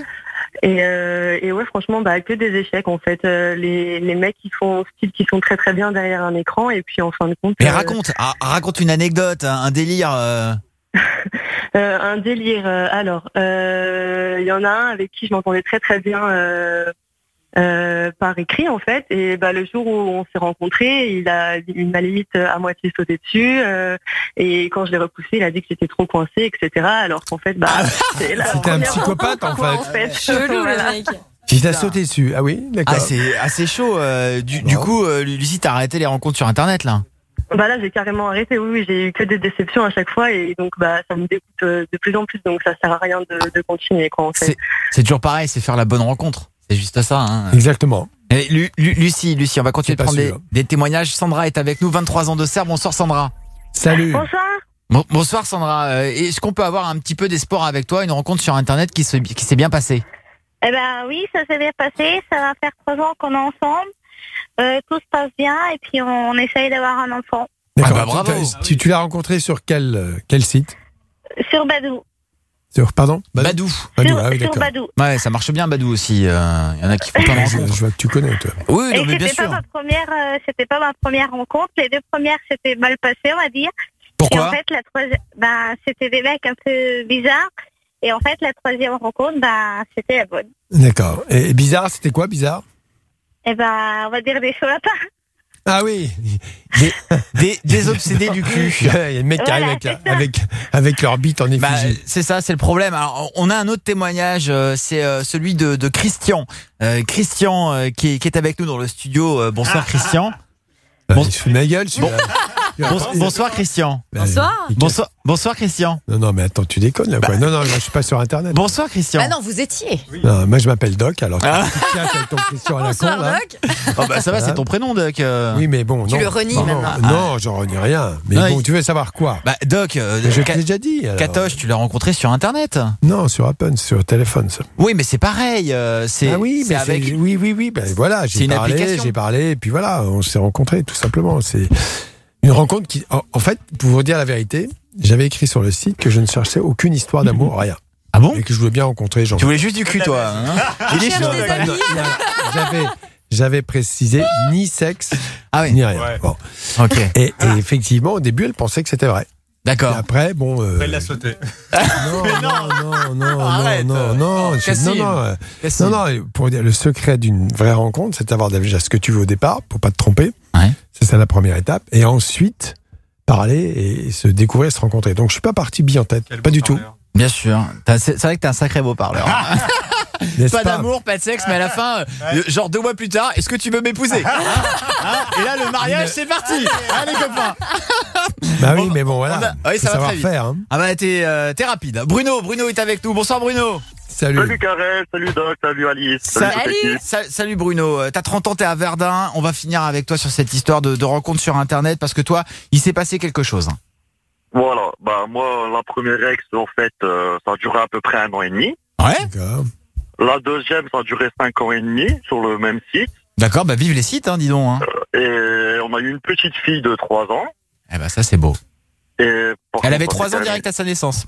B: Et ouais, franchement, que des échecs en fait. Les mecs qui font très très bien derrière un écran et puis en fin de compte.
D: Mais raconte une anecdote, un délire.
B: Un délire. Alors, il y en a un avec qui je m'entendais très très bien par écrit en fait. Et le jour où on s'est rencontrés, il m'a limite à moitié sauté dessus. Et quand je l'ai repoussé, il a dit que j'étais trop coincée, etc. Alors qu'en fait,
G: c'était un psychopathe en fait.
I: Chelou le mec.
G: Il t'a sauté dessus. Ah oui, d'accord.
D: Ah, c'est assez chaud. Du coup, Lucie, t'as arrêté les rencontres sur Internet là?
B: Là, j'ai carrément arrêté. Oui, j'ai eu que des déceptions à chaque fois et donc ça me dégoûte de plus en plus. Donc ça sert à rien de continuer quoi en fait.
D: C'est toujours pareil, c'est faire la bonne rencontre. C'est juste ça. Hein.
G: Exactement.
D: Et Lucie, on va continuer de prendre des témoignages. Sandra est avec nous, 23 ans de Serre. Bonsoir Sandra.
G: Salut.
B: Bonsoir.
D: Bonsoir Sandra. Est-ce qu'on peut avoir un petit peu d'espoir avec toi, une rencontre sur Internet qui s'est bien passée?
H: Eh ben oui, ça s'est bien passé. Ça va faire 3 ans qu'on est ensemble. Tout se passe bien et puis on essaye d'avoir un enfant.
G: D'accord.
D: Bravo.
G: Tu l'as rencontré sur quel site?
H: Sur Badou.
G: Pardon?
D: Badou.
H: Sur Badou.
D: Ouais, ça marche bien Badou aussi. Il y en a qui font plein de rencontres.
G: Je vois que tu connais toi.
D: Oui,
H: et
D: mais bien sûr.
H: C'était pas ma première rencontre. Les 2 premières s'étaient mal passées, on va dire.
D: Pourquoi?
H: Et en fait, la troisième, c'était des mecs un peu bizarres. Et en fait, la 3e rencontre, c'était la bonne.
G: D'accord. Et bizarre, c'était quoi bizarre?
H: On va dire des chauds lapins.
G: Ah oui,
D: des obsédés du cul.
G: Il y a des mecs qui arrivent avec leur bite en effigie.
D: C'est ça, c'est le problème. Alors, on a un autre témoignage, c'est celui de Christian. Christian qui est avec nous dans le studio. Bonsoir Christian.
G: Il se fout de ma gueule,
D: bonsoir Christian. Bonsoir Christian.
G: Non mais attends, tu déconnes là quoi. Non, je suis pas sur Internet.
D: Bonsoir Christian.
I: Ah non, vous étiez.
G: Oui. Non, moi je m'appelle Doc, alors tu avec ton Christian à la con là.
I: Doc.
D: Ça va, c'est ton prénom Doc.
G: Oui mais bon,
I: tu le renies maintenant.
G: Non, j'en renie rien. Mais bon, tu veux savoir quoi?
D: Doc,
G: je t'ai déjà dit.
D: Katoche, tu l'as rencontré sur Internet?
G: Non, sur Apple, sur téléphone ça.
D: Oui, mais c'est pareil.
G: Oui, voilà, j'ai parlé, et puis voilà, on s'est rencontrés tout simplement. C'est une rencontre qui, en fait, pour vous dire la vérité, j'avais écrit sur le site que je ne cherchais aucune histoire d'amour, rien.
D: Ah bon?
G: Et que je voulais bien rencontrer Jean.
D: Tu voulais juste du cul, toi.
G: J'avais précisé ni sexe, ni rien.
D: Ouais.
G: Bon.
D: Ok.
G: Et effectivement, au début, elle pensait que c'était vrai.
D: D'accord.
G: Et après, bon.
R: Elle l'a sauté.
G: Non. Pour dire le secret d'une vraie rencontre, c'est d'avoir déjà ce que tu veux au départ, pour pas te tromper.
D: Ouais.
G: C'est la première étape. Et ensuite, parler et se découvrir, se rencontrer. Donc, je suis pas parti bille en tête. Pas du tout.
D: Bien sûr. C'est vrai que t'es un sacré beau parleur. Pas d'amour, pas de sexe, mais à la fin, genre 2 mois plus tard, est-ce que tu veux m'épouser? Et là, le mariage, c'est parti. Allez, copains.
G: Bah oui, mais bon, voilà.
D: Oui, ça va très vite.
G: Faire, hein.
D: Ah bah, t'es rapide. Bruno est avec nous. Bonsoir, Bruno.
G: Salut
U: Karel, salut Doc, salut Alice.
D: Salut Bruno. T'as 30 ans, t'es à Verdun. On va finir avec toi sur cette histoire de rencontre sur Internet parce que toi, il s'est passé quelque chose.
U: Voilà, moi, la première ex, en fait, ça a duré à peu près 1 an et demi.
D: Ouais.
G: D'accord.
U: La deuxième, ça a duré 5 ans et demi sur le même site.
D: D'accord, vive les sites, dis donc.
U: Et on a eu une petite fille de 3 ans.
D: Eh ça, c'est beau.
U: Elle
D: avait 3 ans direct à sa naissance.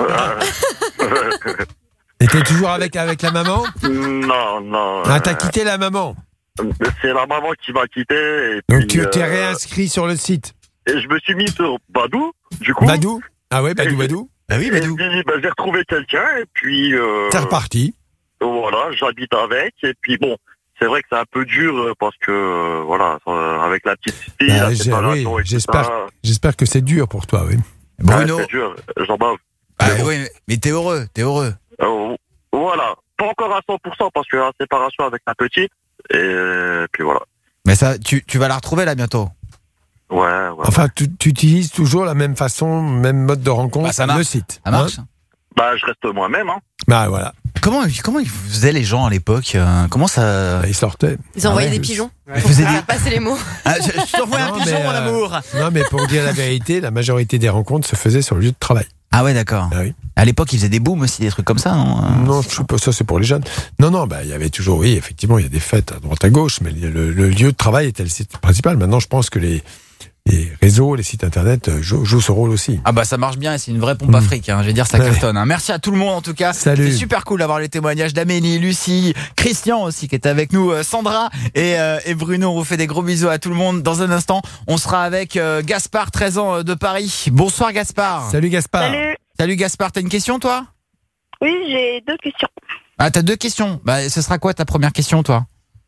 G: Et t'es toujours avec la maman?
U: Non.
G: T'as quitté la maman?
U: C'est la maman qui m'a quitté. Et
G: donc
U: puis,
G: tu t'es réinscrit sur le site?
U: Et je me suis mis sur Badou, du coup.
G: Badou? Ah ouais, Badou.
U: Bah oui, Badou. Et puis, j'ai retrouvé quelqu'un et puis...
G: c'est reparti.
U: Voilà, j'habite avec et puis bon, c'est vrai que c'est un peu dur parce que avec la petite fille,
G: j'espère que c'est dur pour toi, oui.
U: Bruno, c'est dur, j'en bave.
D: Oui, mais t'es heureux.
U: Voilà, pas encore à 100% parce que la séparation avec la petite et puis voilà.
D: Mais ça, tu vas la retrouver là bientôt.
U: Ouais.
G: Enfin, tu utilises toujours la même façon, même mode de rencontre, le site.
D: Ça marche.
U: Je reste moi-même. Hein.
G: Voilà.
D: Comment ils faisaient les gens à l'époque? Comment ça?
G: Ils sortaient.
I: Ils envoyaient des pigeons.
D: Vous
I: faire passer les mots.
D: Je t'envoie un pigeon, mon amour.
G: Non, mais pour dire la vérité, la majorité des rencontres se faisaient sur le lieu de travail.
D: Ah ouais, d'accord.
G: Ah oui.
D: À l'époque, ils faisaient des booms aussi, des trucs comme ça, non?
G: Non, je sais pas, ça c'est pour les jeunes. Non, il y avait toujours, oui, effectivement, il y a des fêtes à droite à gauche, mais le lieu de travail était le site principal. Maintenant, je pense que les réseaux, les sites internet jouent ce rôle aussi.
D: Ah ça marche bien et c'est une vraie pompe à fric, je vais dire, ça cartonne. Merci à tout le monde en tout cas.
G: Salut.
D: C'est super cool d'avoir les témoignages d'Amélie, Lucie, Christian aussi qui est avec nous, Sandra et Bruno. On vous fait des gros bisous à tout le monde. Dans un instant, on sera avec Gaspard, 13 ans de Paris. Bonsoir Gaspard.
G: Salut Gaspard.
U: Salut
D: Gaspard, t'as une question toi?
H: Oui, j'ai 2 questions.
D: Ah, t'as 2 questions. Ce sera quoi ta première question toi?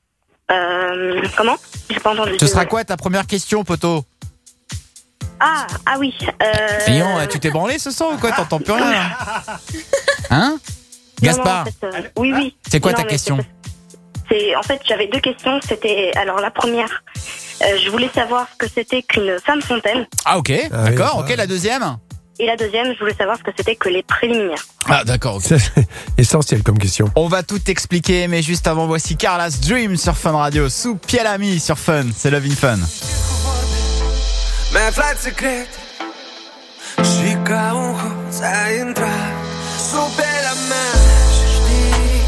F: Comment? J'ai pas entendu.
D: Ce sera quoi ta première question, poteau?
F: Ah oui.
D: Fillon, tu t'es branlé ce soir ou quoi? T'entends plus rien là? Hein? Gaspard?
F: Non, en fait, oui.
D: C'est quoi ta question?
F: En fait, j'avais 2 questions. C'était, alors la première, je voulais savoir ce que c'était qu'une femme fontaine.
D: Ah ok, d'accord, ok, la deuxième?
F: Et la deuxième, je voulais savoir ce que c'était que les préliminaires.
D: Ah d'accord, ok.
G: C'est essentiel comme question.
D: On va tout expliquer, mais juste avant, voici Carla's Dream sur Fun Radio, sous Pielami sur Fun, c'est Love in Fun.
W: Mi-ai aflat secret și ca un hoț ai intrat sub pielea mea și știi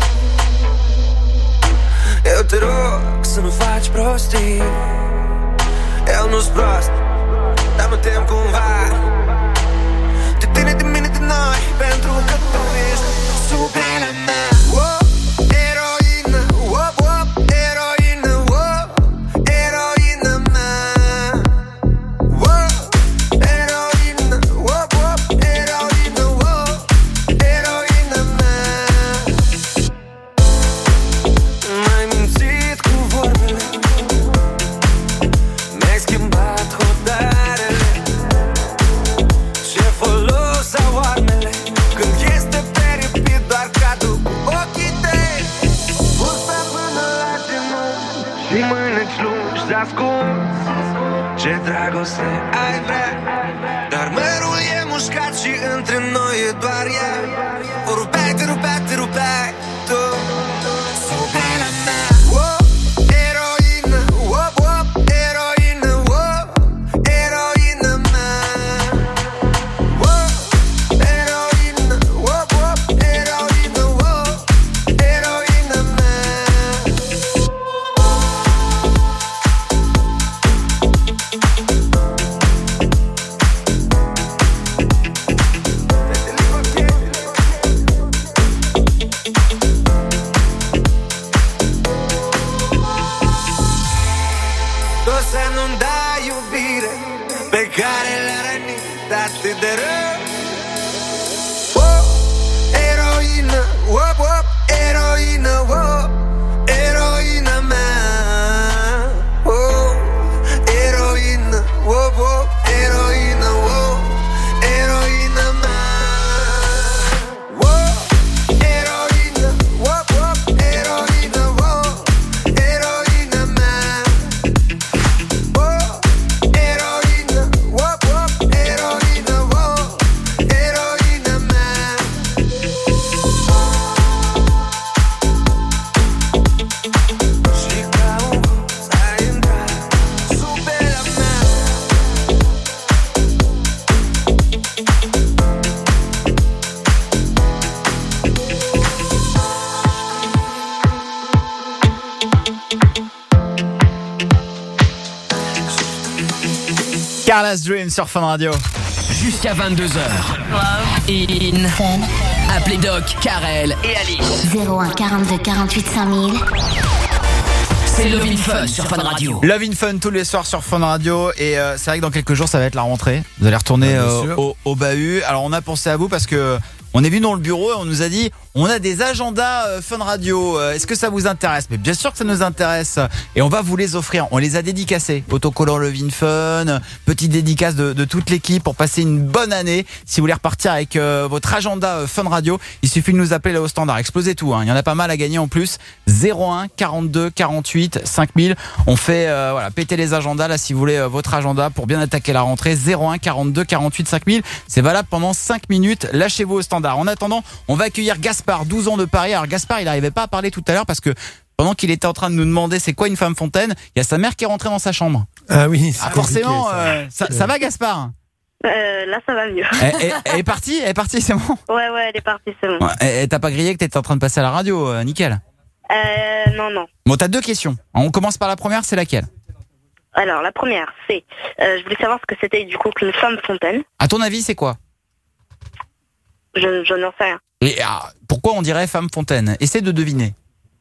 W: eu te rog să nu faci prostii. Eu nu-s prost, dar mă tem cumva de tine, de mine, de noi, pentru că tu ești sub pielea mea. Eroină, eroină, eroină mea. Eroină, eroină, eroină mea. M-ai mințit cu vorbele, mi-ai schimbat hotarele. Ce folos au armele când este pe repeat doar cadru cu ochii tăi. Bursa până la genunchi și mâneci lungi ascunzi. Ce dragoste ai vrea, dar mărul e mușcat și între noi e doar ea. O rupeai, te rupeai, te rupeai tu sub pielea mea. Eroină, eroină, eroină mea. Eroină, eroină, eroină mea. Tu să nu-mi dai iubire pe care le-a rănit atât de rău. Eroină, eroină, eroină mea. Eroină, eroină, eroină mea. Eroină, eroină, eroină mea. Eroină, eroină, eroină mea. Și ca un hoț ai intrat sub pielea mea.
D: Carla's Dream sur Fun Radio.
E: Jusqu'à 22h. Love in Fun. Appelez Doc, Karel et Alice.
L: 01 42 48 5000.
E: C'est Love in Fun sur Fun Radio.
D: Love in Fun tous les soirs sur Fun Radio. Et c'est vrai que dans quelques jours ça va être la rentrée. Vous allez retourner au bahut. Alors on a pensé à vous parce que on est venu dans le bureau et on nous a dit on a des agendas Fun Radio, est-ce que ça vous intéresse? Mais bien sûr que ça nous intéresse et on va vous les offrir. On les a dédicacés, autocollant Love in Fun, petite dédicace de toute l'équipe pour passer une bonne année. Si vous voulez repartir avec votre agenda Fun Radio, il suffit de nous appeler là au standard. Explosez tout, hein. Il y en a pas mal à gagner en plus. 01 42 48 5000. On fait voilà, péter les agendas là si vous voulez votre agenda pour bien attaquer la rentrée. 01 42 48 5000. C'est valable pendant 5 minutes. Lâchez-vous au standard. En attendant, on va accueillir Gaspard, 12 ans de Paris. Alors Gaspard, il n'arrivait pas à parler tout à l'heure parce que pendant qu'il était en train de nous demander c'est quoi une femme fontaine, il y a sa mère qui est rentrée dans sa chambre.
G: Ah oui, c'est
D: forcément, ça va Gaspard?
F: Là, ça va mieux.
D: Elle est partie? Elle est partie, c'est bon?
F: Ouais, elle est partie, c'est bon.
D: Ouais, t'as pas grillé que t'étais en train de passer à la radio, nickel.
F: Non.
D: Bon, t'as 2 questions. On commence par la première, c'est laquelle?
F: Alors, la première, c'est... je voulais savoir ce que c'était du coup qu'une femme fontaine.
D: À ton avis, c'est quoi?
F: Je n'en sais rien.
D: Et pourquoi on dirait femme fontaine? Essaie de deviner.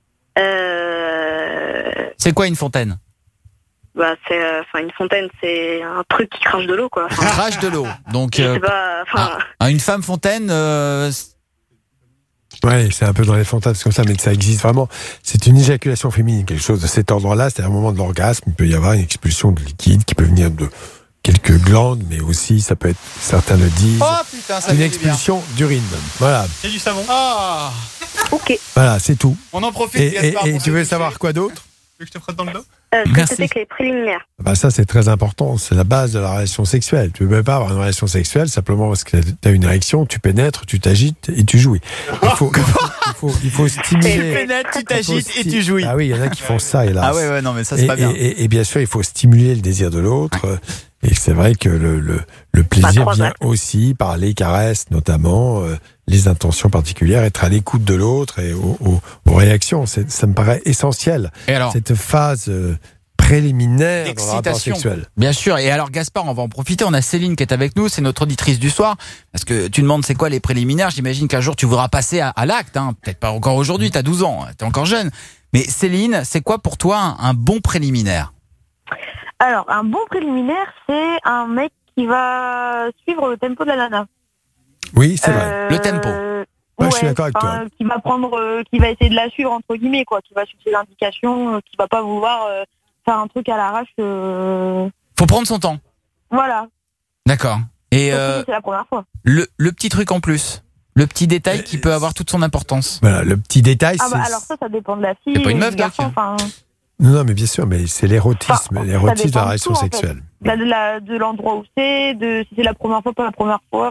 D: C'est quoi une fontaine?
F: Bah, une fontaine, c'est un truc qui crache de l'eau, quoi.
D: Crache de l'eau. Donc,
F: je sais pas,
D: une femme fontaine,
G: Ouais, c'est un peu dans les fantasmes comme ça, mais ça existe vraiment. C'est une éjaculation féminine, quelque chose de cet ordre-là. C'est un moment de l'orgasme. Il peut y avoir une expulsion de liquide qui peut venir de quelques glandes, mais aussi, ça peut être, certains le disent, une expulsion d'urine. Voilà.
R: Et du savon.
D: Ah.
B: Ok.
G: Voilà, c'est tout.
D: On en profite. Gaspard,
G: Et tu veux savoir quoi d'autre?
R: Tu veux que je te frotte dans le dos?
B: C'était que les préliminaires.
G: Bah ça, c'est très important. C'est la base de la relation sexuelle. Tu ne peux pas avoir une relation sexuelle simplement parce que tu as une érection, tu pénètres, tu t'agites et tu jouis. Il faut stimuler.
D: Tu pénètres, tu t'agites et tu jouis.
G: Ah oui, il y en a qui font ça, hélas.
D: Ah ouais, non, mais ça, c'est pas bien.
G: Et bien sûr, il faut stimuler le désir de l'autre. Et c'est vrai que le plaisir vient aussi par les caresses, notamment, les intentions particulières, être à l'écoute de l'autre et aux réactions. Ça me paraît essentiel.
D: Et alors,
G: cette phase préliminaire dans le rapport sexuel.
D: Bien sûr. Et alors, Gaspard, on va en profiter. On a Céline qui est avec nous. C'est notre auditrice du soir. Parce que tu demandes c'est quoi les préliminaires. J'imagine qu'un jour, tu voudras passer à l'acte. Hein. Peut-être pas encore aujourd'hui. Tu as 12 ans. Tu es encore jeune. Mais Céline, c'est quoi pour toi un bon préliminaire?
B: Alors, un bon préliminaire, c'est un mec qui va suivre le tempo de la nana.
G: Oui, c'est vrai.
D: Le tempo.
G: Ouais, je suis d'accord avec toi.
B: Qui va qui va essayer de la suivre, entre guillemets, quoi. Qui va suivre ses indications, qui va pas vouloir faire un truc à l'arrache.
D: Faut prendre son temps.
B: Voilà.
D: D'accord. Et
B: c'est la première fois.
D: Le petit truc en plus. Le petit détail qui peut avoir toute son importance.
G: Voilà, le petit détail,
B: c'est... alors ça dépend de la fille.
D: C'est pas une meuf,
B: garçon,
G: Non, mais bien sûr, mais c'est l'érotisme, l'érotisme de la relation sexuelle.
B: De l'endroit où c'est, si c'est la première fois, pas la première fois,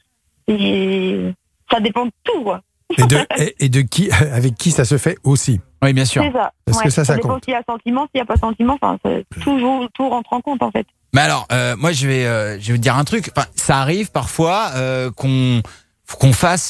B: ça dépend de tout, quoi.
G: Et de qui, avec qui ça se fait aussi.
D: Oui, bien sûr.
B: C'est ça.
G: Parce que ça
B: dépend
G: compte.
B: s'il y a sentiment, s'il n'y a pas sentiment, tout rentre en compte, en fait.
D: Mais alors, moi, je vais vous dire un truc. Enfin, ça arrive parfois qu'on fasse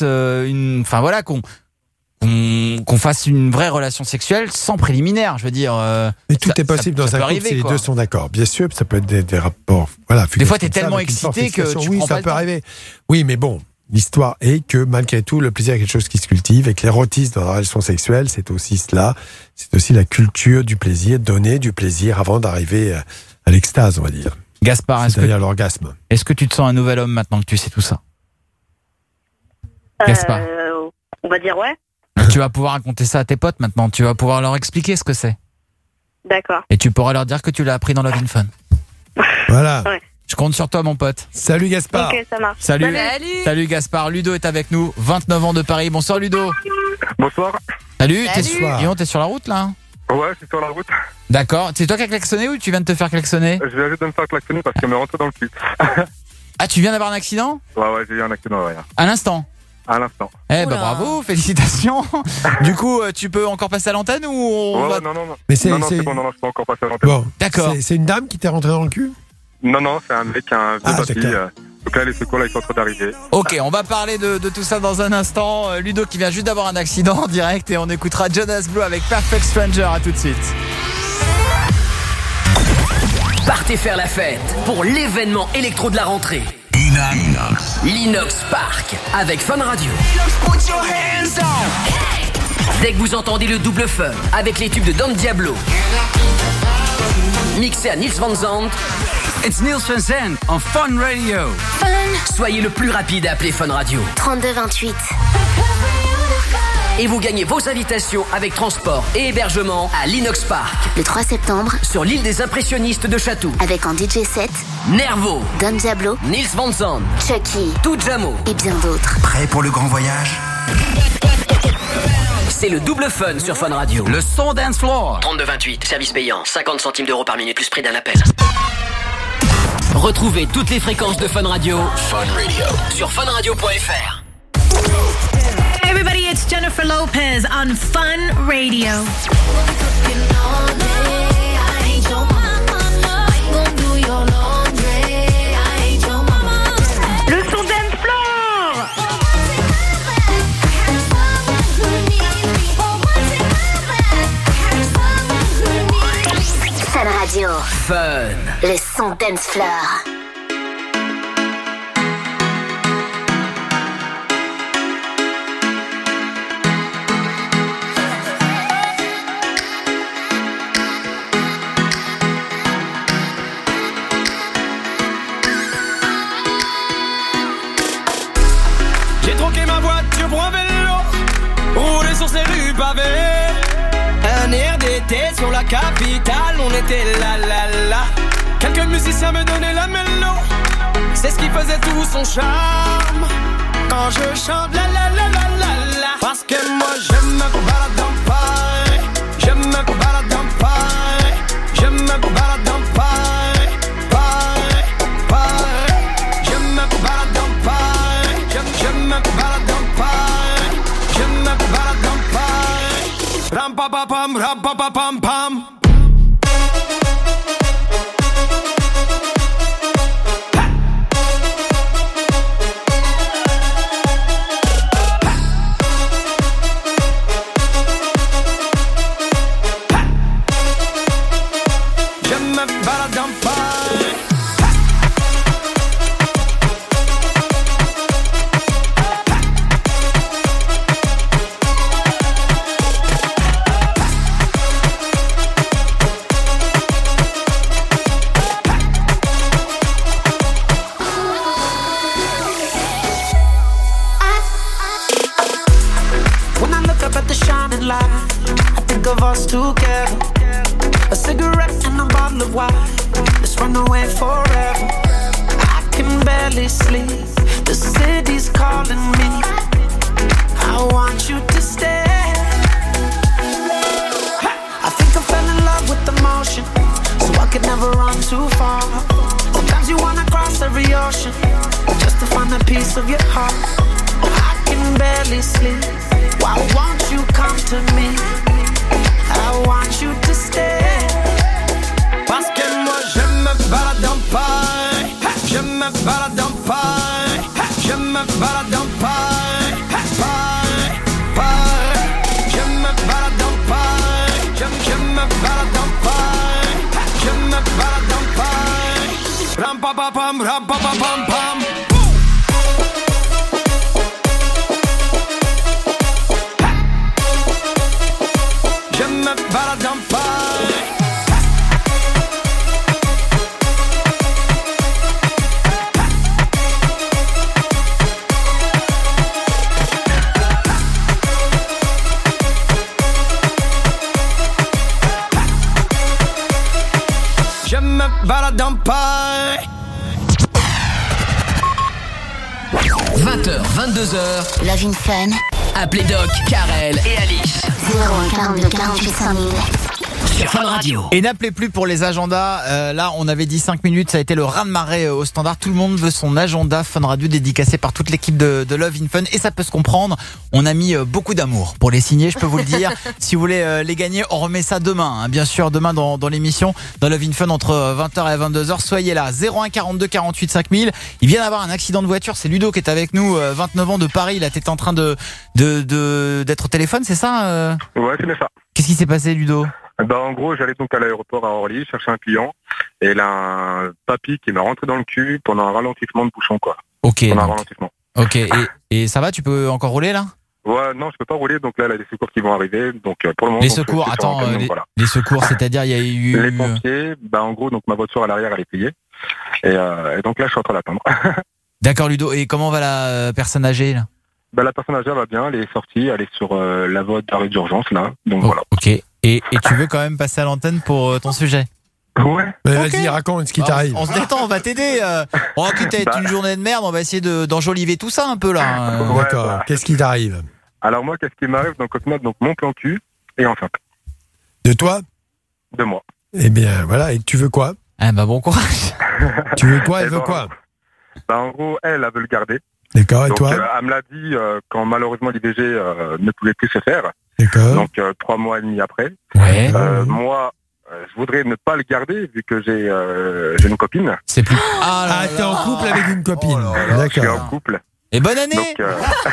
D: qu'on fasse une vraie relation sexuelle sans préliminaire, je veux dire.
G: Mais tout est possible dans un couple si les deux sont d'accord. Bien sûr, ça peut être des rapports. Voilà.
D: Des fois, t'es tellement excité que tu prends pas le temps.
G: Oui, ça peut arriver. Oui, mais bon, l'histoire est que malgré tout, le plaisir est quelque chose qui se cultive et que l'érotisme dans la relation sexuelle, c'est aussi cela. C'est aussi la culture du plaisir, donner du plaisir avant d'arriver à l'extase, on va dire.
D: Gaspard,
G: c'est-à-dire l'orgasme.
D: Est-ce que tu te sens un nouvel homme maintenant que tu sais tout ça? Gaspard.
B: On va dire ouais.
D: Tu vas pouvoir raconter ça à tes potes maintenant. Tu vas pouvoir leur expliquer ce que c'est.
B: D'accord.
D: Et tu pourras leur dire que tu l'as appris dans Love in Fun.
G: Voilà.
B: Ouais.
D: Je compte sur toi, mon pote.
G: Salut Gaspard.
B: Ok, ça marche.
D: Salut Gaspard. Ludo est avec nous. 29 ans de Paris. Bonsoir Ludo.
N: Bonsoir.
D: Salut. T'es sur la route là?
N: Ouais, je suis sur la route.
D: D'accord. C'est toi qui as klaxonné ou tu viens de te faire klaxonner?
N: Je viens juste de me faire klaxonner parce qu'elle me rentre dans le cul.
D: Ah, tu viens d'avoir un accident?
N: Ouais, j'ai eu un accident. Ouais.
D: À l'instant?
N: À l'instant.
D: Bravo, félicitations. Du coup, tu peux encore passer à l'antenne ou on va...
N: Non.
G: Mais
N: c'est bon, je peux encore passer à l'antenne.
G: Bon,
D: d'accord.
G: C'est une dame qui t'est rentrée dans le cul?
N: Non, c'est un mec, un vieux papy. Donc là, les secours là, ils sont en train d'arriver.
D: Ok, on va parler de tout ça dans un instant. Ludo qui vient juste d'avoir un accident en direct et on écoutera Jonas Blue avec Perfect Stranger. À tout de suite.
E: Partez faire la fête pour l'événement électro de la rentrée. L'Inox Park avec Fun Radio. Dès que vous entendez le double fun avec les tubes de Don Diablo, mixé à Niels Van Zandt.
K: It's Niels Van Zandt on Fun Radio.
E: Soyez le plus rapide à appeler Fun Radio.
L: 3228.
E: Et vous gagnez vos invitations avec transport et hébergement à l'Inox Park.
L: Le 3 septembre,
E: sur l'île des impressionnistes de Chatou.
L: Avec en DJ set,
E: Nervo,
L: Don Diablo,
E: Niels Van Zandt,
L: Chucky,
E: Tujamo
L: et bien d'autres.
K: Prêt pour le grand voyage?
E: C'est le double fun sur Fun Radio.
K: Le son dance floor.
E: 3228, service payant, 50 centimes d'euros par minute plus prix d'un appel. Retrouvez toutes les fréquences de Fun Radio. Fun Radio. Sur funradio.fr.
P: Everybody, it's Jennifer Lopez on Fun Radio.
F: Le son dance floor.
L: Fun Radio.
E: Fun.
L: Le son dance floor.
S: J'ai troqué ma voiture pour un vélo.
M: un air d'été sur la capitale, on était là. Quelques musiciens me donnaient la mélo, c'est ce qui faisait tout son charme. Quand je chante la. Parce que moi je me balade en Paris, je me balade en Paris, je me balade en Paris, je me balade en Paris, je me balade en Paris, je me balade en Paris. Ram pa pa pam, ram pa pa pam pam.
O: Together, a cigarette and a bottle of wine. Let's run away forever. I can barely sleep. The city's calling me. I want you to stay. I think I fell in love with the motion, so I could never run too far. Sometimes you wanna cross every ocean just to find a piece of your heart. I can barely sleep. Why won't you come to me? I want you to stay.
M: Parce que moi je me balade en Paris, je me balade en Paris, je me balade en Paris, je me balade en Paris, je me balade en Paris, je me balade en Paris. Ram pa pa pam, ram pa pa pam pam. Je me balade en Paris. Je me balade en Paris.
E: 20h, 22h.
L: Love in Fun.
E: Appelez Doc, Karel et Alice.
L: 01 42 48 5000.
E: Sur Fun Radio.
D: Et n'appelez plus pour les agendas. Là, on avait dit 5 minutes. Ça a été le raz-de-marée au standard. Tout le monde veut son agenda Fun Radio dédicacé par toute l'équipe de Love in Fun. Et ça peut se comprendre. On a mis beaucoup d'amour pour les signer, je peux vous le dire. Si vous voulez les gagner, on remet ça demain. Hein. Bien sûr, demain dans l'émission, dans Love in Fun, entre 20h et 22h. Soyez là. 01 42 48 5000. Il vient d'avoir un accident de voiture. C'est Ludo qui est avec nous. 29 ans de Paris. Là, t'étais en train d'être au téléphone, c'est ça
N: Ouais, c'est bien ça.
D: Qu'est-ce qui s'est passé, Ludo?
N: En gros, j'allais donc à l'aéroport à Orly chercher un client et là, un papy qui m'a rentré dans le cul pendant un ralentissement de bouchon, quoi.
D: Ok.
N: Pendant un ralentissement.
D: Ok. Et ça va? Tu peux encore rouler là?
N: Ouais, non, je peux pas rouler. Donc là, il y a des secours qui vont arriver. Donc pour le moment.
D: Les secours. Attends. Les secours, c'est-à-dire il y a eu.
N: Les pompiers. En gros, donc ma voiture à l'arrière, elle est pliée. Et donc là, je suis en train d'attendre.
D: D'accord, Ludo. Et comment va la personne âgée là?
N: La personne âgée va bien, elle est sortie, elle est sur la voie d'arrêt d'urgence là. Donc voilà.
D: Ok. Et tu veux quand même passer à l'antenne pour ton sujet?
N: Ouais.
G: Mais vas-y, raconte ce qui t'arrive.
D: On se détend, on va t'aider. Quitte à être une journée de merde, on va essayer d'enjoliver tout ça un peu là.
G: D'accord. Qu'est-ce qui t'arrive?
N: Alors moi, qu'est-ce qui m'arrive? Donc au final, donc mon plan cul est enceinte.
G: De toi?
N: De moi.
G: Eh bien voilà. Et tu veux quoi?
D: Bon courage.
G: Tu veux quoi? Elle veut quoi?
N: En gros, elle veut le garder.
G: D'accord, et
N: donc,
G: toi
N: elle me l'a dit quand malheureusement l'IVG ne pouvait plus se faire.
G: D'accord.
N: Donc 3 mois et demi après.
D: Ouais.
N: Moi, je voudrais ne pas le garder vu que j'ai une copine.
D: C'est plus.
G: T'es en couple avec une copine. D'accord.
N: Je suis en couple.
D: Et bonne année.
N: Donc,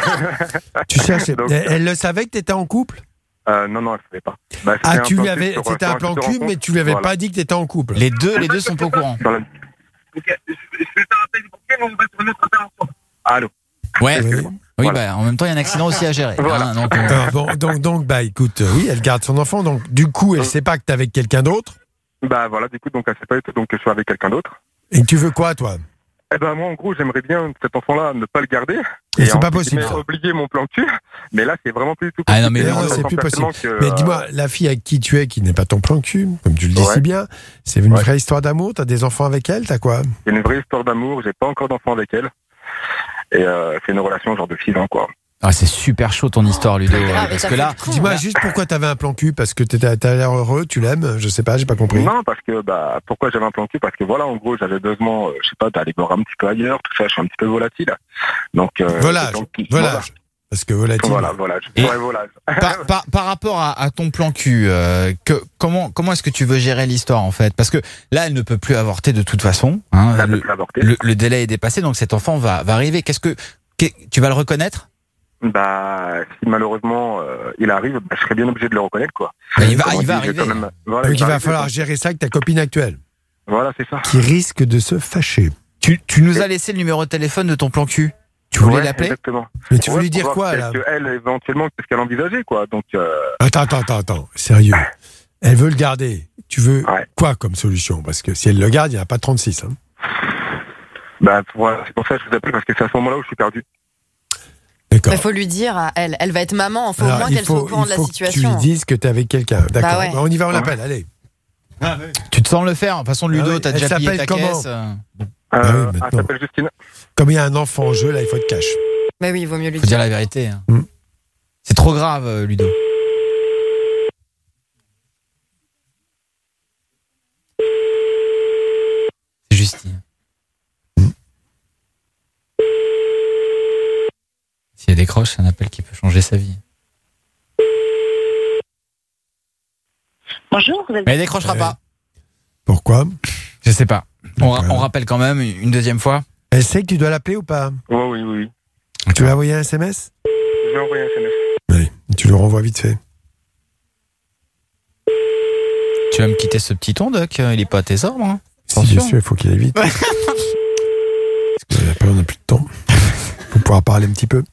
G: tu cherches. Elle le savait que t'étais en couple?
N: Non, elle savait pas.
G: Tu lui avais. C'était un plan cul, mais tu lui avais pas dit que t'étais en couple.
D: Les deux sont pas au courant.
N: Ok, je vais te rappeler pourquoi on va se remettre en intervention. Allô.
D: Ouais. Oui, en même temps, il y a un accident aussi à gérer.
N: Voilà.
G: Donc, écoute, oui, elle garde son enfant. Donc, du coup, elle sait pas que t'es avec quelqu'un d'autre.
N: Voilà, du coup, donc elle sait pas donc que je suis avec quelqu'un d'autre.
G: Et tu veux quoi, toi?
N: Moi, en gros, j'aimerais bien cet enfant-là ne pas le garder.
G: Et c'est pas possible.
N: J'ai oublié mon plan cul, mais là, c'est vraiment plus du tout
G: possible. Ah non, mais non, c'est plus possible. Mais dis-moi, la fille avec qui tu es, qui n'est pas ton plan cul, comme tu le dis si bien, c'est une vraie histoire d'amour. T'as des enfants avec elle, t'as quoi?
N: C'est une vraie histoire d'amour. J'ai pas encore d'enfants avec elle. Et c'est une relation genre de 6 ans, quoi.
D: Ah, c'est super chaud ton histoire, Ludo. Parce que là,
G: dis-moi juste pourquoi t'avais un plan cul, parce que t'as l'air heureux, tu l'aimes, je sais pas, j'ai pas compris.
N: Non, parce que pourquoi j'avais un plan cul, parce que voilà, en gros, j'avais besoin, je sais pas, d'aller voir un petit peu ailleurs, tout ça, je suis un petit peu volatile. Donc
G: volage. Parce que volatile.
N: Volage.
D: Par rapport à ton plan cul, comment est-ce que tu veux gérer l'histoire en fait? Parce que là, elle ne peut plus avorter de toute façon. Hein, le délai est dépassé, donc cet enfant va arriver. Tu vas le reconnaître?
N: Si malheureusement il arrive, je serais bien obligé de le reconnaître, quoi.
G: Il va arriver. Donc il va falloir gérer ça avec ta copine actuelle.
N: Voilà, c'est ça.
G: Qui risque de se fâcher.
D: Tu nous as laissé le numéro de téléphone de ton plan cul. Tu voulais l'appeler?
N: Exactement.
G: Mais tu voulais dire quoi là?
N: Elle, éventuellement, qu'est-ce qu'elle envisageait, quoi. Donc.
G: Attends, sérieux. Elle veut le garder. Tu veux quoi comme solution? Parce que si elle le garde, il n'y en a pas 36. Hein.
N: C'est pour ça que je vous appelle, parce que c'est à ce moment-là où je suis perdu.
I: Il faut lui dire à elle. Elle va être maman, il faut au moins qu'elle soit au courant de la situation.
G: Il faut que tu lui dises que tu es avec quelqu'un. D'accord. On y va, on l'appelle, allez.
D: Tu te sens le faire? De toute façon, Ludo, t'as déjà payé ta caisse.
N: Elle s'appelle Justine.
G: Comme il y a un enfant en jeu, là, il faut être cash.
I: Bah oui, il vaut mieux lui
D: dire. Faut dire la vérité. C'est trop grave, Ludo. C'est Justine. Si elle décroche, c'est un appel qui peut changer sa vie.
H: Bonjour.
D: Mais elle décrochera pas.
G: Pourquoi?
D: Je sais pas. On rappelle quand même une deuxième fois.
G: Elle sait que tu dois l'appeler ou pas?
N: Oui.
G: Tu lui as envoyé un SMS?
N: Je lui ai envoyé un SMS.
G: Oui, tu le renvoies vite fait.
D: Tu vas me quitter ce petit ton, Doc? Il est pas à tes ordres, hein?
G: Si, bien sûr, il faut qu'il aille vite. Parce qu'on n'a plus de temps. Pour pouvoir parler un petit peu.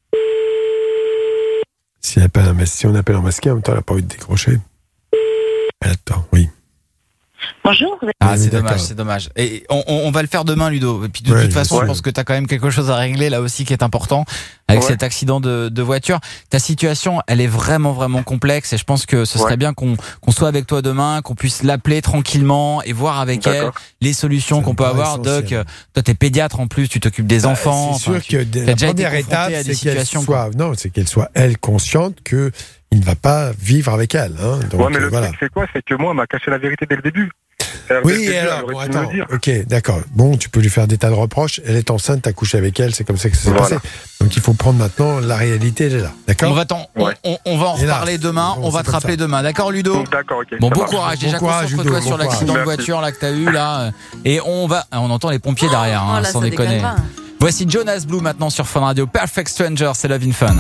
G: Si on appelle en masqué, en même temps, elle n'a pas envie de décrocher. Elle attend, oui.
H: Bonjour.
D: C'est dommage. Et on va le faire demain, Ludo. Et puis de toute façon, je pense que tu as quand même quelque chose à régler là aussi qui est important avec cet accident de voiture. Ta situation, elle est vraiment, vraiment complexe et je pense que ce serait bien qu'on soit avec toi demain, qu'on puisse l'appeler tranquillement et voir avec elle les solutions qu'on peut avoir. Doc, toi, t'es pédiatre en plus, tu t'occupes des enfants.
G: C'est sûr que la première étape, c'est qu'elle soit elle consciente que il ne va pas vivre avec elle. Hein. Donc,
N: mais le truc, c'est quoi? C'est que moi, elle m'a caché la vérité dès le début.
G: Attends. Ok, d'accord. Bon, tu peux lui faire des tas de reproches. Elle est enceinte, t'as couché avec elle, c'est comme ça que ça s'est passé. Donc il faut prendre maintenant la réalité, elle est là. D'accord?
D: On va en reparler demain, on va te rappeler demain. D'accord, Ludo?
N: D'accord, ok.
D: Bon courage. Déjà, concentre-toi sur l'accident de voiture là que t'as eu là. Et on entend les pompiers derrière, sans déconner. Voici Jonas Blue maintenant sur Fun Radio. Perfect Stranger, c'est Love in Fun.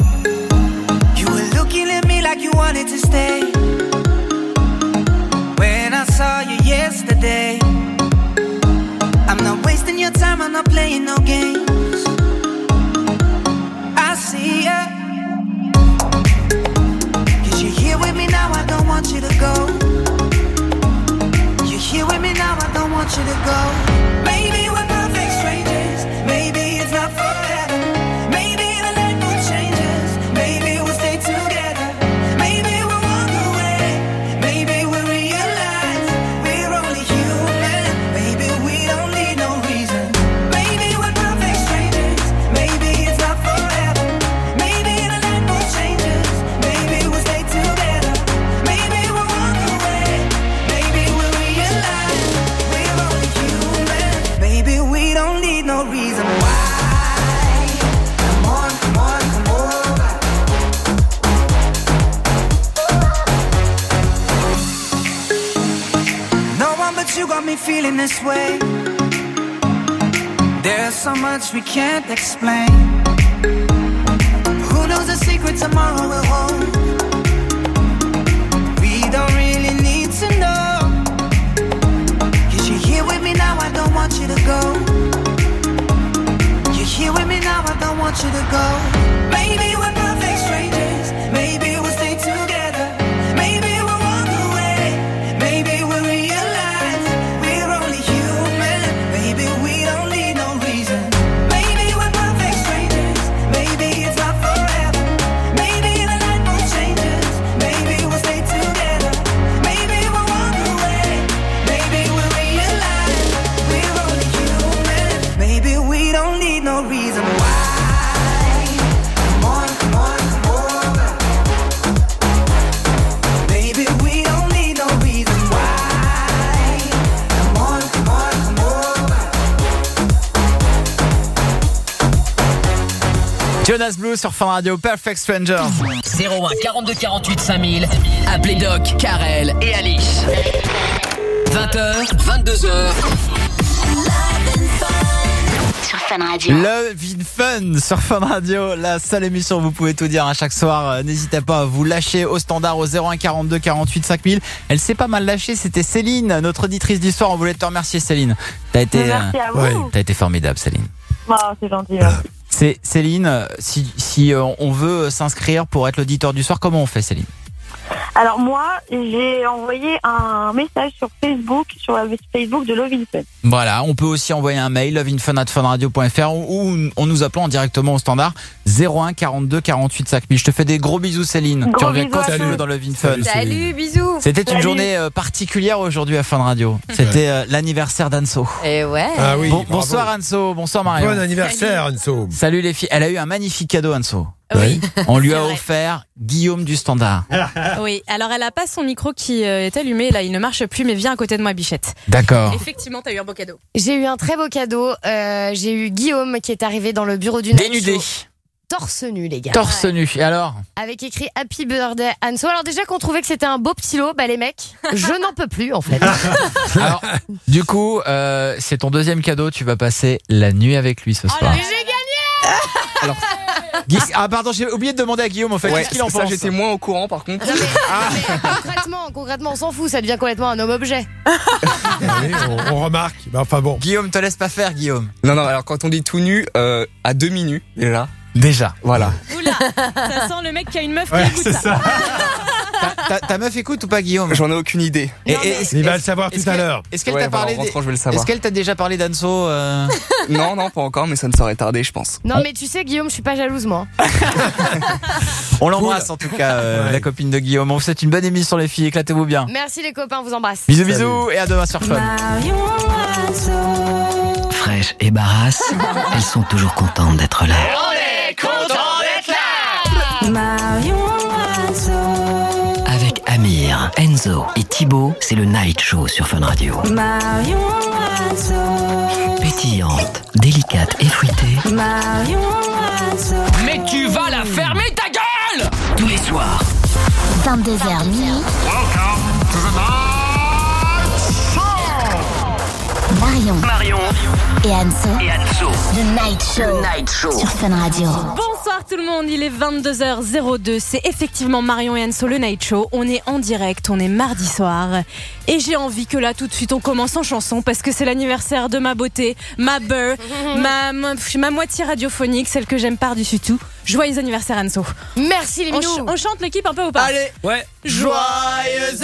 J: Like you wanted to stay when I saw you yesterday. I'm not wasting your time, I'm not playing no games. I see ya, 'cause you're here with me now, I don't want you to go. You're here with me now, I don't want you to go. Maybe we're perfect strangers, maybe it's not forever. Maybe the light will change us, maybe we'll stay together. You got me feeling this way. There's so much we can't explain. Who knows the secret tomorrow will hold? We don't really need to know. 'Cause you're here with me now, I don't want you to go. You're here with me now, I don't want you to go. Maybe we're perfect strangers, maybe we'll stay together. Maybe we'll walk away, maybe we'll realize we don't need no reason. Maybe we're perfect strangers,
D: Jonas Blue sur Fun Radio, Perfect Strangers.
E: 01 42 48 5000. Appelez Doc, Karel et Alice. 20h, 22h.
L: Sur Fun Radio.
D: Love in Fun sur Fun Radio, la seule émission où vous pouvez tout dire à chaque soir. N'hésitez pas à vous lâcher au standard au 01 42 48 5000. Elle s'est pas mal lâchée, c'était Céline, notre auditrice du soir. On voulait te remercier, Céline. Merci
B: à vous.
D: T'as été formidable, Céline.
B: Oh, c'est gentil. Merci.
D: C'est Céline, si on veut s'inscrire pour être l'auditeur du soir, comment on fait, Céline?
B: Alors moi, j'ai envoyé un message sur Facebook, sur la Facebook de Love in Fun.
D: Voilà, on peut aussi envoyer un mail lovinfun@funradio.fr ou en nous appelant directement au standard 01 42 48 5000. Je te fais des gros bisous, Céline.
B: Gros
D: tu reviens
B: bisous
D: quand tu veux dans Love in Fun.
I: Salut, bisous.
D: C'était une
B: Salut.
D: journée particulière aujourd'hui à Fun Radio. C'était l'anniversaire d'Anso.
I: Et ouais.
G: Ah oui, bravo.
D: Bonsoir Anso, bonsoir Marion.
G: Bon anniversaire, Anso.
D: Salut les filles. Elle a eu un magnifique cadeau, Anso.
P: Oui.
D: On lui a
P: C'est vrai.
D: offert Guillaume du Standard.
P: Oui, alors elle a pas son micro qui est allumé, là il ne marche plus, mais viens à côté de moi, Bichette.
D: D'accord.
P: Effectivement, t'as eu un beau cadeau.
C: J'ai eu un très beau cadeau. J'ai eu Guillaume qui est arrivé dans le bureau du Night
D: Dénudé.
C: Show. Torse nu, les gars.
D: Torse nu. Et alors?
C: Avec écrit Happy Birthday Anso. Alors déjà qu'on trouvait que c'était un beau petit lot, bah les mecs, je n'en peux plus en fait.
D: Alors, du coup, c'est ton deuxième cadeau. Tu vas passer la nuit avec lui ce soir.
C: J'ai gagné.
D: Alors, ah pardon, j'ai oublié de demander à Guillaume en fait. Qu'est-ce qu'il en
T: ça,
D: pense?
T: j'étais moins au courant par contre.
C: Non, mais concrètement, on s'en fout, ça devient complètement un homme-objet.
G: Oui, on remarque. Mais enfin bon.
D: Guillaume, te laisse pas faire, Guillaume.
T: Non, alors quand on dit tout nu, à demi-nu,
D: Déjà.
T: Voilà.
P: Oula, ça sent le mec qui a une meuf
G: Ouais,
P: qui écoute
G: c'est ça.
D: Ta meuf écoute ou pas, Guillaume?
T: J'en ai aucune idée.
G: Il va le savoir tout à l'heure.
D: Est-ce qu'elle
T: Ouais,
D: t'a
T: voilà,
D: parlé
T: en rentrant, je vais le savoir.
D: Est-ce qu'elle t'a déjà parlé d'Anso
T: Non, pas encore, mais ça ne saurait tarder, je pense.
C: Non mais tu sais Guillaume, je suis pas jalouse moi.
D: On l'embrasse en tout cas, la copine de Guillaume. On vous souhaite une bonne émission les filles, éclatez-vous bien.
C: Merci les copains, vous embrasse.
D: Bisous bisous et à demain sur Fun.
E: Fraîche et Barras, elles sont toujours contentes d'être là.
J: On est content d'être là.
E: Avec Amir, Enzo et Thibaut, c'est le Night Show sur Fun Radio. Pétillante, délicate et fruitée. Mais tu vas la fermer ta gueule! Tous les soirs.
L: 22h minuit. Marion et Anso. The Night Show. Sur Fun Radio.
P: Bonsoir tout le monde, il est 22h02, c'est effectivement Marion et Anso, le Night Show. On est en direct, on est mardi soir. Et j'ai envie que là tout de suite on commence en chanson parce que c'est l'anniversaire de ma beauté, ma beurre, ma moitié radiophonique, celle que j'aime par-dessus tout. Joyeux anniversaire Anso.
C: Merci les minous.
P: On chante l'équipe un peu ou pas?
D: Allez.
T: Ouais.
D: Joyeux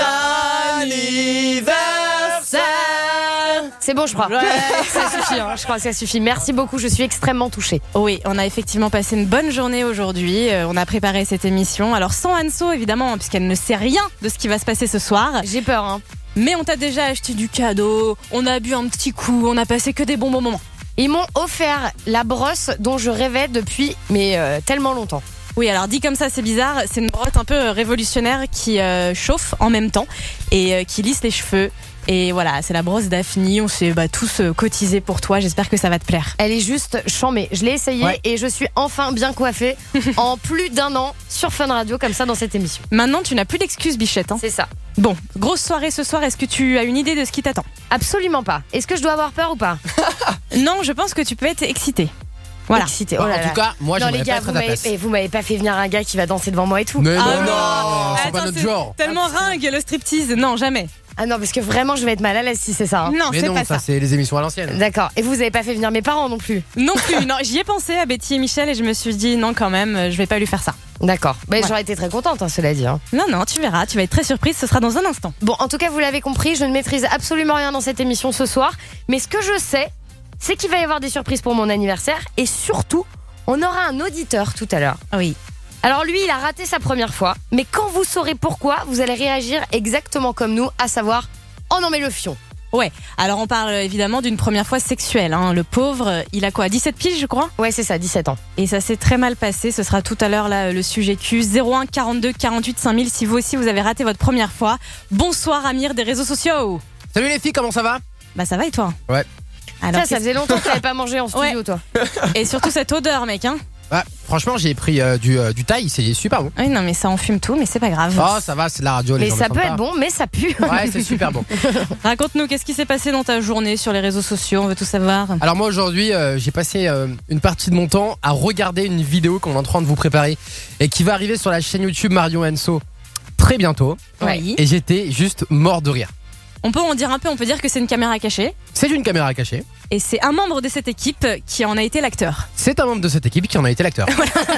D: anniversaire.
C: C'est bon je crois. Ça suffit, je crois que ça suffit. Merci beaucoup, je suis extrêmement touchée.
P: Oui, on a effectivement passé une bonne journée aujourd'hui. On a préparé cette émission. Alors sans Anso évidemment, hein, puisqu'elle ne sait rien de ce qui va se passer ce soir.
C: J'ai peur hein.
P: Mais on t'a déjà acheté du cadeau, on a bu un petit coup, on a passé que des bons moments.
C: Ils m'ont offert la brosse dont je rêvais depuis tellement longtemps.
P: Oui, alors dit comme ça, c'est bizarre. C'est une brosse un peu révolutionnaire qui chauffe en même temps et qui lisse les cheveux. Et voilà, c'est la brosse Daphne. On s'est tous cotisés pour toi. J'espère que ça va te plaire.
C: Elle est juste chambée. Je l'ai essayée et je suis enfin bien coiffée en plus d'1 an sur Fun Radio, comme ça dans cette émission.
P: Maintenant, tu n'as plus d'excuses, Bichette. Hein.
C: C'est ça.
P: Bon, grosse soirée ce soir. Est-ce que tu as une idée de ce qui t'attend?
C: Absolument pas. Est-ce que je dois avoir peur ou pas?
P: Non, je pense que tu peux être excitée. Voilà.
C: Excité.
V: En tout cas, moi,
C: non,
V: j'aimerais
C: les gars,
V: pas être à ta place.
C: vous m'avez pas fait venir un gars qui va danser devant moi et tout.
V: Mais non,
P: c'est
V: pas notre genre.
P: Tellement ringue le striptease. Non, jamais.
C: Ah non, parce que vraiment, je vais être mal à l'aise si c'est ça. Hein.
P: Non,
V: mais
P: c'est
V: non,
P: pas
V: ça,
P: ça.
V: c'est les émissions à l'ancienne.
C: D'accord. Et vous avez pas fait venir mes parents non plus?
P: Non plus. Non, j'y ai pensé à Betty et Michel et je me suis dit non, quand même, je vais pas lui faire ça.
C: D'accord. Mais
P: Ouais.
C: j'aurais été très contente, hein, cela dit. Hein.
P: Non, tu verras. Tu vas être très surprise. Ce sera dans un instant.
C: Bon, en tout cas, vous l'avez compris, je ne maîtrise absolument rien dans cette émission ce soir. Mais ce que je sais, c'est qu'il va y avoir des surprises pour mon anniversaire. Et surtout, on aura un auditeur tout à l'heure.
P: Oui.
C: Alors lui, il a raté sa première fois. Mais quand vous saurez pourquoi, vous allez réagir exactement comme nous, à savoir... Oh non mais le fion.
P: Ouais, alors on parle évidemment d'une première fois sexuelle. Hein. Le pauvre, il a quoi, 17 piges je crois?
C: Ouais c'est ça, 17 ans.
P: Et ça s'est très mal passé, ce sera tout à l'heure là le sujet Q. 01 42 48 5000 si vous aussi vous avez raté votre première fois. Bonsoir Amir des réseaux sociaux.
V: Salut les filles, comment ça va?
P: Bah ça va et toi?
V: Ouais.
P: Alors,
C: ça faisait longtemps que tu n'avais pas mangé en studio toi.
P: Et surtout cette odeur mec hein.
V: Ouais, Franchement, j'ai pris du thaï, c'est super bon.
P: Oui, non, mais ça en fume tout, mais c'est pas grave.
V: Oh, ça va, c'est de la radio.
C: Mais ça peut être bon, mais ça pue.
V: Ouais, c'est super bon.
P: Raconte-nous, qu'est-ce qui s'est passé dans ta journée sur les réseaux sociaux? On veut tout savoir.
V: Alors moi aujourd'hui, j'ai passé une partie de mon temps à regarder une vidéo qu'on est en train de vous préparer et qui va arriver sur la chaîne YouTube Marion et Anso très bientôt.
P: Oui.
V: Et j'étais juste mort de rire.
P: On peut en dire un peu, on peut dire que c'est une caméra cachée.
V: C'est une caméra cachée.
P: Et c'est un membre de cette équipe qui en a été l'acteur.
V: C'est un membre de cette équipe qui en a été l'acteur.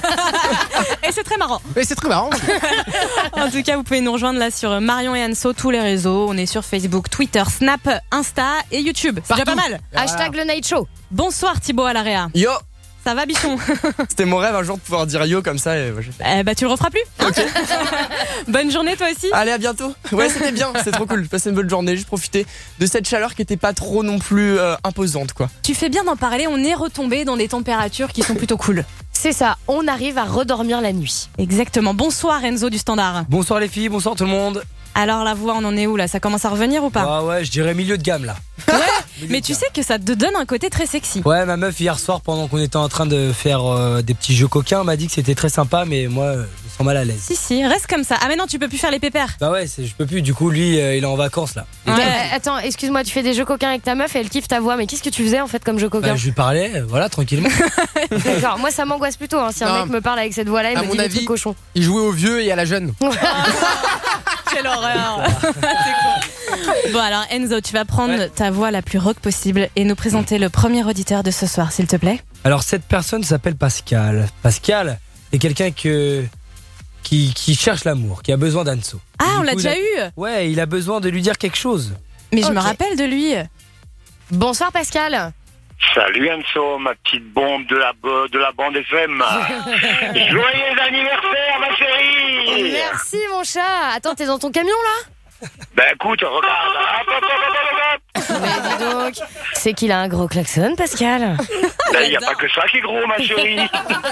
P: Et c'est très marrant.
V: Et c'est très marrant.
P: En tout cas, vous pouvez nous rejoindre là sur Marion et Anso, tous les réseaux. On est sur Facebook, Twitter, Snap, Insta et YouTube. C'est déjà pas mal.
C: Hashtag le Night Show.
P: Bonsoir Thibaut à l'AREA.
T: Yo.
P: Ça va, bichon?
T: C'était mon rêve un jour de pouvoir dire yo comme ça. Et
P: tu le referas plus, hein? Bonne journée toi aussi.
T: Allez, à bientôt. Ouais, c'était bien, c'est trop cool. J'ai passé une bonne journée, j'ai profité de cette chaleur qui était pas trop non plus imposante, quoi.
P: Tu fais bien d'en parler, on est retombé dans des températures qui sont plutôt cool.
C: C'est ça, on arrive à redormir la nuit.
P: Exactement. Bonsoir Enzo du Standard.
A: Bonsoir les filles, bonsoir tout le monde.
P: Alors la voix, on en est où là? Ça commence à revenir ou pas?
A: Ah ouais, je dirais milieu de gamme là.
P: Ouais, mais tu sais que ça te donne un côté très sexy.
A: Ouais, ma meuf hier soir pendant qu'on était en train de faire des petits jeux coquins m'a dit que c'était très sympa, mais moi je me sens mal à l'aise.
P: Si, reste comme ça. Ah mais non, tu peux plus faire les pépères.
A: Bah ouais, je peux plus, du coup lui il est en vacances là.
C: Attends, excuse-moi, tu fais des jeux coquins avec ta meuf et elle kiffe ta voix, mais qu'est-ce que tu faisais en fait comme jeu coquin?
A: Je lui parlais, voilà, tranquillement.
C: D'accord, moi ça m'angoisse plutôt si un mec me parle avec cette voix-là, il me dit des trucs cochons.
V: Il jouait au vieux et à la jeune.
P: Quelle horreur. Bon alors Enzo, tu vas prendre ta voix la plus rock possible et nous présenter le premier auditeur de ce soir, s'il te plaît.
A: Alors cette personne s'appelle Pascal. Pascal est quelqu'un qui cherche l'amour, qui a besoin d'Anso.
P: Ah, on l'a déjà eu.
A: Ouais, il a besoin de lui dire quelque chose.
P: Mais je me rappelle de lui.
C: Bonsoir Pascal.
Q: Salut Anso, ma petite bombe de la bande FM. Joyeux anniversaire ma chérie.
C: Merci mon chat. Attends, t'es dans ton camion là?
Q: Ben écoute, regarde.
C: Mais dis donc, c'est qu'il a un gros klaxon Pascal.
Q: Il n'y a pas que ça qui est gros ma chérie.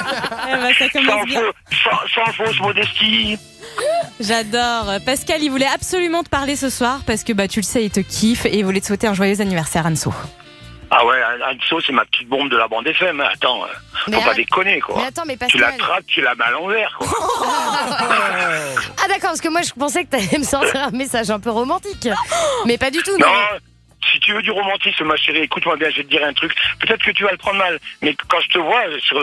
Q: Sans fausse modestie.
P: J'adore. Pascal, il voulait absolument te parler ce soir parce que tu le sais, il te kiffe et il voulait te souhaiter un joyeux anniversaire Anso.
Q: Ah ouais, Anso, c'est ma petite bombe de la bande FM. Attends, faut pas déconner, quoi.
C: Mais attends, mais Pascal...
Q: Tu la traques, tu la mets à l'envers, quoi.
C: Ah d'accord, parce que moi je pensais que t'allais me sortir un message un peu romantique. Mais pas du tout.
Q: Non, si tu veux du romantisme, ma chérie, écoute-moi bien, je vais te dire un truc. Peut-être que tu vas le prendre mal, mais quand je te vois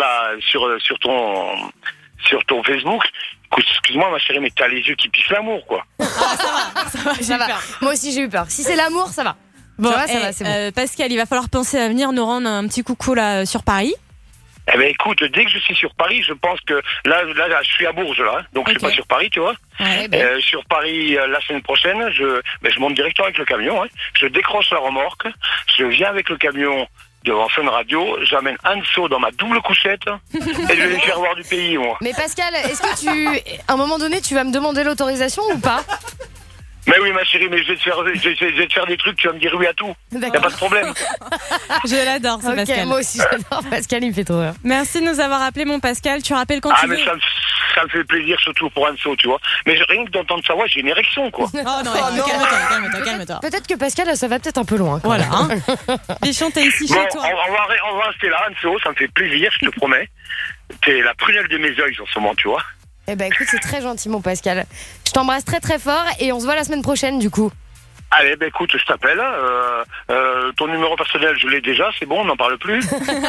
Q: sur ton Facebook, écoute, excuse-moi ma chérie, mais t'as les yeux qui pissent l'amour, quoi.
C: Ça va. Moi aussi j'ai eu peur. Si c'est l'amour, ça va.
P: Bon,
C: ça va, c'est bon.
P: Pascal, il va falloir penser à venir nous rendre un petit coucou là sur Paris.
Q: Eh ben écoute, dès que je suis sur Paris, je pense que là je suis à Bourges là, donc je suis pas sur Paris, tu vois. Ouais, sur Paris la semaine prochaine, je monte directement avec le camion, je décroche la remorque, je viens avec le camion devant Fun Radio, j'amène Anso dans ma double couchette et je vais lui faire voir du pays, moi.
C: Mais Pascal, est-ce que à un moment donné, tu vas me demander l'autorisation ou pas?
Q: Mais oui ma chérie, mais je vais te faire des trucs, tu vas me dire oui à tout. Y a pas de problème.
P: Je l'adore, ce Pascal.
C: Moi aussi j'adore Pascal, il me fait trop rire.
P: Merci de nous avoir appelé mon Pascal, tu rappelles quand tu veux.
Q: Mais ça me fait plaisir, surtout pour Anso, tu vois. Mais rien que d'entendre sa voix, j'ai une érection, quoi.
P: Oh non, calme-toi.
C: Peut-être que Pascal, ça va peut-être un peu loin.
P: Voilà. Bichon, t'es ici chez toi.
Q: On va rester là, Anso, ça me fait plaisir, je te promets. T'es la prunelle de mes yeux en ce moment, tu vois.
C: Eh ben écoute, c'est très gentil mon Pascal. Je t'embrasse très très fort et on se voit la semaine prochaine du coup.
Q: Allez, écoute, je t'appelle. Ton numéro personnel, je l'ai déjà, c'est bon, on n'en parle plus.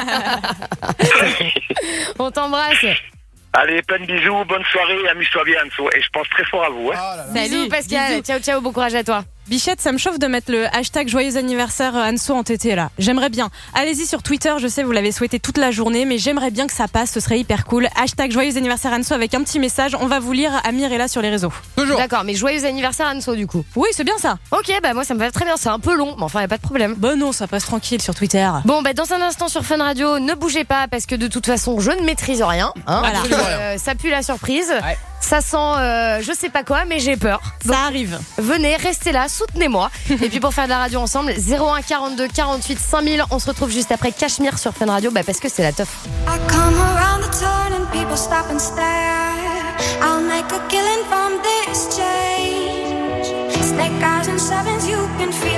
C: On t'embrasse.
Q: Allez, plein de bisous, bonne soirée, amuse-toi bien Anso. Et je pense très fort à vous.
C: Salut Pascal, bisous. Ciao, bon courage à toi.
P: Bichette, ça me chauffe de mettre le hashtag joyeux anniversaire Anso en TT là. J'aimerais bien. Allez-y sur Twitter, je sais vous l'avez souhaité toute la journée, mais j'aimerais bien que ça passe, ce serait hyper cool. Hashtag joyeux anniversaire Anso avec un petit message, on va vous lire, Amir est là sur les réseaux.
V: Toujours.
C: D'accord, mais joyeux anniversaire Anso du coup.
P: Oui, c'est bien ça.
C: Ok, moi ça me va très bien, c'est un peu long, mais enfin y a pas de problème.
P: Bah non, ça passe tranquille sur Twitter.
C: Bon, dans un instant sur Fun Radio, ne bougez pas parce que de toute façon je ne maîtrise rien.
P: Voilà.
C: Ça pue la surprise. Ouais. Ça sent je sais pas quoi, mais j'ai peur.
P: Donc, ça arrive.
C: Venez, restez là, soutenez-moi. Et puis pour faire de la radio ensemble, 01 42 48 5000. On se retrouve juste après Cachemire sur Fun Radio, parce que c'est la teuf.
J: I come around the turn and people stop and stare. I'll make a killing from this change. Snake eyes and sevens, you can feel